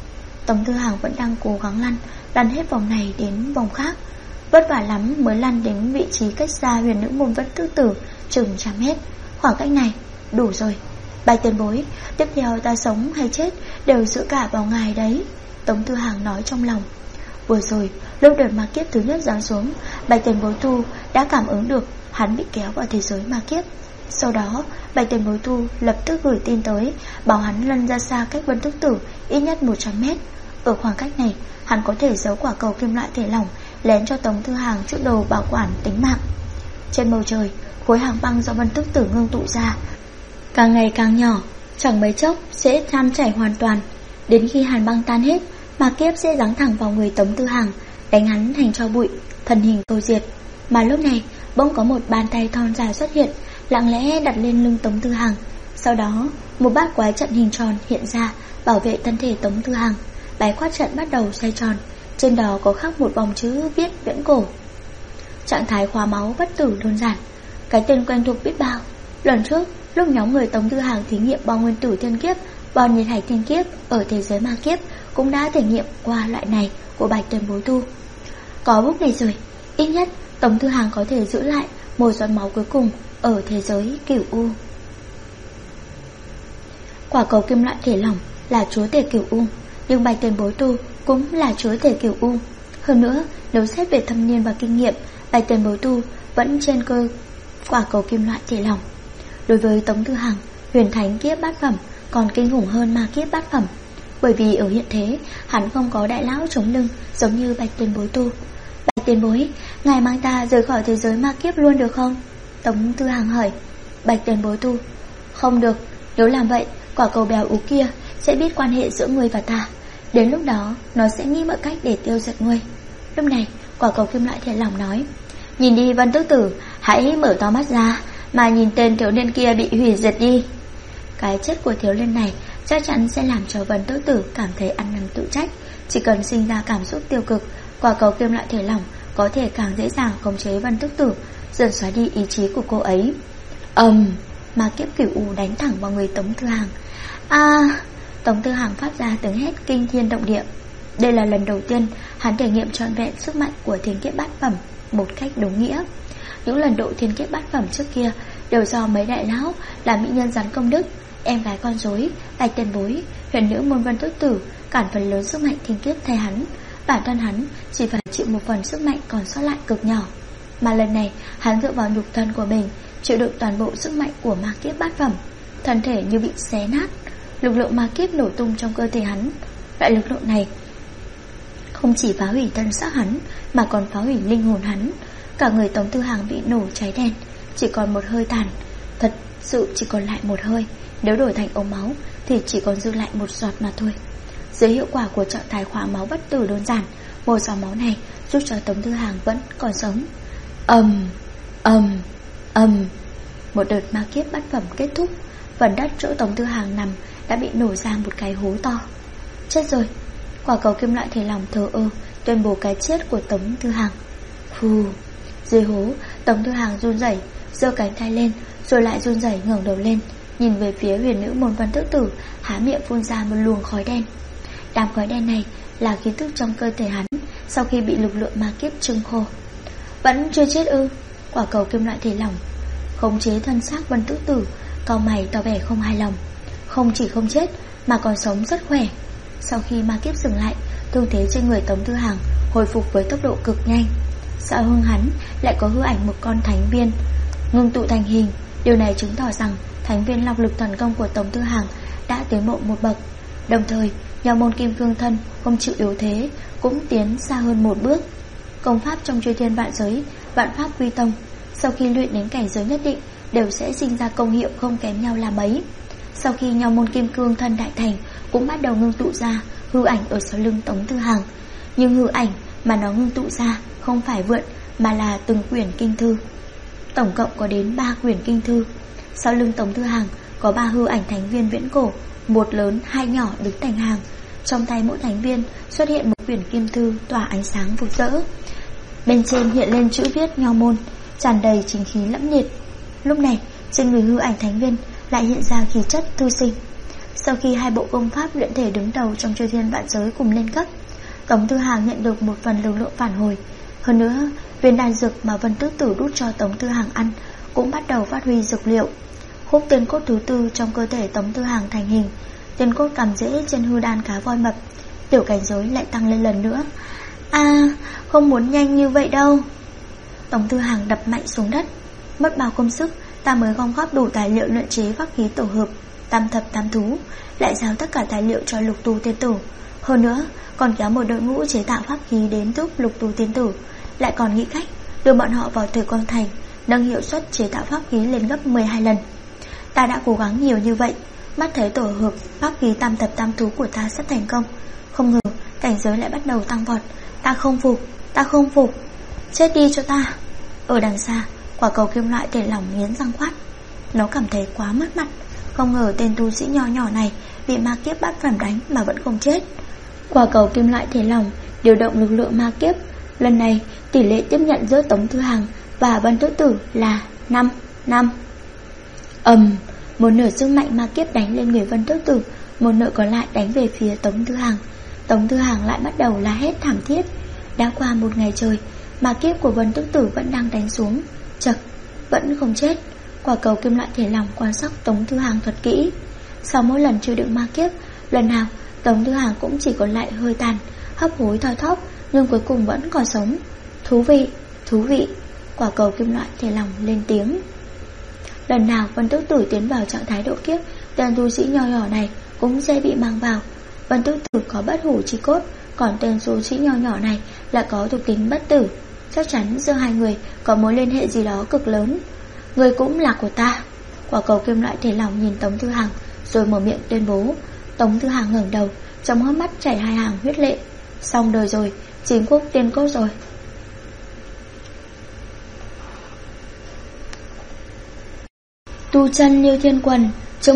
Tống Tư Hàng vẫn đang cố gắng lăn hết vòng này đến vòng khác, vất vả lắm mới lăn đến vị trí cách xa huyền nữ môn vẫn tự tử chừng 100 mét. Khoảng cách này đủ rồi. Bạch tiền bối, tiếp theo ta sống hay chết đều dựa cả vào ngài đấy, Tống Tư Hàng nói trong lòng. Vừa rồi lúc đợt ma kiếp thứ nhất giáng xuống, Bạch tiền bối tu đã cảm ứng được hắn bị kéo vào thế giới ma kiếp. Sau đó Bạch tiền bối tu lập tức gửi tin tới, bảo hắn lăn ra xa cách Vân Tức Tử ít nhất 100 mét. Ở khoảng cách này hắn có thể giấu quả cầu kim loại thể lỏng, lén cho Tống Tư Hàng chút đầu bảo quản tính mạng. Trên bầu trời, khối hàng băng do Vân Tức Tử ngưng tụ ra càng ngày càng nhỏ, chẳng mấy chốc sẽ tan chảy hoàn toàn. Đến khi hàn băng tan hết, ma kiếp sẽ giáng thẳng vào người Tống Tư Hàng, đánh hắn thành tro bụi, thân hình tiêu diệt. Mà lúc này bỗng có một bàn tay thon dài xuất hiện, lặng lẽ đặt lên lưng Tống Tư Hàng. Sau đó một bát quái trận hình tròn hiện ra, bảo vệ thân thể Tống Tư Hàng. Bái quát trận bắt đầu xoay tròn, trên đó có khắc một vòng chữ viết viễn cổ. Trạng thái khóa máu bất tử đơn giản, cái tên quen thuộc biết bao. Lần trước lúc nhóm người Tống Tư Hàng thí nghiệm bom nguyên tử thiên kiếp, bom nhiệt hải thiên kiếp ở thế giới ma kiếp cũng đã thể nghiệm qua loại này của Bạch tiền bối tu. Có bút này rồi, ít nhất Tống Tư Hàng có thể giữ lại một giọt máu cuối cùng ở thế giới Cửu U. Quả cầu kim loại thể lỏng là chúa tể Cửu U, nhưng Bạch tiền bối tu cũng là chúa tể Cửu U. Hơn nữa, nếu xét về thâm niên và kinh nghiệm, Bạch tiền bối tu vẫn trên cơ quả cầu kim loại thể lỏng. Đối với Tống Tư Hàng, huyền thánh kiếp bát phẩm còn kinh khủng hơn ma kiếp bát phẩm, bởi vì ở hiện thế hắn không có đại lão chống lưng giống như Bạch tiền bối tu. Bạch tiền bối, ngài mang ta rời khỏi thế giới ma kiếp luôn được không? Tống Tư Hàng hỏi. Bạch tiền bối tu: không được, nếu làm vậy quả cầu béo ú kia sẽ biết quan hệ giữa ngươi và ta, đến lúc đó nó sẽ nghĩ mọi cách để tiêu diệt ngươi. Lúc này quả cầu kim loại thể lỏng nói: nhìn đi Vân Tức Tử, hãy mở to mắt ra mà nhìn tên thiếu niên kia bị hủy diệt đi. Cái chết của thiếu niên này chắc chắn sẽ làm cho Vân Tức Tử cảm thấy ăn năn tự trách. Chỉ cần sinh ra cảm xúc tiêu cực, quả cầu kim loại thể lỏng có thể càng dễ dàng khống chế Vân Tức Tử, dần xóa đi ý chí của cô ấy. Ma kiếp Cửu U đánh thẳng vào người Tống Tư Hàng. Tống Tư Hàng phát ra tiếng hét kinh thiên động địa. Đây là lần đầu tiên hắn thể nghiệm trọn vẹn sức mạnh của thiên kiếp bát phẩm một cách đúng nghĩa. Những lần độ thiên kiếp bát phẩm trước kia đều do mấy đại lão là mỹ nhân rắn công đức, em gái con rối, Bạch tiền bối, huyền nữ môn Vân Tức Tử cản phần lớn sức mạnh thiên kiếp thay hắn. Bản thân hắn chỉ phải chịu một phần sức mạnh còn sót lại cực nhỏ. Mà lần này hắn dựa vào nhục thân của mình chịu đựng toàn bộ sức mạnh của ma kiếp bát phẩm, thân thể như bị xé nát. Lực lượng ma kiếp nổ tung trong cơ thể hắn. Loại lực lượng này không chỉ phá hủy thân xác hắn mà còn phá hủy linh hồn hắn. Cả người Tống Tư Hàng bị nổ cháy đen, chỉ còn một hơi tàn. Thật sự chỉ còn lại một hơi, nếu đổi thành ống máu thì chỉ còn dư lại một giọt mà thôi. Dưới hiệu quả của trạng thái khóa máu bất tử đơn giản, một giọt máu này giúp cho Tống Tư Hàng vẫn còn sống. Một đợt ma kiếp bát phẩm kết thúc, phần đất chỗ Tống Tư Hàng nằm đã bị nổ ra một cái hố to. Chết rồi. Quả cầu kim loại thể lỏng thờ ơ tuyên bố cái chết của Tống Tư Hàng. Phù. Dưới hố, Tống Tư Hàng run rẩy, giơ cánh tay lên, rồi lại run rẩy ngẩng đầu lên, nhìn về phía huyền nữ môn Vân Tức Tử, há miệng phun ra một luồng khói đen. Đám khói đen này là khí tức trong cơ thể hắn sau khi bị lực lượng ma kiếp trưng khô. Vẫn chưa chết ư? Quả cầu kim loại thể lỏng khống chế thân xác Vân Tức Tử, cau mày tỏ vẻ không hài lòng. Không chỉ không chết mà còn sống rất khỏe. Sau khi ma kiếp dừng lại, thương thế trên người Tống Tư Hàng hồi phục với tốc độ cực nhanh. Sau lưng hắn lại có hư ảnh một con thánh viên ngưng tụ thành hình. Điều này chứng tỏ rằng thánh viên long lực thần công của Tống Tư Hàng đã tiến bộ một bậc. Đồng thời, Nho môn Kim Cương Thân không chịu yếu thế cũng tiến xa hơn một bước. Công pháp trong Chư Thiên Vạn Giới, Vạn Pháp Quy Tông, sau khi luyện đến cảnh giới nhất định đều sẽ sinh ra công hiệu không kém nhau là mấy. Sau khi Nho môn Kim Cương Thân đại thành, cũng bắt đầu ngưng tụ ra hư ảnh ở sau lưng Tống Tư Hàng. Nhưng hư ảnh mà nó ngưng tụ ra không phải vượn mà là từng quyển kinh thư. Tổng cộng có đến 3 quyển kinh thư. Sau lưng Tống Tư Hàng có 3 hư ảnh thánh viên viễn cổ, một lớn, 2 nhỏ đứng thành hàng. Trong tay mỗi thánh viên xuất hiện một quyển kim thư tỏa ánh sáng rực rỡ. Bên trên hiện lên chữ viết Nho môn, tràn đầy chính khí lẫm liệt. Lúc này trên người hư ảnh thánh viên lại hiện ra khí chất thư sinh. Sau khi hai bộ công pháp luyện thể đứng đầu trong chư thiên vạn giới cùng lên cấp, Tống Tư Hàng nhận được một phần lực lượng phản hồi. Hơn nữa, viên đan dược mà Vân Tước Tử đút cho Tống Tư Hàng ăn cũng bắt đầu phát huy dược liệu. Húc tiên cốt thứ tư trong cơ thể Tống Tư Hàng thành hình. Tiên cốt cắm rễ trên hư đan cá voi mập. Tiểu cảnh giới lại tăng lên lần nữa. Không muốn nhanh như vậy đâu. Tống Tư Hàng đập mạnh xuống đất. Mất bao công sức ta mới gom góp đủ tài liệu luyện chế pháp khí tổ hợp tam thập tam thú, lại giao tất cả tài liệu cho Lục Tu tiên tử. Hơn nữa còn kéo một đội ngũ chế tạo pháp khí đến giúp Lục Tu tiên tử, lại còn nghĩ cách đưa bọn họ vào Thời Quang Thành, nâng hiệu suất chế tạo pháp khí lên gấp 12 lần. Ta đã cố gắng nhiều như vậy, mắt thấy tổ hợp pháp khí tam thập tam thú của ta sắp thành công, không ngờ cảnh giới lại bắt đầu tăng vọt. Ta không phục, chết đi cho ta. Ở đằng xa, quả cầu kim loại thể lỏng nghiến răng quát. Nó cảm thấy quá mất mặt, không ngờ tên tu sĩ nho nhỏ này bị ma kiếp bắt phản đánh mà vẫn không chết. Quả cầu kim loại thể lỏng điều động lực lượng ma kiếp. Lần này tỷ lệ tiếp nhận giữa Tống Tư Hàng và Vân Tước Tử là 5-5. Một nửa sức mạnh ma kiếp đánh lên người Vân Tước Tử, một nửa còn lại đánh về phía Tống Tư Hàng. Tống Tư Hàng lại bắt đầu la hét thảm thiết. Đã qua một ngày trời, ma kiếp của Vân Tước Tử vẫn đang đánh xuống. Chật, vẫn không chết. Quả cầu kim loại thể lỏng quan sát Tống Tư Hàng thật kỹ. Sau mỗi lần chịu đựng ma kiếp, lần nào Tống Tư Hàng cũng chỉ còn lại hơi tàn, hấp hối thoi thóp, nhưng cuối cùng vẫn còn sống. Thú vị. Quả cầu kim loại thể lỏng lên tiếng. Lần nào Vân Tước Tử tiến vào trạng thái độ kiếp, tên tu sĩ nho nhỏ này cũng sẽ bị mang vào. Vân Tước Tử có bất hủ chi cốt, còn tên tu sĩ nho nhỏ này là có thuộc tính bất tử. Chắc chắn giữa hai người có mối liên hệ gì đó cực lớn. Người cũng là của ta. Quả cầu kim loại thể lỏng nhìn Tống Tư Hàng rồi mở miệng tuyên bố. Tống Tư Hàng ngẩng đầu, trong hốc mắt chảy hai hàng huyết lệ. Xong đời rồi, chính quốc tiên cốt rồi. Tu chân Liêu Thiên Quần, chương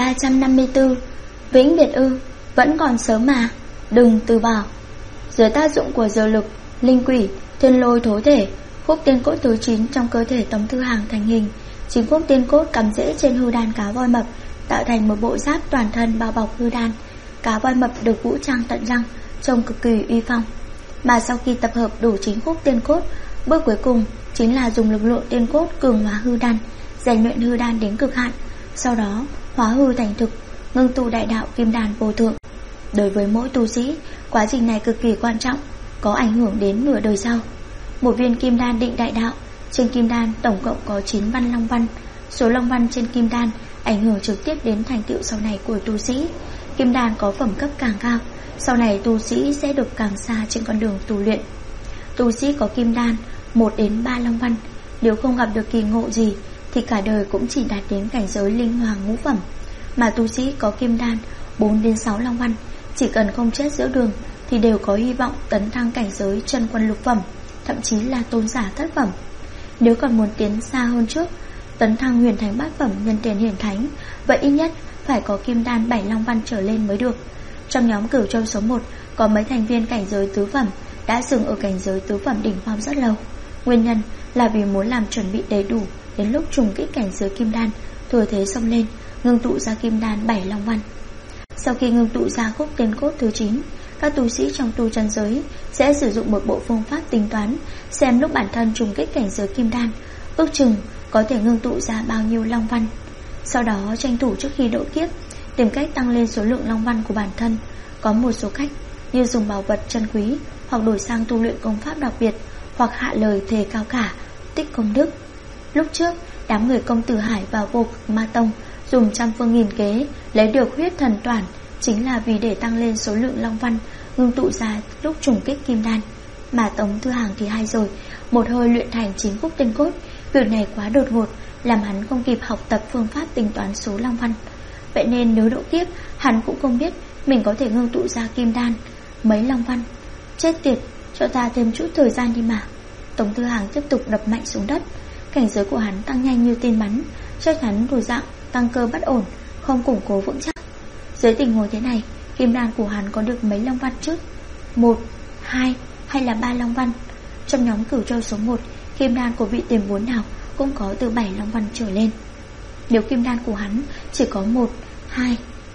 1354. Vĩnh biệt ư? Vẫn còn sớm mà, đừng từ bỏ. Dưới tác dụng của dược lực, linh quỷ, thiên lôi thối thể, khúc tiên cốt thứ 9 trong cơ thể Tống Tư Hàng thành hình. Chính khúc tiên cốt cắm rễ trên hư đan cá voi mập, tạo thành một bộ giáp toàn thân bao bọc hư đan. Cá voi mập được vũ trang tận răng, trông cực kỳ uy phong. Mà sau khi tập hợp đủ chính khúc tiên cốt, bước cuối cùng chính là dùng lực lượng tiên cốt cường hóa hư đan, rèn luyện hư đan đến cực hạn, sau đó hóa hư thành thực, ngưng tụ đại đạo kim đan vô thượng. Đối với mỗi tu sĩ, quá trình này cực kỳ quan trọng, có ảnh hưởng đến nửa đời sau. Một viên kim đan định đại đạo, trên kim đan tổng cộng có 9 văn long văn. Số long văn trên kim đan ảnh hưởng trực tiếp đến thành tựu sau này của tu sĩ. Kim đan có phẩm cấp càng cao, sau này tu sĩ sẽ được càng xa trên con đường tu luyện. Tu sĩ có kim đan 1 đến 3 long văn, nếu không gặp được kỳ ngộ gì thì cả đời cũng chỉ đạt đến cảnh giới linh hoàng ngũ phẩm. Mà tu sĩ có kim đan 4 đến 6 long văn, chỉ cần không chết giữa đường thì đều có hy vọng tấn thăng cảnh giới chân quân lục phẩm, thậm chí là tôn giả thất phẩm. Nếu còn muốn tiến xa hơn trước, tấn thăng huyền thánh bát phẩm nhân tiền hiển thánh, vậy ít nhất phải có kim đan 7 long văn trở lên mới được. Trong nhóm Cửu Châu số 1 có mấy thành viên cảnh giới tứ phẩm đã dừng ở cảnh giới tứ phẩm đỉnh phong rất lâu. Nguyên nhân là vì muốn làm chuẩn bị đầy đủ đến lúc trùng kích cảnh giới kim đan, thừa thế xông lên, ngưng tụ ra kim đan 7 long văn. Sau khi ngưng tụ ra khúc tiên cốt thứ 9, các tu sĩ trong tu chân giới sẽ sử dụng một bộ phương pháp tính toán, xem lúc bản thân trùng kích cảnh giới kim đan, ước chừng có thể ngưng tụ ra bao nhiêu long văn. Sau đó tranh thủ trước khi độ kiếp, tìm cách tăng lên số lượng long văn của bản thân. Có một số cách như dùng bảo vật chân quý, hoặc đổi sang tu luyện công pháp đặc biệt, hoặc hạ lời thề cao cả, tích công đức. Lúc trước, đám người công tử Hải và Vô Cực Ma Tông dùng trăm phương nghìn kế lấy được huyết thần toản, chính là vì để tăng lên số lượng long văn ngưng tụ ra lúc trùng kích kim đan. Mà Tống Tư Hàng thì hay rồi, một hơi luyện thành chính khúc tiên cốt. Việc này quá đột ngột, làm hắn không kịp học tập phương pháp tính toán số long văn. Vậy nên nếu độ kiếp, hắn cũng không biết mình có thể ngưng tụ ra kim đan mấy long văn. Chết tiệt, cho ta thêm chút thời gian đi mà. Tống Tư Hàng tiếp tục đập mạnh xuống đất. Cảnh giới của hắn tăng nhanh như tên bắn, chắc chắn đổi dạng, tăng cơ bất ổn, không củng cố vững chắc. Dưới tình huống thế này, kim đan của hắn có được mấy long văn chứ? 1, 2 hay là 3 long văn? Trong nhóm Cửu Châu số 1, kim đan của vị tiền bối nào cũng có từ 7 long văn trở lên. Nếu kim đan của hắn chỉ có 1, 2,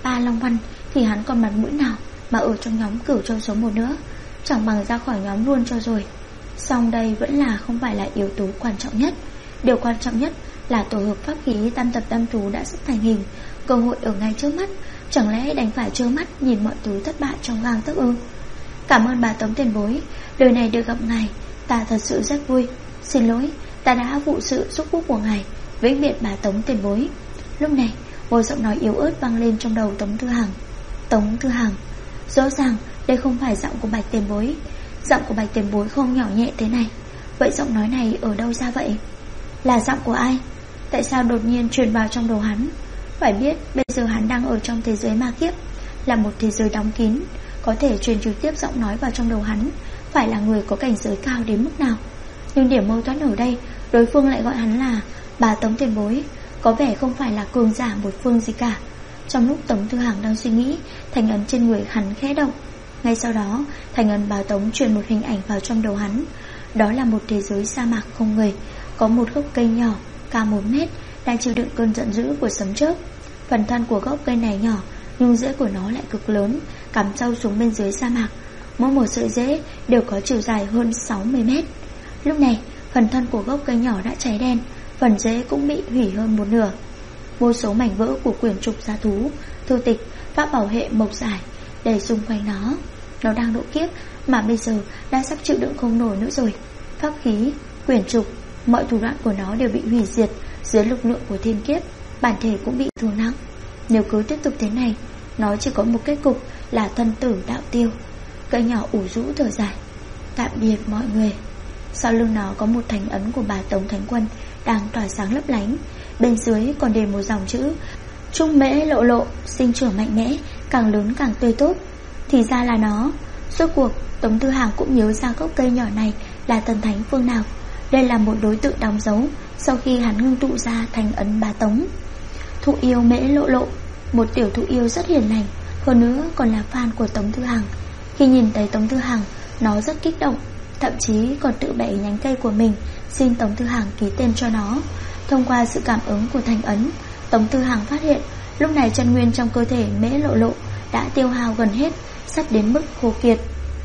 A Long Văn thì hắn còn mặt mũi nào mà ở trong nhóm Cửu Châu số 1 nữa. Chẳng bằng ra khỏi nhóm luôn cho rồi. Song đây vẫn là không phải là yếu tố quan trọng nhất. Điều quan trọng nhất là tổ hợp pháp khí tam tập tam trú đã sắp thành hình. Cơ hội ở ngay trước mắt. Chẳng lẽ đành phải trơ mắt nhìn mọi thứ thất bại trong gang tấc ư? Cảm ơn bà Tống tiền bối, đời này được gặp ngài ta thật sự rất vui. Xin lỗi, ta đã phụ sự chúc phúc của ngài. Vĩnh biệt bà Tống tiền bối. Lúc này một giọng nói yếu ớt vang lên trong đầu Tống Thư Hàng. Tống Thư Hàng, rõ ràng đây không phải giọng của Bạch tiền bối. Giọng của Bạch tiền bối không nhỏ nhẹ thế này. Vậy giọng nói này ở đâu ra vậy? Là giọng của ai? Tại sao đột nhiên truyền vào trong đầu hắn? Phải biết bây giờ hắn đang ở trong thế giới ma kiếp, là một thế giới đóng kín. Có thể truyền trực tiếp giọng nói vào trong đầu hắn phải là người có cảnh giới cao đến mức nào. Nhưng điểm mâu thuẫn ở đây, đối phương lại gọi hắn là bà Tống tiền bối, có vẻ không phải là cường giả một phương gì cả. Trong lúc Tống Thư Hàng đang suy nghĩ, thành ấn trên người hắn khẽ động. Ngay sau đó, thành ấn bà Tống truyền một hình ảnh vào trong đầu hắn. Đó là một thế giới sa mạc không người, có một gốc cây nhỏ cao 1 mét đang chịu đựng cơn giận dữ của sấm chớp. Phần thân của gốc cây này nhỏ, nhưng rễ của nó lại cực lớn, cắm sâu xuống bên dưới sa mạc. Mỗi một sợi rễ đều có chiều dài hơn 60 mét. Lúc này, phần thân của gốc cây nhỏ đã cháy đen, phần rễ cũng bị hủy hơn một nửa. Vô số mảnh vỡ của quyển trục gia thú, thư tịch, pháp bảo hệ mộc giải đầy xung quanh nó. Nó đang độ kiếp mà bây giờ đã sắp chịu đựng không nổi nữa rồi. Pháp khí, quyển trục, mọi thủ đoạn của nó đều bị hủy diệt dưới lực lượng của thiên kiếp. Bản thể cũng bị thương nặng. Nếu cứ tiếp tục thế này, nó chỉ có một kết cục là thân tử đạo tiêu. Cây nhỏ ủ rũ thở dài. Tạm biệt mọi người. Sau lưng nó có một thành ấn của bà Tống Thánh Quân đang tỏa sáng lấp lánh. Bên dưới còn đề một dòng chữ: Trúc mễ lộ lộ, sinh trưởng mạnh mẽ, càng lớn càng tươi tốt. Thì ra là nó. Suốt cuộc Tống Thư Hàng cũng nhớ ra gốc cây nhỏ này là thần thánh phương nào. Đây là một đối tượng đóng dấu sau khi hắn ngưng tụ ra thành ấn bà Tống. Thụ yêu mễ lộ lộ, một tiểu thụ yêu rất hiền lành, hơn nữa còn là fan của Tống Thư Hàng. Khi nhìn thấy Tống Thư Hàng, nó rất kích động, thậm chí còn tự bẻ nhánh cây của mình xin Tống Thư Hàng ký tên cho nó. Thông qua sự cảm ứng của thành ấn, Tống Thư Hàng phát hiện lúc này chân nguyên trong cơ thể mễ lộ lộ đã tiêu hao gần hết, sắp đến mức khô kiệt.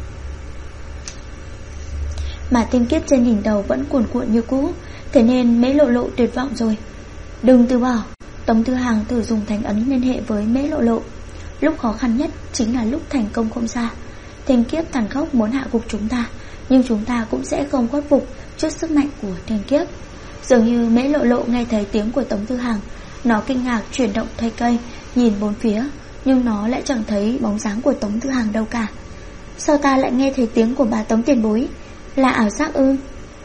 Mà tiên kiếp trên đỉnh đầu vẫn cuồn cuộn như cũ, thế nên mễ lộ lộ tuyệt vọng rồi. Đừng từ bỏ. Tống Thư Hàng thử dùng thành ấn liên hệ với mễ lộ lộ. Lúc khó khăn nhất chính là lúc thành công không xa. Thiên kiếp tàn khốc muốn hạ gục chúng ta, nhưng chúng ta cũng sẽ không khuất phục trước sức mạnh của thiên kiếp. Dường như mễ lộ lộ nghe thấy tiếng của Tống Thư Hàng, nó kinh ngạc chuyển động thay cây, nhìn bốn phía, nhưng nó lại chẳng thấy bóng dáng của Tống Thư Hàng đâu cả. Sao ta lại nghe thấy tiếng của bà Tống tiền bối? Là ảo giác ư?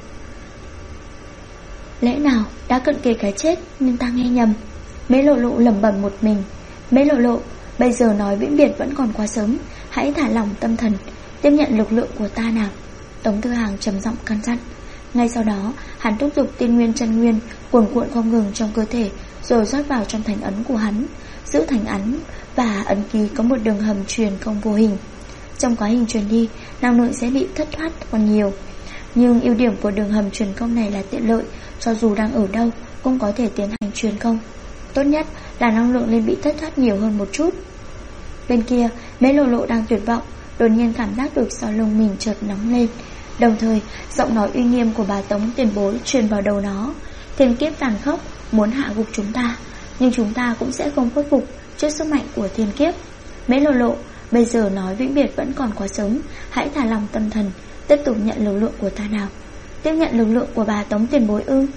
Lẽ nào đã cận kề cái chết nhưng ta nghe nhầm? Mễ lộ lộ lẩm bẩm một mình. Mễ lộ lộ, bây giờ nói vĩnh biệt vẫn còn quá sớm, hãy thả lỏng tâm thần, tiếp nhận lực lượng của ta nào. Tống Thư Hàng trầm giọng căn dặn. Ngay sau đó, hắn thúc giục tiên nguyên chân nguyên cuồn cuộn không ngừng trong cơ thể, rồi rót vào trong thành ấn của hắn. Giữ thành ấn và ấn ký có một đường hầm truyền không vô hình. Trong quá trình truyền đi, năng lượng sẽ bị thất thoát còn nhiều. Nhưng ưu điểm của đường hầm truyền công này là tiện lợi, cho dù đang ở đâu cũng có thể tiến hành truyền công. Tốt nhất là năng lượng nên bị thất thoát nhiều hơn một chút. Bên kia, mễ lộ lộ đang tuyệt vọng, đột nhiên cảm giác được sau lưng mình chợt nóng lên. Đồng thời, giọng nói uy nghiêm của bà Tống tiền bối truyền vào đầu nó. Thiên kiếp tàn khốc muốn hạ gục chúng ta, nhưng chúng ta cũng sẽ không khuất phục trước sức mạnh của thiên kiếp. Mễ lộ lộ, bây giờ nói vĩnh biệt vẫn còn quá sớm, hãy thả lòng tâm thần, tiếp tục nhận lực lượng của ta nào. Tiếp nhận lực lượng của bà Tống tiền bối ư?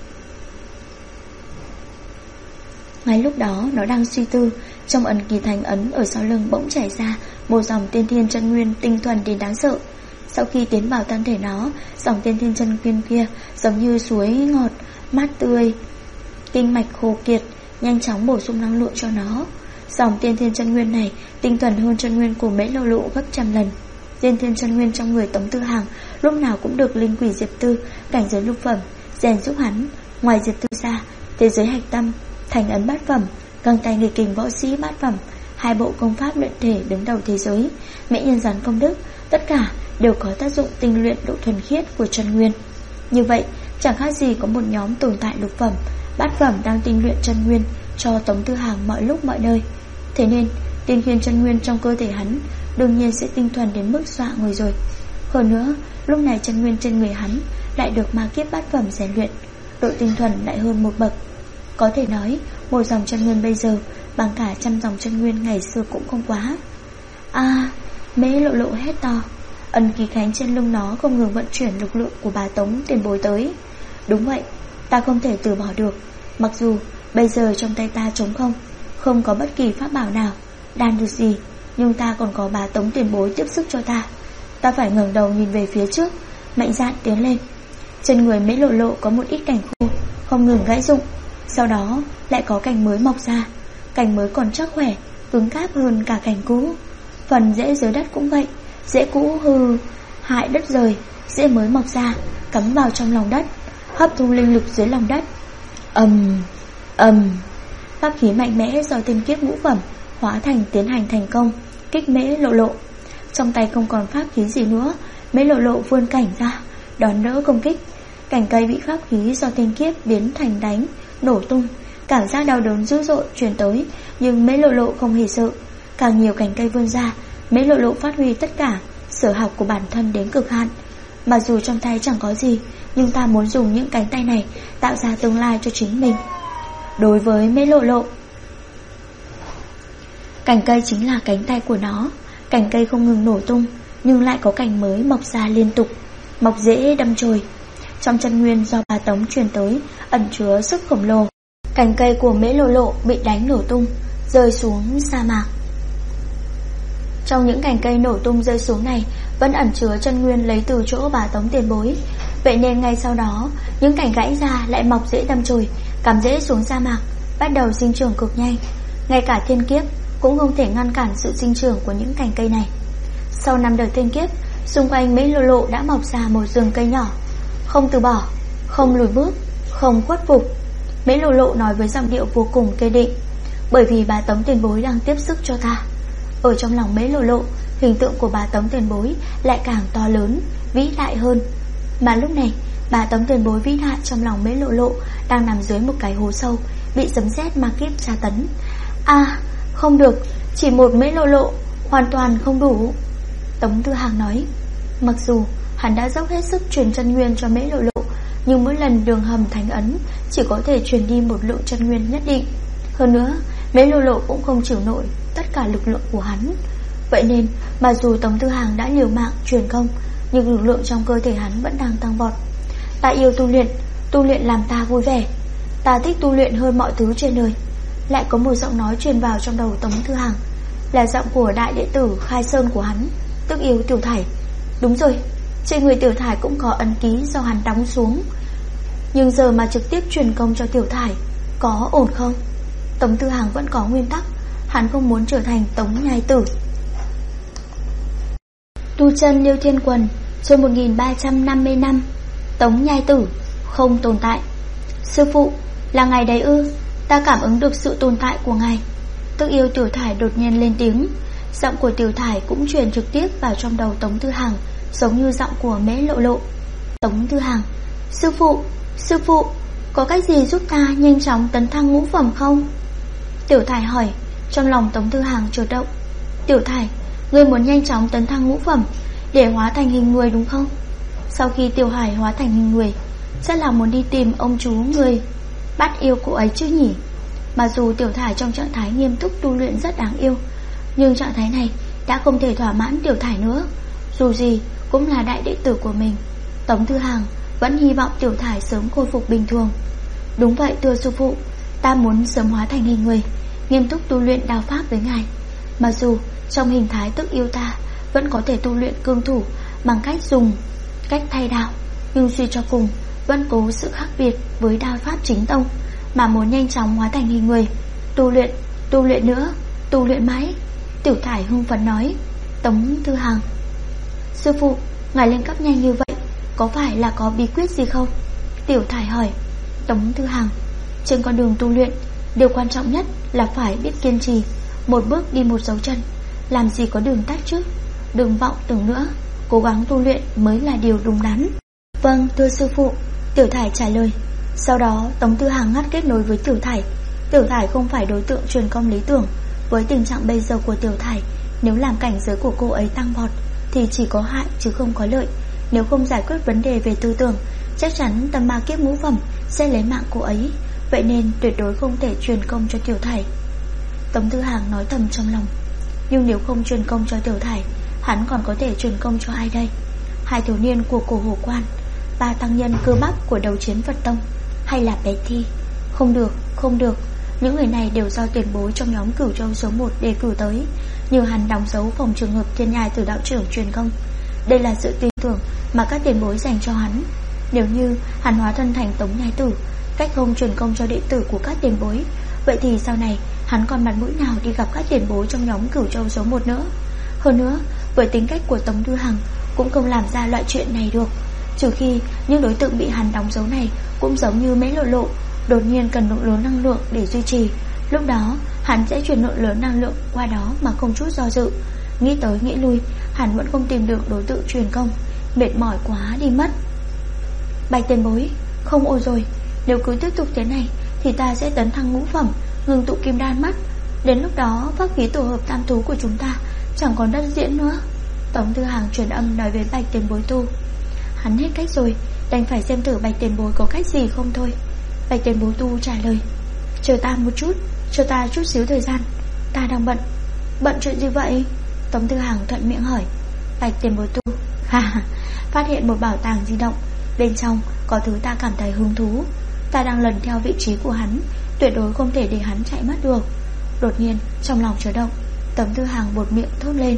Ngay lúc đó nó đang suy tư, trong ấn ký thành ấn ở sau lưng bỗng chảy ra một dòng tiên thiên chân nguyên tinh thuần đến đáng sợ. Sau khi tiến vào thân thể nó, dòng tiên thiên chân nguyên kia giống như suối ngọt, mát tươi, kinh mạch khô kiệt, nhanh chóng bổ sung năng lượng cho nó. Dòng tiên thiên chân nguyên này tinh thuần hơn chân nguyên của mễ lộ lộ gấp trăm lần. Tiên thiên chân nguyên trong người Tống Thư Hàng lúc nào cũng được linh quỷ Diệp Tư cảnh giới lục phẩm rèn giúp hắn. Ngoài Diệp Tư ra, thế giới hạch tâm, thành ấn bát phẩm, găng tay nghịch kình võ sĩ bát phẩm, 2 bộ công pháp luyện thể đứng đầu thế giới, mễ nhân gián công đức, tất cả đều có tác dụng tinh luyện độ thuần khiết của chân nguyên. Như vậy, chẳng khác gì có một nhóm tồn tại lục phẩm, bát phẩm đang tinh luyện chân nguyên cho Tống Thư Hàng mọi lúc mọi nơi. Thế nên tiên khiên chân nguyên trong cơ thể hắn đương nhiên sẽ tinh thuần đến mức dọa người rồi. Hơn nữa lúc này chân nguyên trên người hắn lại được ma kiếp bát phẩm rèn luyện, độ tinh thuần lại hơn một bậc. Có thể nói một dòng chân nguyên bây giờ bằng cả 100 dòng chân nguyên ngày xưa cũng không quá. Mễ Lộ Lộ hét to. Ân ký cánh trên lưng nó không ngừng vận chuyển lực lượng của bà Tống tiền bối tới. Đúng vậy, ta không thể từ bỏ được. Mặc dù bây giờ trong tay ta trống không, không có bất kỳ pháp bảo nào, đan được gì, nhưng ta còn có bà Tống tiền bối tiếp sức cho ta. Ta phải ngẩng đầu nhìn về phía trước, mạnh dạn tiến lên. Trên người Mễ Lộ Lộ có một ít cành khô không ngừng gãy rụng, sau đó lại có cành mới mọc ra. Cành mới còn chắc khỏe, cứng cáp hơn cả cành cũ. Phần rễ dưới đất cũng vậy, rễ cũ hư hại đất rời, rễ mới mọc ra cắm vào trong lòng đất, hấp thu linh lực dưới lòng đất. Pháp khí mạnh mẽ do tiên kiếp ngũ phẩm hóa thành tiến hành thành công, kích Mễ Lộ Lộ. Trong tay không còn pháp khí gì nữa, Mễ Lộ Lộ vươn cảnh ra đón đỡ công kích. Cành cây bị pháp khí do tiên kiếp biến thành đánh nổ tung, cảm giác đau đớn dữ dội truyền tới, nhưng Mễ Lộ Lộ không hề sợ. Càng nhiều cành cây vươn ra, Mễ Lộ Lộ phát huy tất cả sở học của bản thân đến cực hạn. Mặc dù trong tay chẳng có gì, nhưng ta muốn dùng những cánh tay này tạo ra tương lai cho chính mình. Đối với Mễ Lộ Lộ, cành cây chính là cánh tay của nó. Cành cây không ngừng nổ tung, nhưng lại có cành mới mọc ra liên tục, mọc rễ đâm chồi. Trong chân nguyên do bà Tống truyền tới ẩn chứa sức khổng lồ. Cành cây của Mễ Lộ Lộ bị đánh nổ tung, rơi xuống sa mạc. Trong những cành cây nổ tung rơi xuống này vẫn ẩn chứa chân nguyên lấy từ chỗ bà Tống tiền bối. Vậy nên ngay sau đó, những cành gãy ra lại mọc rễ đâm chồi, cắm rễ xuống sa mạc, bắt đầu sinh trưởng cực nhanh. Ngay cả thiên kiếp cũng không thể ngăn cản sự sinh trưởng của những cành cây này. Sau 5 đời thiên kiếp, xung quanh Mễ Lộ Lộ đã mọc ra một rừng cây nhỏ. Không từ bỏ, không lùi bước, không khuất phục, Mễ Lộ Lộ nói với giọng điệu vô cùng kiên định. Bởi vì bà Tống tiền bối đang tiếp sức cho ta. Ở trong lòng Mễ Lộ Lộ, hình tượng của bà Tống tiền bối lại càng to lớn, vĩ đại hơn. Mà lúc này, bà Tống tiền bối vĩ đại trong lòng Mễ Lộ Lộ đang nằm dưới một cái hố sâu, bị sấm sét ma kiếp tra tấn. Không được, chỉ một Mễ Lộ Lộ hoàn toàn không đủ. Tống Tư Hàng nói. Mặc dù hắn đã dốc hết sức truyền chân nguyên cho Mễ Lộ Lộ, nhưng mỗi lần đường hầm thánh ấn chỉ có thể truyền đi một lượng chân nguyên nhất định. Hơn nữa, Mễ Lộ Lộ cũng không chịu nổi tất cả lực lượng của hắn. Vậy nên, mặc dù Tống Tư Hàng đã liều mạng truyền công, nhưng lực lượng trong cơ thể hắn vẫn đang tăng vọt. Ta yêu tu luyện làm ta vui vẻ. Ta thích tu luyện hơn mọi thứ trên đời. Lại có một giọng nói truyền vào trong đầu Tống Tư Hàng, là giọng của đại đệ tử Khai Sơn của hắn, tức yêu Tiểu Thải. Đúng rồi, trên người Tiểu Thải cũng có ấn ký do hắn đóng xuống. Nhưng giờ mà trực tiếp truyền công cho Tiểu Thải, có ổn không? Tống Tư Hàng vẫn có nguyên tắc, hắn không muốn trở thành Tống Nhai Tử. Tu chân Liêu Thiên Quần, chương 1355. Tống Nhai Tử không tồn tại. Sư phụ, là ngài đấy ư? Ta cảm ứng được sự tồn tại của ngài. Tức yêu Tiểu Thải đột nhiên lên tiếng. Giọng của Tiểu Thải cũng truyền trực tiếp vào trong đầu Tống Tư Hàng, giống như giọng của Mễ Lộ Lộ. Tống Tư Hàng: Sư phụ, có cách gì giúp ta nhanh chóng tấn thăng ngũ phẩm không? Tiểu Thải hỏi. Trong lòng Tống Tư Hàng chợt động. Tiểu Thải, ngươi muốn nhanh chóng tấn thăng ngũ phẩm để hóa thành hình người đúng không? Sau khi Tiểu Hải hóa thành hình người, chắc là muốn đi tìm ông chú người bắt yêu cô ấy chứ nhỉ? Mặc dù Tiểu Thải trong trạng thái nghiêm túc tu luyện rất đáng yêu, nhưng trạng thái này đã không thể thỏa mãn Tiểu Thải nữa. Dù gì cũng là đại đệ tử của mình. Tống Tư Hàng vẫn hy vọng Tiểu Thải sớm khôi phục bình thường. Đúng vậy thưa sư phụ, ta muốn sớm hóa thành hình người, nghiêm túc tu luyện đao pháp với ngài. Mặc dù trong hình thái tức yêu ta vẫn có thể tu luyện cương thủ bằng cách dùng cách thay đao, nhưng suy cho cùng vẫn cố sự khác biệt với đao pháp chính tông, mà muốn nhanh chóng hóa thành hình người. Tu luyện nữa, tu luyện mãi. Tiểu Thải hưng phấn nói. Tống Tư Hàng: Sư phụ, ngài lên cấp nhanh như vậy, có phải là có bí quyết gì không? Tiểu Thải hỏi. Tống Tư Hàng: Trên con đường tu luyện, điều quan trọng nhất là phải biết kiên trì, một bước đi một dấu chân, làm gì có đường tắt chứ. Đừng vọng tưởng nữa, cố gắng tu luyện mới là điều đúng đắn. Vâng thưa sư phụ, Tiểu Thải trả lời. Sau đó Tống Tư Hàng ngắt kết nối với Tiểu Thải. Tiểu Thải không phải đối tượng truyền công lý tưởng, Với tình trạng bây giờ của Tiểu Thải, nếu làm cảnh giới của cô ấy tăng vọt thì chỉ có hại chứ không có lợi. Nếu không giải quyết vấn đề về tư tưởng, chắc chắn tâm ma kiếp ngũ phẩm sẽ lấy mạng cô ấy. Vậy nên tuyệt đối không thể truyền công cho Tiểu Thải. Tống Tư Hàng nói thầm trong lòng. Nhưng nếu không truyền công cho Tiểu Thải, hắn còn có thể truyền công cho ai đây? 2 thiếu niên của Cổ Hồ Quan, 3 tăng nhân cơ bắp của Đấu Chiến Phật Tông, hay là Bé Thi? Không được, không được. Những người này đều do tiền bối trong nhóm Cửu Châu số 1 đề cử tới, như hắn đóng dấu phòng trường hợp thiên nhai từ đạo trưởng truyền công. Đây là sự tin tưởng mà các tiền bối dành cho hắn. Nếu như hắn hóa thân thành Tống Nhai Tử, cách không truyền công cho đệ tử của các tiền bối, vậy thì sau này hắn còn mặt mũi nào đi gặp các tiền bối trong nhóm Cửu Châu số 1 nữa. Hơn nữa, với tính cách của Tống Tư Hằng cũng không làm ra loại chuyện này được. Trừ khi những đối tượng bị hắn đóng dấu này cũng giống như Mễ Lộ Lộ, đột nhiên cần lượng lớn năng lượng để duy trì. Lúc đó hắn sẽ truyền lượng lớn năng lượng qua đó mà không chút do dự. Nghĩ tới nghĩ lui, hắn vẫn không tìm được đối tượng truyền công. Mệt mỏi quá đi mất. Bạch tiền bối, không, ôi rồi, nếu cứ tiếp tục thế này thì ta sẽ tấn thăng ngũ phẩm, ngừng tụ kim đan mất. Đến lúc đó pháp khí tổ hợp tam thú của chúng ta chẳng còn đất diễn nữa. Tống Tư Hàng truyền âm nói với Bạch tiền bối tu. Hắn hết cách rồi, đành phải xem thử Bạch tiền bối có cách gì không thôi. Bạch tiền bối tu trả lời. Chờ ta một chút, cho ta chút xíu thời gian, ta đang bận. Bận chuyện gì vậy? Tống Tư Hàng thuận miệng hỏi. Bạch tiền bối tu phát hiện một bảo tàng di động, bên trong có thứ ta cảm thấy hứng thú. Ta đang lần theo vị trí của hắn, tuyệt đối không thể để hắn chạy mất được. Đột nhiên trong lòng chấn động, Tống Tư Hàng buột miệng thốt lên.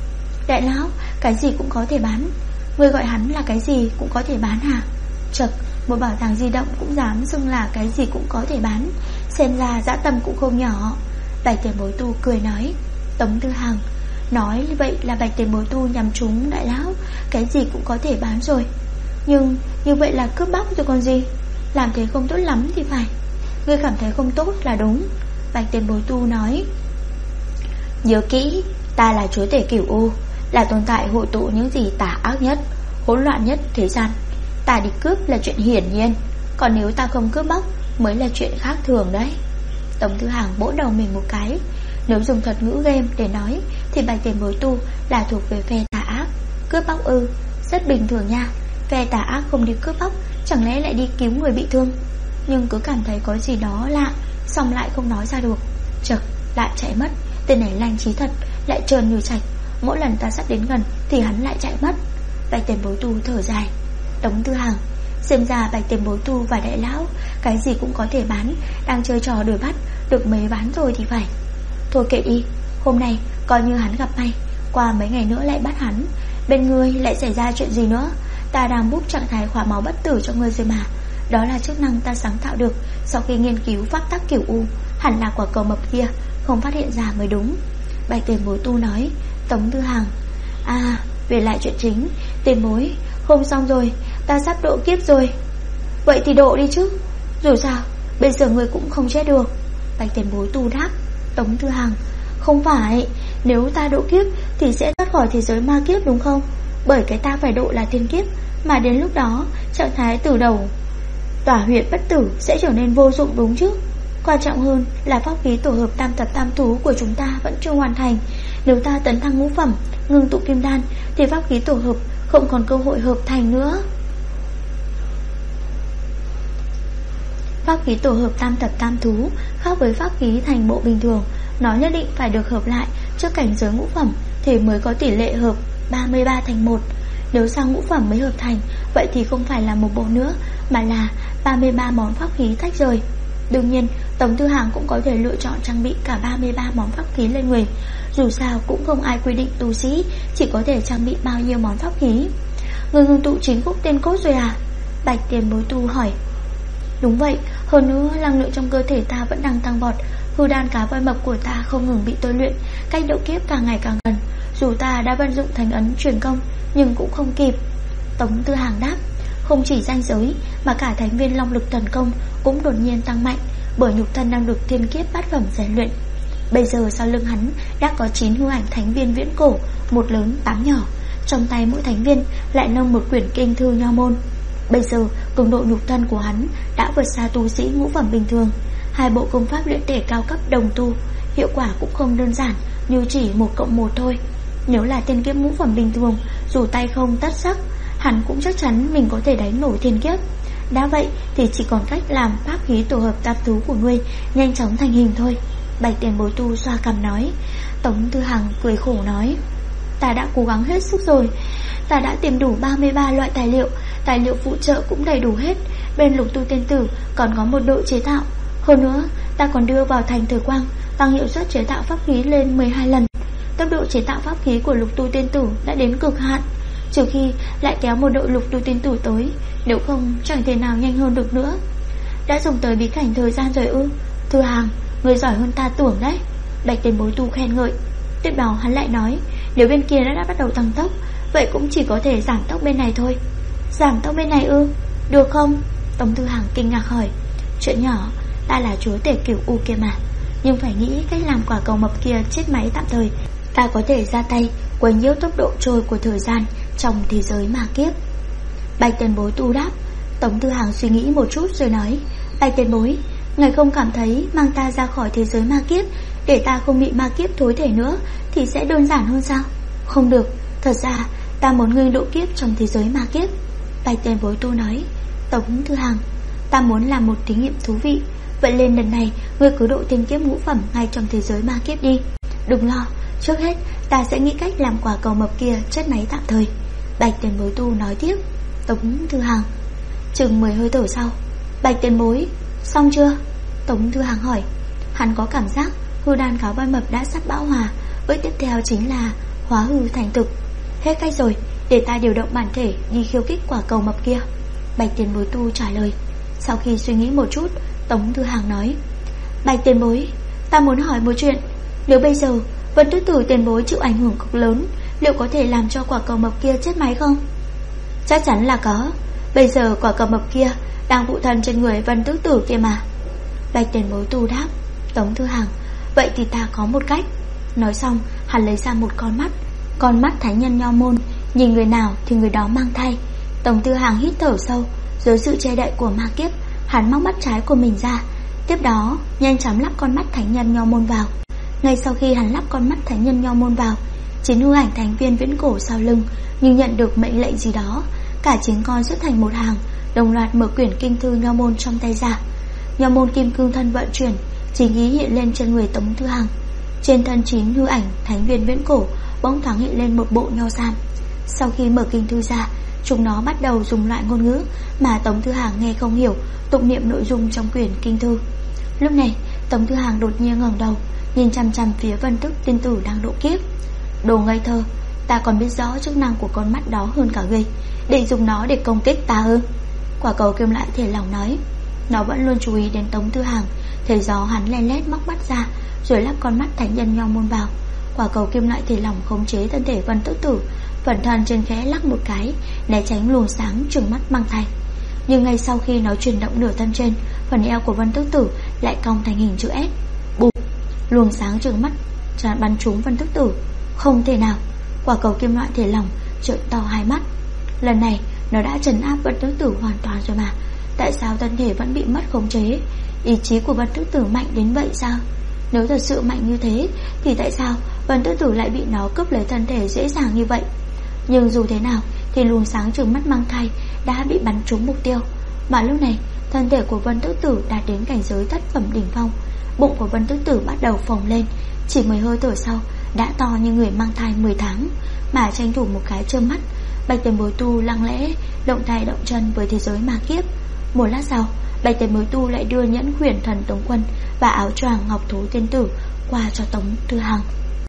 Đại lão, cái gì cũng có thể bán. Người gọi hắn là cái gì cũng có thể bán hả? Chật, một bảo tàng di động cũng dám xưng là cái gì cũng có thể bán, xem ra dã tâm cũng không nhỏ. Bạch tiền bối tu cười nói. Tống Tư Hàng nói vậy là Bạch tiền bối tu nhằm trúng đại lão, cái gì cũng có thể bán rồi. Nhưng như vậy là cướp bóc rồi còn gì. Làm thế không tốt lắm thì phải. Ngươi cảm thấy không tốt là đúng. Bạch tiền bối tu nói. Nhớ kỹ, ta là chúa tể Cửu U, là tồn tại hội tụ những gì tà ác nhất, hỗn loạn nhất thế gian. Ta đi cướp là chuyện hiển nhiên, còn nếu ta không cướp bóc mới là chuyện khác thường đấy. Tống Tư Hàng vỗ đầu mình một cái. Nếu dùng thuật ngữ game để nói thì Bạch tiền bối tu là thuộc về phe tà ác. Cướp bóc ư? Rất bình thường nha. Phe tà ác không đi cướp bóc, chẳng lẽ lại đi cứu người bị thương? Nhưng cứ cảm thấy có gì đó lạ, xong lại không nói ra được. Chật, lại chạy mất. Tên này lanh trí thật, lại trơn như chạch. Mỗi lần ta sắp đến gần thì hắn lại chạy mất. Bạch tiền bối tu thở dài. Tống Tư Hàng, xem ra Bạch tiền bối tu và đại lão cái gì cũng có thể bán, đang chơi trò đuổi bắt, được mấy ván rồi thì phải. Thôi kệ đi, hôm nay coi như hắn gặp may, qua mấy ngày nữa lại bắt hắn. Bên ngươi lại xảy ra chuyện gì nữa? Ta đang bút trạng thái khóa máu bất tử cho ngươi rồi mà. Đó là chức năng ta sáng tạo được sau khi nghiên cứu pháp tắc Cửu U. Hẳn là quả cầu mập kia không phát hiện ra mới đúng. Bạch tiền bối tu nói. Tống Tư Hàng, về lại chuyện chính. Tiền bối, không xong rồi, ta sắp độ kiếp rồi. Vậy thì độ đi chứ, dù sao bây giờ ngươi cũng không chết được. Bạch tiền bối tu đáp. Tống Tư Hàng, không phải, nếu ta độ kiếp thì sẽ thoát khỏi thế giới ma kiếp đúng không? Bởi cái ta phải độ là thiên kiếp, mà đến lúc đó trạng thái từ đầu tỏa huyệt bất tử sẽ trở nên vô dụng đúng chứ. Quan trọng hơn là pháp khí tổ hợp tam thập tam thú của chúng ta vẫn chưa hoàn thành. Nếu ta tấn thăng ngũ phẩm, ngưng tụ kim đan, thì pháp khí tổ hợp không còn cơ hội hợp thành nữa. Pháp khí tổ hợp tam thập tam thú khác với pháp khí thành bộ bình thường. Nó nhất định phải được hợp lại trước cảnh giới ngũ phẩm thì mới có tỷ lệ hợp 33 thành 1. Nếu sang ngũ phẩm mới hợp thành, vậy thì không phải là một bộ nữa, mà là 33 món pháp khí tách rời. Đương nhiên, Tống Tư Hàng cũng có thể lựa chọn trang bị cả 33 món pháp khí lên người. Dù sao cũng không ai quy định tu sĩ chỉ có thể trang bị bao nhiêu món pháp khí. Người ngưng tụ chính khúc tiên cốt rồi à? Bạch tiền bối tu hỏi. Đúng vậy, hơn nữa năng lượng trong cơ thể ta vẫn đang tăng vọt. Hư đan cá voi mập của ta không ngừng bị tôi luyện, cách độ kiếp càng ngày càng gần. Dù ta đã vận dụng thánh ấn truyền công nhưng cũng không kịp. Tống Tư Hàng đáp. Không chỉ danh giới mà cả thánh viên long lực thần công cũng đột nhiên tăng mạnh, bởi nhục thân đang được thiên kiếp bát phẩm rèn luyện. Bây giờ sau lưng hắn đã có 9 hư ảnh thánh viên viễn cổ, một lớn 8 nhỏ. Trong tay mỗi thánh viên lại nâng một quyển kinh thư nho môn. Bây giờ cường độ nhục thân của hắn đã vượt xa tu sĩ ngũ phẩm bình thường. 2 bộ công pháp luyện thể cao cấp đồng tu hiệu quả cũng không đơn giản như chỉ 1+1 thôi. Nếu là thiên kiếp ngũ phẩm bình thường, dù tay không tất sắc, hắn cũng chắc chắn mình có thể đánh nổi thiên kiếp. Đã vậy thì chỉ còn cách làm pháp khí tổ hợp tam thú của ngươi nhanh chóng thành hình thôi. Bạch tiền bối tu xoa cằm nói. Tống Tư Hằng cười khổ nói, ta đã cố gắng hết sức rồi. Ta đã tìm đủ 33 loại tài liệu phụ trợ cũng đầy đủ hết. Bên Lục Tu Tiên Tử còn có một đội chế tạo. Hơn nữa ta còn đưa vào thành thời quang, tăng hiệu suất chế tạo pháp khí lên 12 lần. Tốc độ chế tạo pháp khí của Lục Tu Tiên Tử đã đến cực hạn, trừ khi lại kéo một đội Lục Tu Tiên Tử tới, nếu không chẳng thể nào nhanh hơn được nữa. Đã dùng tới bí cảnh thời gian rồi ư? Thư Hàng, người giỏi hơn ta tưởng đấy. Bạch tiền bối tu khen ngợi. Tiếp đó hắn lại nói, nếu bên kia đã bắt đầu tăng tốc, vậy cũng chỉ có thể giảm tốc bên này thôi. Giảm tốc bên này ư? Được không? Tống Thư Hàng kinh ngạc hỏi. Chuyện nhỏ, ta là chúa tể Cửu U kia mà, nhưng phải nghĩ cách làm quả cầu mập kia chết máy tạm thời. Ta có thể ra tay quấy nhiễu tốc độ trôi của thời gian trong thế giới ma kiếp. Bạch tiền bối tu đáp. Tống Tư Hàng suy nghĩ một chút rồi nói, Bạch tiền bối, ngài không cảm thấy mang ta ra khỏi thế giới ma kiếp, để ta không bị ma kiếp thối thể nữa, thì sẽ đơn giản hơn sao? Không được, thật ra ta muốn ngưng độ kiếp trong thế giới ma kiếp. Bạch tiền bối tu nói. Tống Tư Hàng, ta muốn làm một thí nghiệm thú vị. Vậy lên lần này ngươi cứ độ thiên kiếp ngũ phẩm ngay trong thế giới ma kiếp đi. Đừng lo, trước hết ta sẽ nghĩ cách làm quả cầu mập kia chết máy tạm thời. Bạch tiền bối tu nói tiếp. Tống Tư Hàng, chừng 10 hơi thở sau. Bạch tiền bối, xong chưa? Tống Tư Hàng hỏi. Hắn có cảm giác hư đan cáo voi mập đã sắp bão hòa, bước tiếp theo chính là hóa hư thành thực. Hết cách rồi, để ta điều động bản thể đi khiêu khích quả cầu mập kia. Bạch tiền bối tu trả lời. Sau khi suy nghĩ một chút, Tống Tư Hàng nói, Bạch tiền bối, ta muốn hỏi một chuyện. Nếu bây giờ Vân Tứ Tử tiền bối chịu ảnh hưởng cực lớn, liệu có thể làm cho quả cầu mập kia chết máy không? Chắc chắn là có. Bây giờ quả cầu mập kia đang phụ thân trên người Vân Tứ Tử kia mà. Bạch tiền bối tu đáp. Tống Tư Hàng, vậy thì ta có một cách. Nói xong hắn lấy ra một con mắt thánh nhân nho môn, nhìn người nào thì người đó mang thai. Tống Tư Hàng hít thở sâu. Dưới sự che đậy của ma kiếp, hắn móc mắt trái của mình ra, tiếp đó nhanh chóng lắp con mắt thánh nhân nho môn vào. Ngay sau khi hắn lắp con mắt thánh nhân nho môn vào, 9 hư ảnh thánh viên viễn cổ sau lưng như nhận được mệnh lệnh gì đó, cả 9 con xuất thành một hàng, đồng loạt mở quyển kinh thư nho môn trong tay ra. Nho môn kim cương thân vận chuyển, chính ý hiện lên trên người Tống Tư Hàng. Trên thân 9 hư ảnh thánh viên viễn cổ bỗng thoáng hiện lên một bộ nho sam. Sau khi mở kinh thư ra, chúng nó bắt đầu dùng loại ngôn ngữ mà Tống Tư Hàng nghe không hiểu, tụng niệm nội dung trong quyển kinh thư. Lúc này Tống Tư Hàng đột nhiên ngẩng đầu, nhìn chằm chằm phía Vân Tứ Tiên Tử đang độ kiếp. Đồ ngây thơ, ta còn biết rõ chức năng của con mắt đó hơn cả ngươi, định dùng nó để công kích ta ư? Quả cầu kim loại thể lòng nói. Nó vẫn luôn chú ý đến Tống Tư Hàng, thấy gió hắn len lét móc mắt ra, rồi lắp con mắt thánh nhân nho môn vào. Quả cầu kim loại thể lòng khống chế thân thể Vân Tứ Tử, phần thân trên khẽ lắc một cái, né tránh luồng sáng trừng mắt mang thai. Nhưng ngay sau khi nó chuyển động nửa thân trên, phần eo của Vân Tứ Tử lại cong thành hình chữ S. Bụp! Luồng sáng trừng mắt bắn trúng Vân Tứ Tử. Không thể nào! Quả cầu kim loại thể lòng trợn to hai mắt. Lần này nó đã trấn áp Vân Tứ Tử hoàn toàn rồi mà. Tại sao thân thể vẫn bị mất khống chế? Ý chí của Vân Tứ Tử mạnh đến vậy sao? Nếu thật sự mạnh như thế thì tại sao Vân Tứ Tử lại bị nó cướp lấy thân thể dễ dàng như vậy? Nhưng dù thế nào thì luồng sáng trừng mắt mang thai đã bị bắn trúng mục tiêu. Mà lúc này thân thể của Vân Tứ Tử đạt đến cảnh giới thất phẩm đỉnh phong. Bụng của Vân Tứ Tử bắt đầu phồng lên, chỉ 10 hơi thở sau đã to như người mang thai 10 tháng. Mà tranh thủ một cái trơ mắt, Bạch Tiền Bối Tu lặng lẽ động tay động chân với thế giới ma kiếp. Một lát sau, Bạch Tiền Bối Tu lại đưa nhẫn huyền thần Tống Quân và áo choàng ngọc thú tiên tử qua cho Tống Tư Hằng.